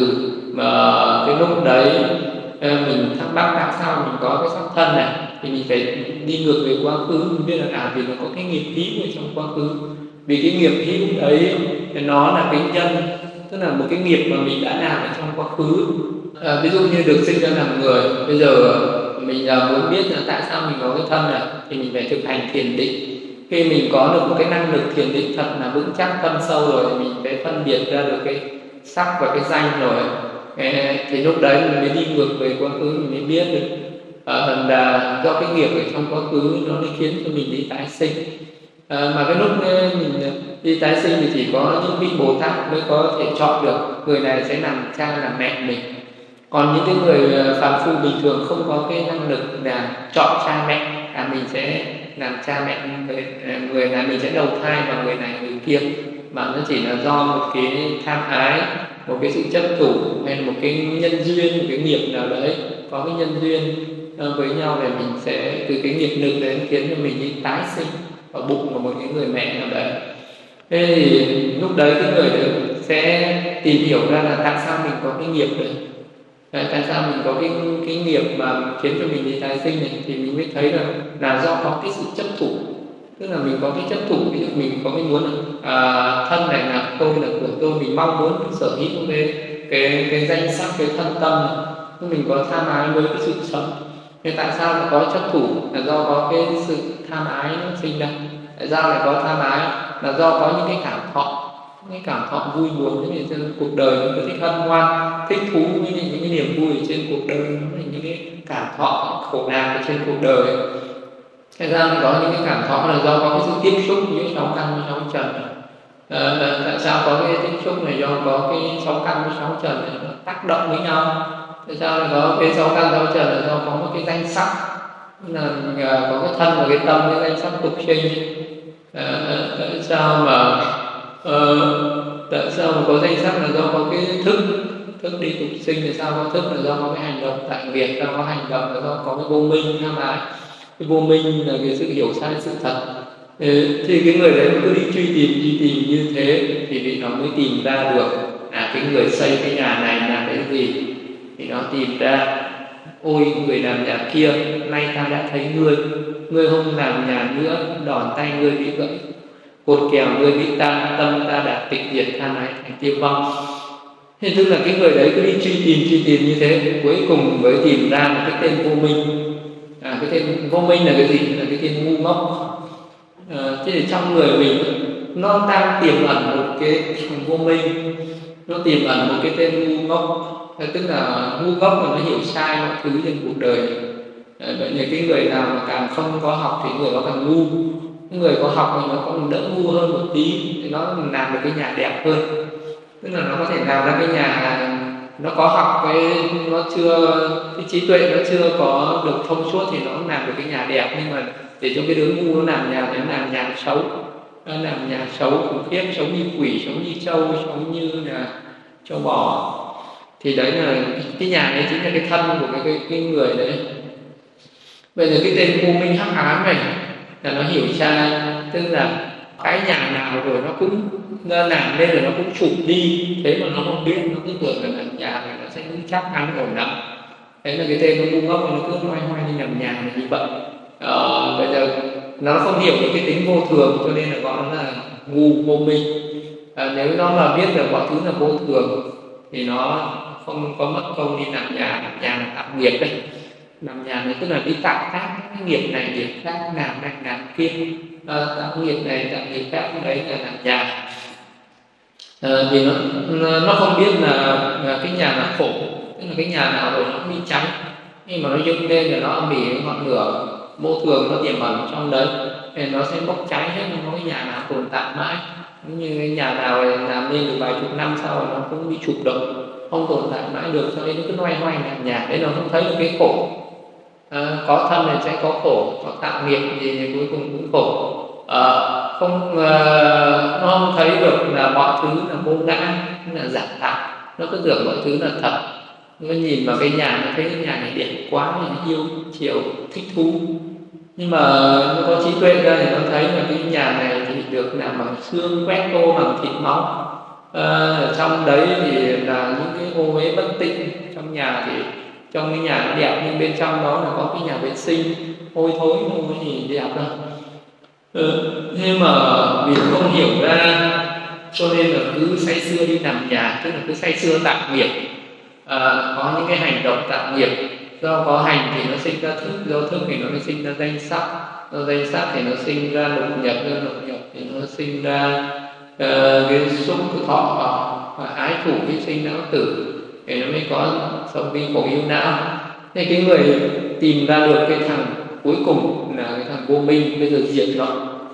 cái lúc đấy mình thắc mắc tại sao mình có cái sắc thân này thì mình phải đi ngược về quá khứ, mình biết là vì nó có cái nghiệp hữu ở trong quá khứ. Vì cái nghiệp hữu đấy nó là cái nhân, tức là một cái nghiệp mà mình đã làm ở trong quá khứ. Ví dụ như được sinh ra làm người, bây giờ mình muốn biết là tại sao mình có cái thân này thì mình phải thực hành thiền định. Khi mình có được một cái năng lực thiền định thật là vững chắc thâm sâu rồi thì mình phải phân biệt ra được cái sắc và cái danh rồi, thì lúc đấy mình mới đi ngược về quá khứ, mình mới biết được là do cái nghiệp ở trong quá khứ nó mới khiến cho mình đi tái sinh. Mà cái lúc mình đi tái sinh thì chỉ có những vị Bồ Tát mới có thể chọn được người này sẽ làm cha làm mẹ mình. Còn những cái người phàm phu bình thường không có cái năng lực là chọn cha mẹ, mình sẽ làm cha mẹ người này, mình sẽ đầu thai vào người này người kia, mà nó chỉ là do một cái tham ái, một cái sự chấp thủ hay là một cái nhân duyên, một cái nghiệp nào đấy có cái nhân duyên với nhau để mình sẽ từ cái nghiệp lực đấy khiến cho mình đi tái sinh ở bụng của một cái người mẹ nào đấy. Thế thì lúc đấy cái người đấy sẽ tìm hiểu ra là tại sao mình có cái nghiệp đấy, tại sao mình có cái nghiệp mà khiến cho mình đi tái sinh này, thì mình mới thấy là do có cái sự chấp thủ. Tức là mình có cái chấp thủ, ví dụ mình có cái muốn thân này là tôi, là của tôi, mình mong muốn sở hữu cái danh sắc, cái thân tâm này. Mình có tham ái với cái sự sống. Nhưng tại sao lại có chấp thủ? Là do có cái sự tham ái nó sinh ra. Tại sao lại có tham ái? Là do có những cái cảm thọ, những cái cảm thọ vui buồn như trên cuộc đời, mình có thích hân hoan, thích thú với những cái niềm vui ở trên cuộc đời, những cái cảm thọ khổ nạn ở trên cuộc đời. Tại sao có những cái cảm thọ? Là do có cái sự tiếp xúc với sáu căn với sáu trần. Tại sao có cái tiếp xúc này? Do có cái sáu căn với sáu trần này nó tác động với nhau. Tại sao lại có cái sáu căn sáu trần? Là do có một cái danh sắc, là có cái thân và cái tâm, cái danh sắc tục sinh. Tại sao mà có danh sắc? Là do có cái thức đi tục sinh. Tại sao có thức? Là do có cái hành động tại nghiệp. Sao có hành động? Là do có cái vô minh tham ái. Cái vô minh là cái sự hiểu sai sự thật. Thì cái người đấy cứ đi truy tìm như thế thì nó mới tìm ra được cái người xây cái nhà này là cái gì. Thì nó tìm ra, ôi người làm nhà kia, nay ta đã thấy ngươi không làm nhà nữa, đòn tay ngươi bị gãy, cột kèo ngươi bị tan, tâm ta đã tịch diệt, than ái thành tiêu vong. Thế tức là cái người đấy cứ đi truy tìm như thế, cuối cùng mới tìm ra một cái tên vô minh. Cái tên vô minh là cái gì? Là cái tên ngu ngốc. Thế thì trong người mình nó đang tiềm ẩn một cái vô minh, nó tiềm ẩn một cái tên ngu ngốc. Tức là ngu ngốc mà nó hiểu sai mọi thứ trên cuộc đời. Vậy là cái người nào mà càng không có học thì người đó càng ngu. Cái người có học thì nó còn đỡ ngu hơn một tí, thì nó làm được cái nhà đẹp hơn. Tức là nó có thể làm ra cái nhà, nó có học nó chưa, cái trí tuệ nó chưa có được thông suốt thì nó làm được cái nhà đẹp. Nhưng mà để cho cái đứa ngu nó làm nhà thì nó làm nhà xấu, nó làm nhà xấu khủng khiếp, sống như quỷ, sống như trâu, sống như là trâu bò. Thì đấy là cái nhà đấy chính là cái thân của cái người đấy. Vậy là cái tên vô minh hắc ám này là nó hiểu sai. Tức là cái nhà nào rồi nó cũng làm lên rồi nó cũng sụp đi, thế mà nó không biết, nó cứ tưởng là làm nhà này nó sẽ vững chắc ăn ổn lắm. Đấy là cái tên nó ngu ngốc, nó cứ loay hoay đi làm nhà này như vậy. Bây giờ nó không hiểu được cái tính vô thường, cho nên là gọi nó là ngu vô minh. Nếu nó mà biết được mọi thứ là vô thường thì nó không có mất công đi làm nhà là tạo nghiệp đấy. Làm nhà này tức là đi tạo tác cái nghiệp này nghiệp khác, làm này làm kia, tạo nghiệp này tạo nghiệp khác, đấy là làm nhà. Vì nó không biết là cái nhà là khổ, tức là cái nhà nào rồi nó bị cháy, nhưng mà nó dựng lên thì nó âm ỉ ngọn lửa vô thường nó tiềm ẩn trong đấy, thì nó sẽ bốc cháy hết, không có cái nhà nào tồn tại mãi. Cũng như cái nhà nào làm lên được vài chục năm sau nó cũng bị chụp động, không tồn tại mãi được, cho nên nó cứ loay hoay nhạt nhạt đấy, nó không thấy được cái khổ. Có thân thì sẽ có khổ, có tạo nghiệp thì cuối cùng cũng khổ. Nó không thấy được là mọi thứ là vô ngã, là giả tạo, nó cứ tưởng mọi thứ là thật. Nó nhìn vào cái nhà, nó thấy cái nhà này đẹp quá, nó yêu chiều thích thú, nhưng mà nó có trí tuệ ra thì nó thấy là cái nhà này thì được làm bằng xương quét tô, bằng thịt máu. Trong đấy thì là những cái ô uế bất tịnh. Trong nhà thì trong cái nhà nó đẹp, nhưng bên trong đó là có cái nhà vệ sinh hôi thối, không có gì đẹp đâu. Thế mà vì không hiểu ra cho nên là cứ say sưa đi làm nhà, tức là cứ say sưa tạo nghiệp. Có những cái hành động tạo nghiệp, do có hành thì nó sinh ra thức, do thức thì nó sinh ra danh sắc, do danh sắc thì nó sinh ra lục nhập, do lục nhập thì nó sinh ra cái xúc thọ, và ái thủ hy sinh não tử, thì nó mới có sống vi khổ yêu não. Thế cái người tìm ra được cái thằng cuối cùng là cái thằng vô minh, bây giờ diệt nó.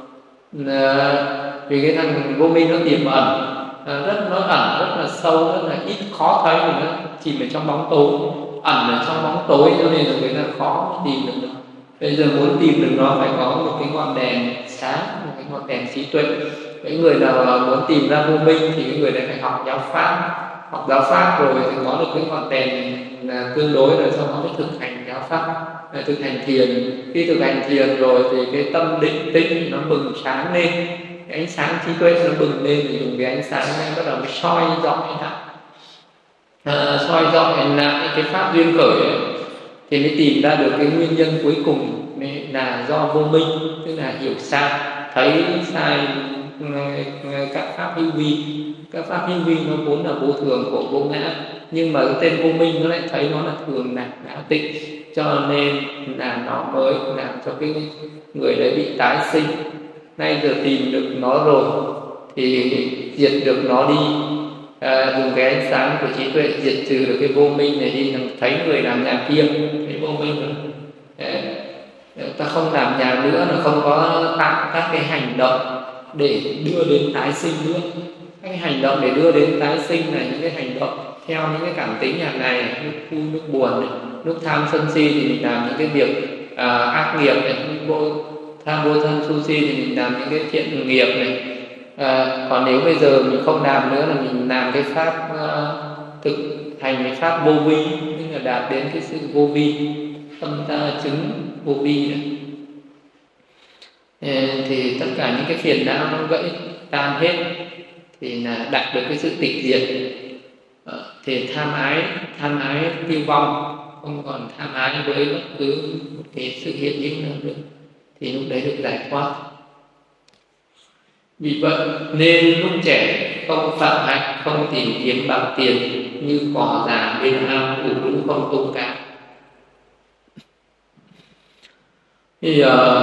Vì cái thằng vô minh nó tiềm ẩn, nó ẩn rất là sâu, rất là ít khó thấy, vì nó chìm ở trong bóng tối, ẩn ở trong bóng tối, cho nên là người ta khó tìm được nó. Bây giờ muốn tìm được nó phải có một cái ngọn đèn sáng, một cái ngọn đèn trí tuệ. Cái người nào muốn tìm ra vô minh thì cái người đấy phải học giáo pháp. Học giáo pháp rồi thì có được cái ngọn đèn là tương đối, rồi sau đó mới thực hành giáo pháp, thực hành thiền. Khi thực hành thiền rồi thì cái tâm định tĩnh nó bừng sáng lên, cái ánh sáng trí tuệ nó bừng lên, thì dùng cái ánh sáng này bắt đầu mới soi dọi lại, soi dọi lại cái pháp duyên khởi ấy, thì mới tìm ra được cái nguyên nhân cuối cùng là do vô minh, tức là hiểu sai, thấy sai các pháp hữu vi. Các pháp hữu vi nó vốn là vô thường, khổ, vô ngã, nhưng mà cái tên vô minh nó lại thấy nó là thường, là ngã tịnh, cho nên là nó mới làm cho cái người đấy bị tái sinh. Nay giờ tìm được nó rồi thì diệt được nó đi, dùng cái ánh sáng của trí tuệ diệt trừ được cái vô minh này đi. Thấy người làm nhà kia, thấy vô minh rồi, ta không làm nhà nữa, là không có tạo các cái hành động để đưa đến tái sinh nữa. Các cái hành động để đưa đến tái sinh là những cái hành động theo những cái cảm tính nhà này, lúc vui, lúc buồn này, lúc tham sân si thì mình làm những cái việc ác nghiệp này, tham vô thân su si thì mình làm những cái thiện nghiệp này. Còn nếu bây giờ mình không làm nữa là mình làm cái pháp thực hành cái pháp vô vi, tức là đạt đến cái sự vô vi, tâm ta chứng vô vi này. Thì tất cả những cái phiền não nó gãy tan hết, thì là đạt được cái sự tịch diệt. Thì tham ái tiêu vong, không còn tham ái với bất cứ một cái sự hiện hữu nào nữa, thì lúc đấy được giải thoát. Vì vậy nên lúc trẻ không phạm hạnh, không tìm kiếm bằng tiền, như cỏ già bên ao ủ lũ không tôm cá. Thì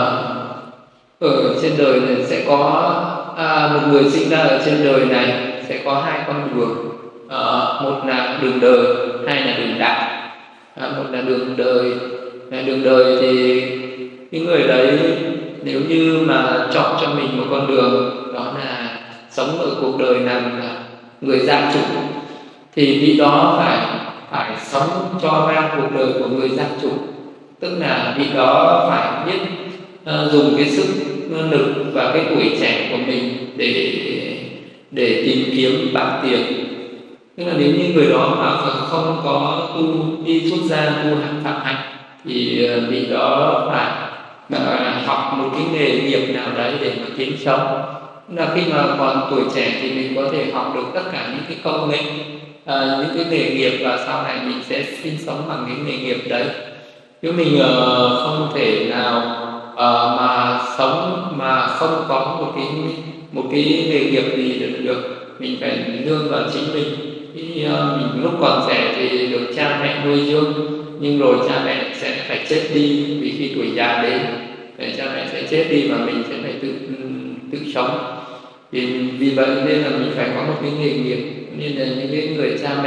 ở trên đời này sẽ có một người sinh ra ở trên đời này sẽ có hai con đường, một là đường đời, hai là đường đạo. Một là đường đời. Đường đời thì cái người đấy nếu như mà chọn cho mình một con đường, đó là sống ở cuộc đời làm người gia chủ, thì vị đó phải sống cho ra cuộc đời của người gia chủ, tức là vị đó phải biết dùng cái sức lực và cái tuổi trẻ của mình để tìm kiếm bạc tiền. Tức là nếu như người đó mà không có đi xuất gia tu hành phạm hạnh, thì vị đó phải học một cái nghề nghiệp nào đấy để mà kiếm sống. Là khi mà còn tuổi trẻ thì mình có thể học được tất cả những cái công nghệ, những cái nghề nghiệp, và sau này mình sẽ sinh sống bằng cái nghề nghiệp đấy. Chứ mình không thể nào mà sống mà không có một cái nghề nghiệp gì được. Mình phải nương vào chính mình. Mình lúc còn trẻ thì được cha mẹ nuôi dưỡng, nhưng rồi cha mẹ sẽ phải chết đi, vì khi tuổi già đến cha mẹ sẽ chết đi và mình sẽ phải tự sống. Vì vậy nên là mình phải có một cái nghề nghiệp. Nên là những cái người cha mẹ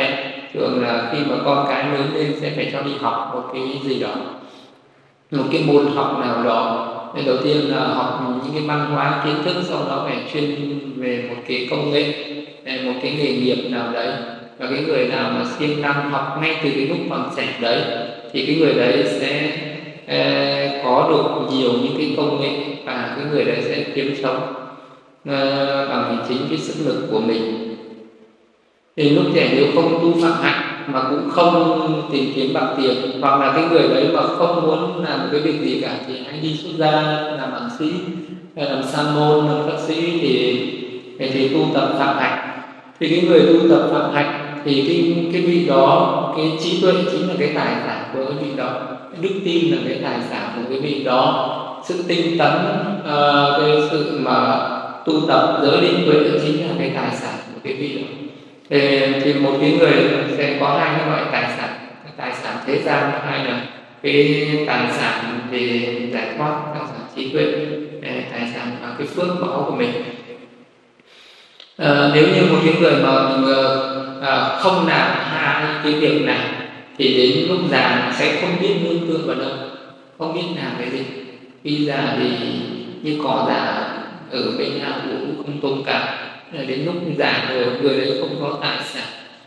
thường là khi mà con cái lớn lên sẽ phải cho đi học một cái gì đó, một cái môn học nào đó. Nên đầu tiên là học những cái văn hóa kiến thức, sau đó phải chuyên về một cái công nghệ, một cái nghề nghiệp nào đấy. Và cái người nào mà siêng năng học ngay từ cái lúc còn trẻ đấy thì cái người đấy sẽ có được nhiều những cái công nghệ, và cái người đấy sẽ kiếm sống bằng chính cái sức lực của mình. Thì lúc trẻ nếu không tu phạm hạnh mà cũng không tìm kiếm bằng tiền, hoặc là cái người đấy mà không muốn làm cái việc gì cả thì hãy đi xuất gia làm bằng sĩ, làm sa môn, làm pháp sĩ thì tu tập phạm hạnh. Thì cái người tu tập phạm hạnh thì cái vị đó, cái trí tuệ chính là cái tài sản của cái vị đó, đức tin là cái tài sản của cái vị đó, sự tinh tấn, cái sự mà tu tập giới định tuệ chính là cái tài sản của cái vị đó. Thì một cái người sẽ có hai cái loại tài sản thế gian, hai là cái tài sản về giải thoát, tài sản trí tuệ, tài sản và cái phước báo của mình. Nếu như một cái người mà không làm hai cái việc này thì đến lúc già sẽ không biết nương tựa vào đâu, không biết làm cái gì. Khi già thì như cỏ già ở bên nào cũng không tôn cả. Đến lúc già rồi người đấy không có tài sản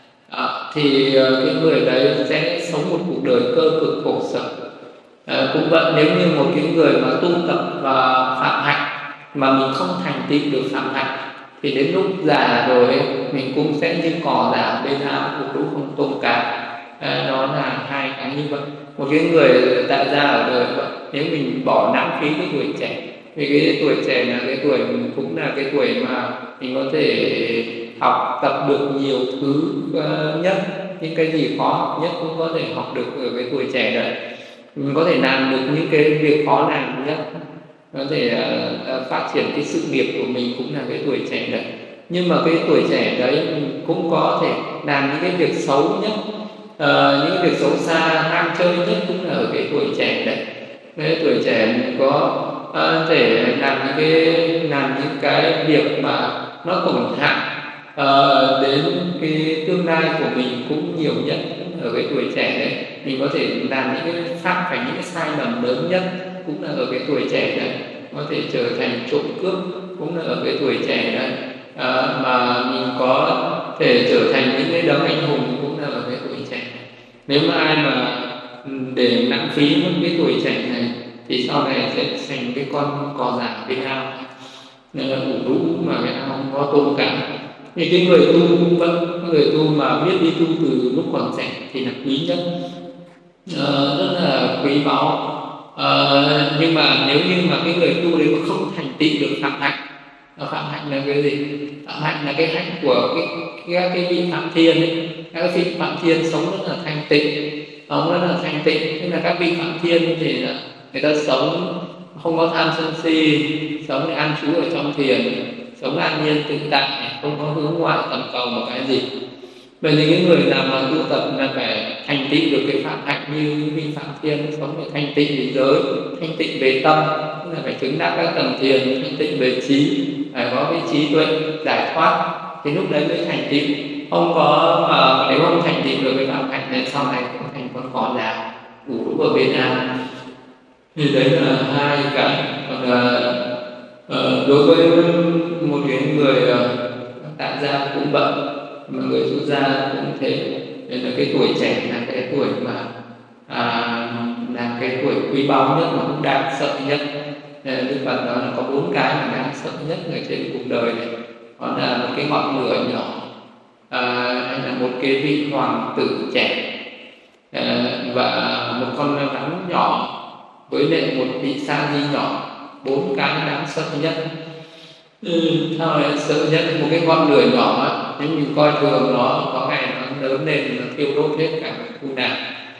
thì cái người đấy sẽ sống một cuộc đời cơ cực khổ sở. Cũng vậy, nếu như một cái người mà tu tập và phạm hạnh mà mình không thành tựu được phạm hạnh thì đến lúc già rồi mình cũng sẽ như cỏ già bên nào cũng không tôn cả. Đó là hai cái như vậy. Một cái người tại gia ở đời vậy, nếu mình bỏ lãng phí cái tuổi trẻ, vì cái tuổi trẻ là cái tuổi cũng là cái tuổi mà mình có thể học tập được nhiều thứ nhất, những cái gì khó học nhất cũng có thể học được ở cái tuổi trẻ đấy. Mình có thể làm được những cái việc khó làm nhất, có thể phát triển cái sự nghiệp của mình cũng là cái tuổi trẻ đấy. Nhưng mà cái tuổi trẻ đấy mình cũng có thể làm những cái việc xấu nhất, những cái việc xấu xa, ham chơi nhất cũng là ở cái tuổi trẻ đấy. Cái tuổi trẻ mình có thể làm những cái việc mà nó tổn hại đến cái tương lai của mình cũng nhiều nhất ở cái tuổi trẻ đấy. Mình có thể làm những cái phải những cái sai lầm lớn nhất cũng là ở cái tuổi trẻ đấy. Có thể trở thành trộm cướp cũng là ở cái tuổi trẻ đấy. Mà mình có thể trở thành những cái đấng anh hùng cũng là ở cái tuổi trẻ này. Nếu mà ai mà để lãng phí mất cái tuổi trẻ này thì sau này sẽ thành cái con cò già bên ao, ủ rũ mà cái ao không có tôn cả. Thì cái người tu cũng vậy, người tu mà biết đi tu từ lúc còn trẻ thì là quý nhất, rất là quý báu. Nhưng mà nếu như mà cái người tu đấy mà không thành tựu được phạm hạnh, phạm hạnh là cái gì? Phạm hạnh là cái hạnh của cái vị Phạm Thiên ấy. Các vị Phạm Thiên sống rất là thanh tịnh, tức là các vị Phạm Thiên thì là người ta sống không có tham sân si, sống để an trú ở trong thiền, sống an nhiên tự tại, không có hướng ngoại tầm cầu một cái gì. Vậy thì cái người nào mà tu tập là phải thành tựu được cái phạm hạnh như vị Phạm Thiên, sống để thanh tịnh về giới, thanh tịnh về tâm, tức là phải chứng đắc các tầng thiền, thanh tịnh về trí, phải có cái trí tuệ giải thoát, thì lúc đấy mới thành tựu. Không có mà nếu không thành tựu được cái phạm hạnh này, sau này cũng thành con cò già ủ rũ ở bên nào. Thì đấy là hai cái. Còn đối với một cái người tại gia cũng vậy, mà người xuất gia cũng thế. Nên là cái tuổi trẻ là cái tuổi mà là cái tuổi quý báu nhất mà cũng đáng sợ nhất. Đức Phật nói là có 4 cái mà đáng sợ nhất ở trên cuộc đời này. Đó là một cái ngọn lửa nhỏ, hay là một cái vị hoàng tử trẻ, và một con rắn nhỏ, với lại một vị sa di nhỏ. 4 cái đáng sợ nhất. Sao lại sợ nhất? Một cái ngọn lửa nhỏ ấy, nếu mình coi thường nó, có ngày nó lớn lên nó thiêu đốt hết cả cái khu nào.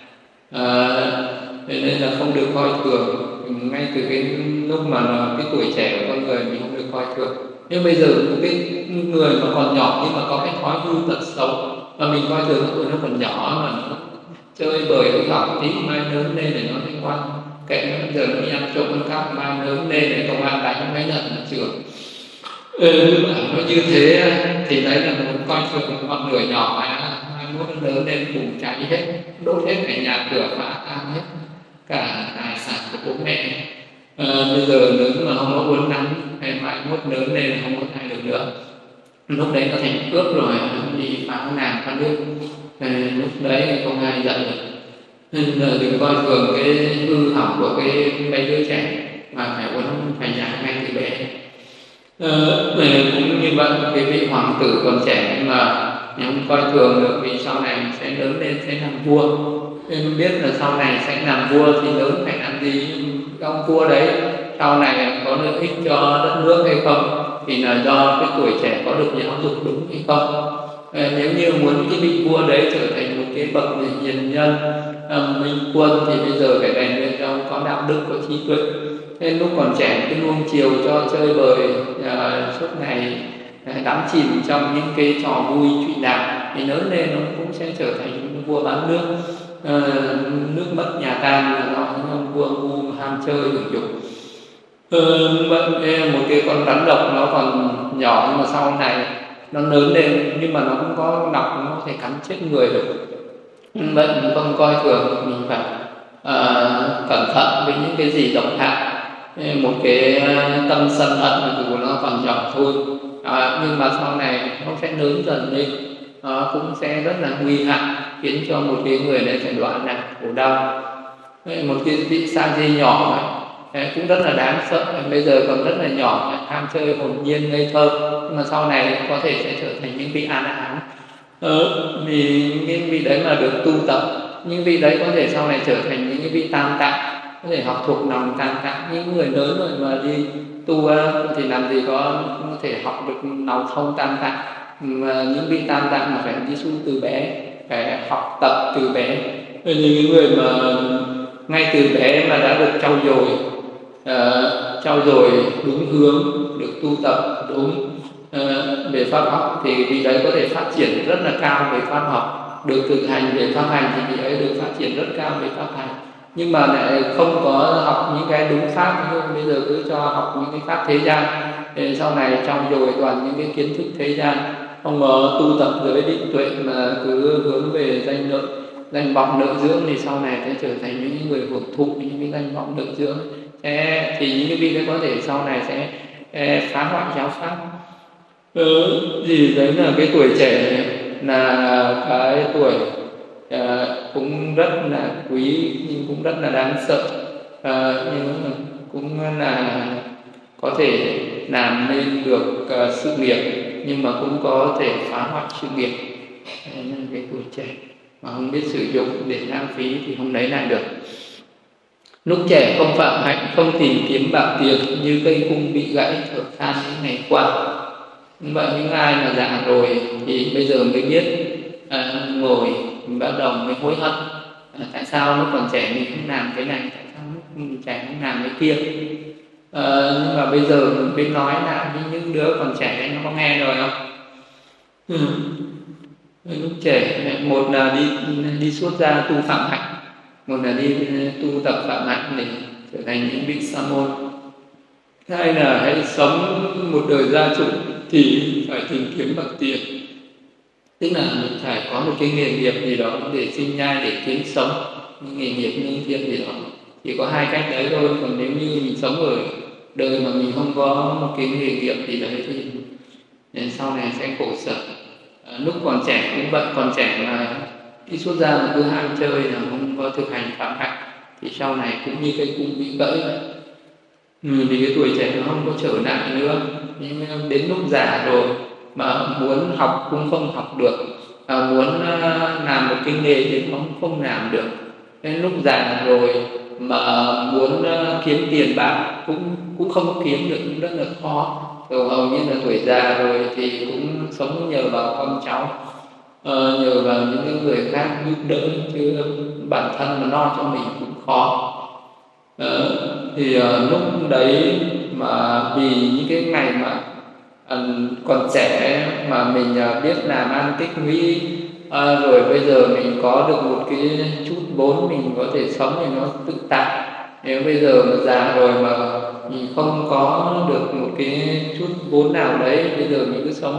Nên là không được coi thường. Ngay từ cái lúc mà cái tuổi trẻ của con người mình không được coi thường. Nhưng bây giờ một cái người mà còn nhỏ nhưng mà có cái thói hư tật xấu mà mình coi thường nó còn nhỏ mà nó chơi bời nó học tí, mai lớn lên để nó thanh ngoan, kệ nó, giờ nó đi ăn trộm ăn cắp, mai lớn lên để công an đánh mấy lần là trường. Nó như thế thì đấy là một coi thường ngọn lửa nhỏ mà 21 nó lớn lên bùng cháy hết, đốt hết cả nhà cửa, phá tan hết cả tài sản của bố mẹ. Bây giờ lớn mà không có uốn nắn, hay 21 lớn lên không có thay được nữa, lúc đấy nó thành cướp rồi, đi phá nàng phá nước. Lúc đấy không ai dạy được. Nên là đừng coi thường cái hư hỏng của cái mấy đứa trẻ, mà phải uốn phải dạy ngay từ bé. Cũng như vậy, cái vị hoàng tử còn trẻ nhưng mà không coi thường được, vì sau này sẽ lớn lên sẽ làm vua. Nên biết là sau này sẽ làm vua thì lớn phải làm gì. Ông vua đấy sau này có lợi ích cho đất nước hay không thì là do cái tuổi trẻ có được giáo dục đúng hay không. Nếu như muốn cái vị vua đấy trở thành một cái bậc hiền nhân, minh quân, thì bây giờ phải rèn luyện cho ông có đạo đức, có trí tuệ. Nên lúc còn trẻ cứ nuông chiều cho chơi bời, suốt ngày đắm chìm trong những cái trò vui trụy lạc, thì lớn lên nó cũng sẽ trở thành vua bán nước. Nước mất nhà tan là do những ông vua ngu ham chơi hưởng dục. Một cái con rắn độc nó còn nhỏ nhưng mà sau này nó lớn lên, nhưng mà nó cũng có độc, nó có thể cắn chết người được. Vậy mình không coi thường, mình phải cẩn thận với những cái gì độc hại. Một cái tâm sân hận mặc dù nó còn nhỏ thôi, nhưng mà sau này nó sẽ lớn dần lên, cũng sẽ rất là nguy hại, khiến cho một cái người này phải đọa nạn khổ đau. Một cái vị sa di nhỏ cũng rất là đáng sợ, bây giờ còn rất là nhỏ, ham chơi hồn nhiên ngây thơ, nhưng mà sau này có thể sẽ trở thành những vị an hán. Vì những vị đấy mà được tu tập, những vị đấy có thể sau này trở thành những cái vị tam tạng, có thể học thuộc lòng tam tạng. Những người lớn rồi mà đi tu thì làm gì có thể học được lòng thông tam tạng. Mà những vị tam tạng mà phải đi tu từ bé, phải học tập từ bé. Những người mà ngay từ bé mà đã được trau dồi đúng hướng, được tu tập đúng về pháp học, thì vị đấy có thể phát triển rất là cao về pháp học. Được thực hành về pháp hành thì vị ấy được phát triển rất cao về pháp hành. Nhưng mà lại không có học những cái đúng pháp, nhưng bây giờ cứ cho học những cái pháp thế gian, thì sau này trau dồi toàn những cái kiến thức thế gian, không có tu tập giới định tuệ mà cứ hướng về danh vọng lợi dưỡng, thì sau này sẽ trở thành những người hưởng thụ những cái danh vọng lợi dưỡng. Thì những cái vị đấy có thể sau này sẽ phá hoại giáo pháp. Thì đấy là cái tuổi trẻ là cái tuổi cũng rất là quý, nhưng cũng rất là đáng sợ, nhưng cũng là có thể làm nên được sự nghiệp, nhưng mà cũng có thể phá hoại sự nghiệp. Nên cái tuổi trẻ mà không biết sử dụng để lãng phí thì không lấy lại được. Lúc trẻ không phạm hạnh, không tìm kiếm bạc tiền, như cây cung bị gãy thở than những ngày qua. Vậy những ai mà già rồi thì bây giờ mới biết, ngồi bắt đầu mới hối hận, tại sao lúc còn trẻ mình không làm cái này, tại sao lúc trẻ không làm cái kia. Nhưng mà bây giờ mình biết nói lại với những đứa còn trẻ nó có nghe rồi không? Lúc trẻ, một là đi xuất gia tu phạm hạnh, một là đi tu tập phạm hạnh để trở thành những vị sa môn. Hai là hãy sống một đời gia chủ thì phải tìm kiếm bạc tiền, tức là mình phải có một cái nghề nghiệp gì đó để sinh nhai, để kiếm sống, những nghề nghiệp lương thiện gì đó. Chỉ có hai cách đấy thôi. Còn nếu như mình sống ở đời mà mình không có một cái nghề nghiệp gì đấy thì sau này sẽ khổ sở. Lúc còn trẻ cũng vậy, còn trẻ mà đi xuất gia mà cứ ham chơi là không có thực hành phạm hạnh thì sau này cũng như cây cung bị gãy vậy. Vì cái tuổi trẻ nó không có trở lại nữa, nhưng đến lúc già rồi mà muốn học cũng không học được, muốn làm một cái nghề thì không làm được. Đến lúc già rồi mà muốn kiếm tiền bạc cũng không có kiếm được, cũng rất là khó. Rồi hầu như là tuổi già rồi thì cũng sống nhờ vào con cháu, nhờ vào những người khác giúp đỡ, chứ bản thân mà lo cho mình cũng khó. Thì lúc đấy mà vì những cái ngày mà còn trẻ mà mình biết làm ăn tích lũy, rồi bây giờ mình có được một cái chút vốn mình có thể sống thì nó tự tại. Nếu bây giờ mà già rồi mà mình không có được một cái chút vốn nào đấy, bây giờ mình cứ sống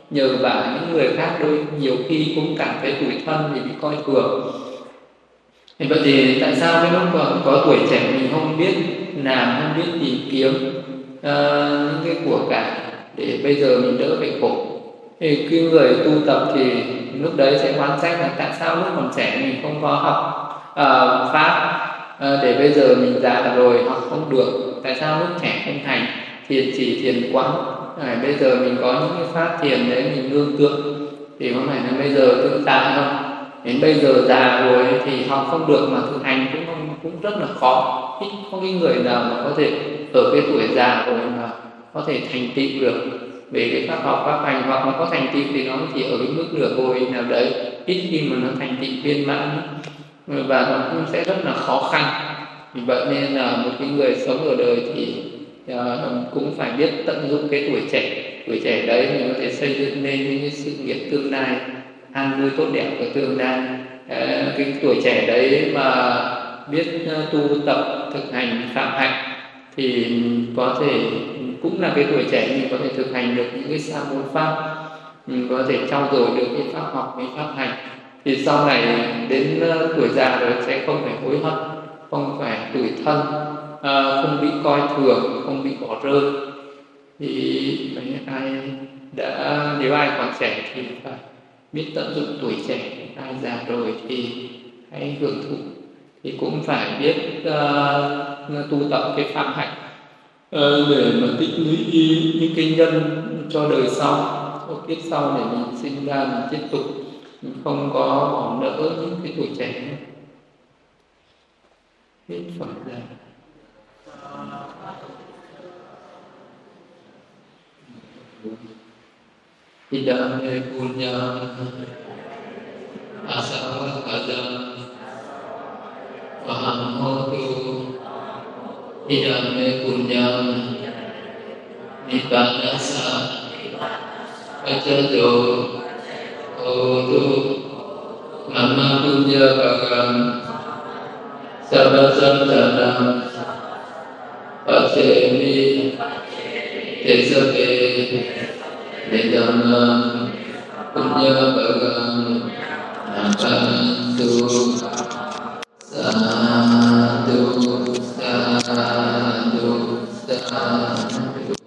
nhờ vả những người khác, đôi nhiều khi cũng cảm thấy tủi thân vì bị coi thường. Thì vậy thì tại sao cái lúc còn có tuổi trẻ mình không biết làm, không biết tìm kiếm những cái của cải để bây giờ mình đỡ phải khổ? Thì cái người tu tập thì lúc đấy sẽ quan sát là tại sao lúc còn trẻ mình không có học pháp, để bây giờ mình già rồi học không được. Tại sao lúc trẻ không hành thiền chỉ thiền quán, bây giờ mình có những cái pháp thiền đấy mình nương tựa thì có phải là bây giờ tự tại không? Đến bây giờ già rồi thì học không được mà thực hành cũng rất là khó. Ít có cái người nào mà có thể ở cái tuổi già rồi mà có thể thành tựu được về cái pháp học pháp hành, hoặc nó có thành tựu thì nó chỉ ở cái mức nửa vời nào đấy, ít khi mà nó thành tựu viên mãn, và nó cũng sẽ rất là khó khăn. Vì vậy nên là một cái người sống ở đời thì cũng phải biết tận dụng cái tuổi trẻ đấy mình có thể xây dựng nên những cái sự nghiệp tương lai an vui tốt đẹp của tương lai. Cái tuổi trẻ đấy mà biết tu tập thực hành phạm hạnh thì có thể cũng là cái tuổi trẻ mình có thể thực hành được những cái sa môn pháp, mình có thể trau dồi được cái pháp học, cái pháp hành, thì sau này đến tuổi già rồi sẽ không phải hối hận, không phải tủi thân, không bị coi thường, không bị bỏ rơi. Thì nếu ai còn trẻ thì phải biết tận dụng tuổi trẻ, ai già rồi thì hãy hưởng thụ. Thì cũng phải biết tu tập cái pháp hạnh để mà tích lũy những cái nhân cho đời sau, cho kiếp sau để mình sinh ra mình tiếp tục, mình không có bỏ lỡ những cái tuổi trẻ. Hết Phật ra. Idame punya asawakadam Aham hotu idame punyam nibbānassa paccayyo hotu mamma punya bhagam sarvasamsaram paccayami tesave Nidamam punya bhagam akantu sadhu sadhu sadhu.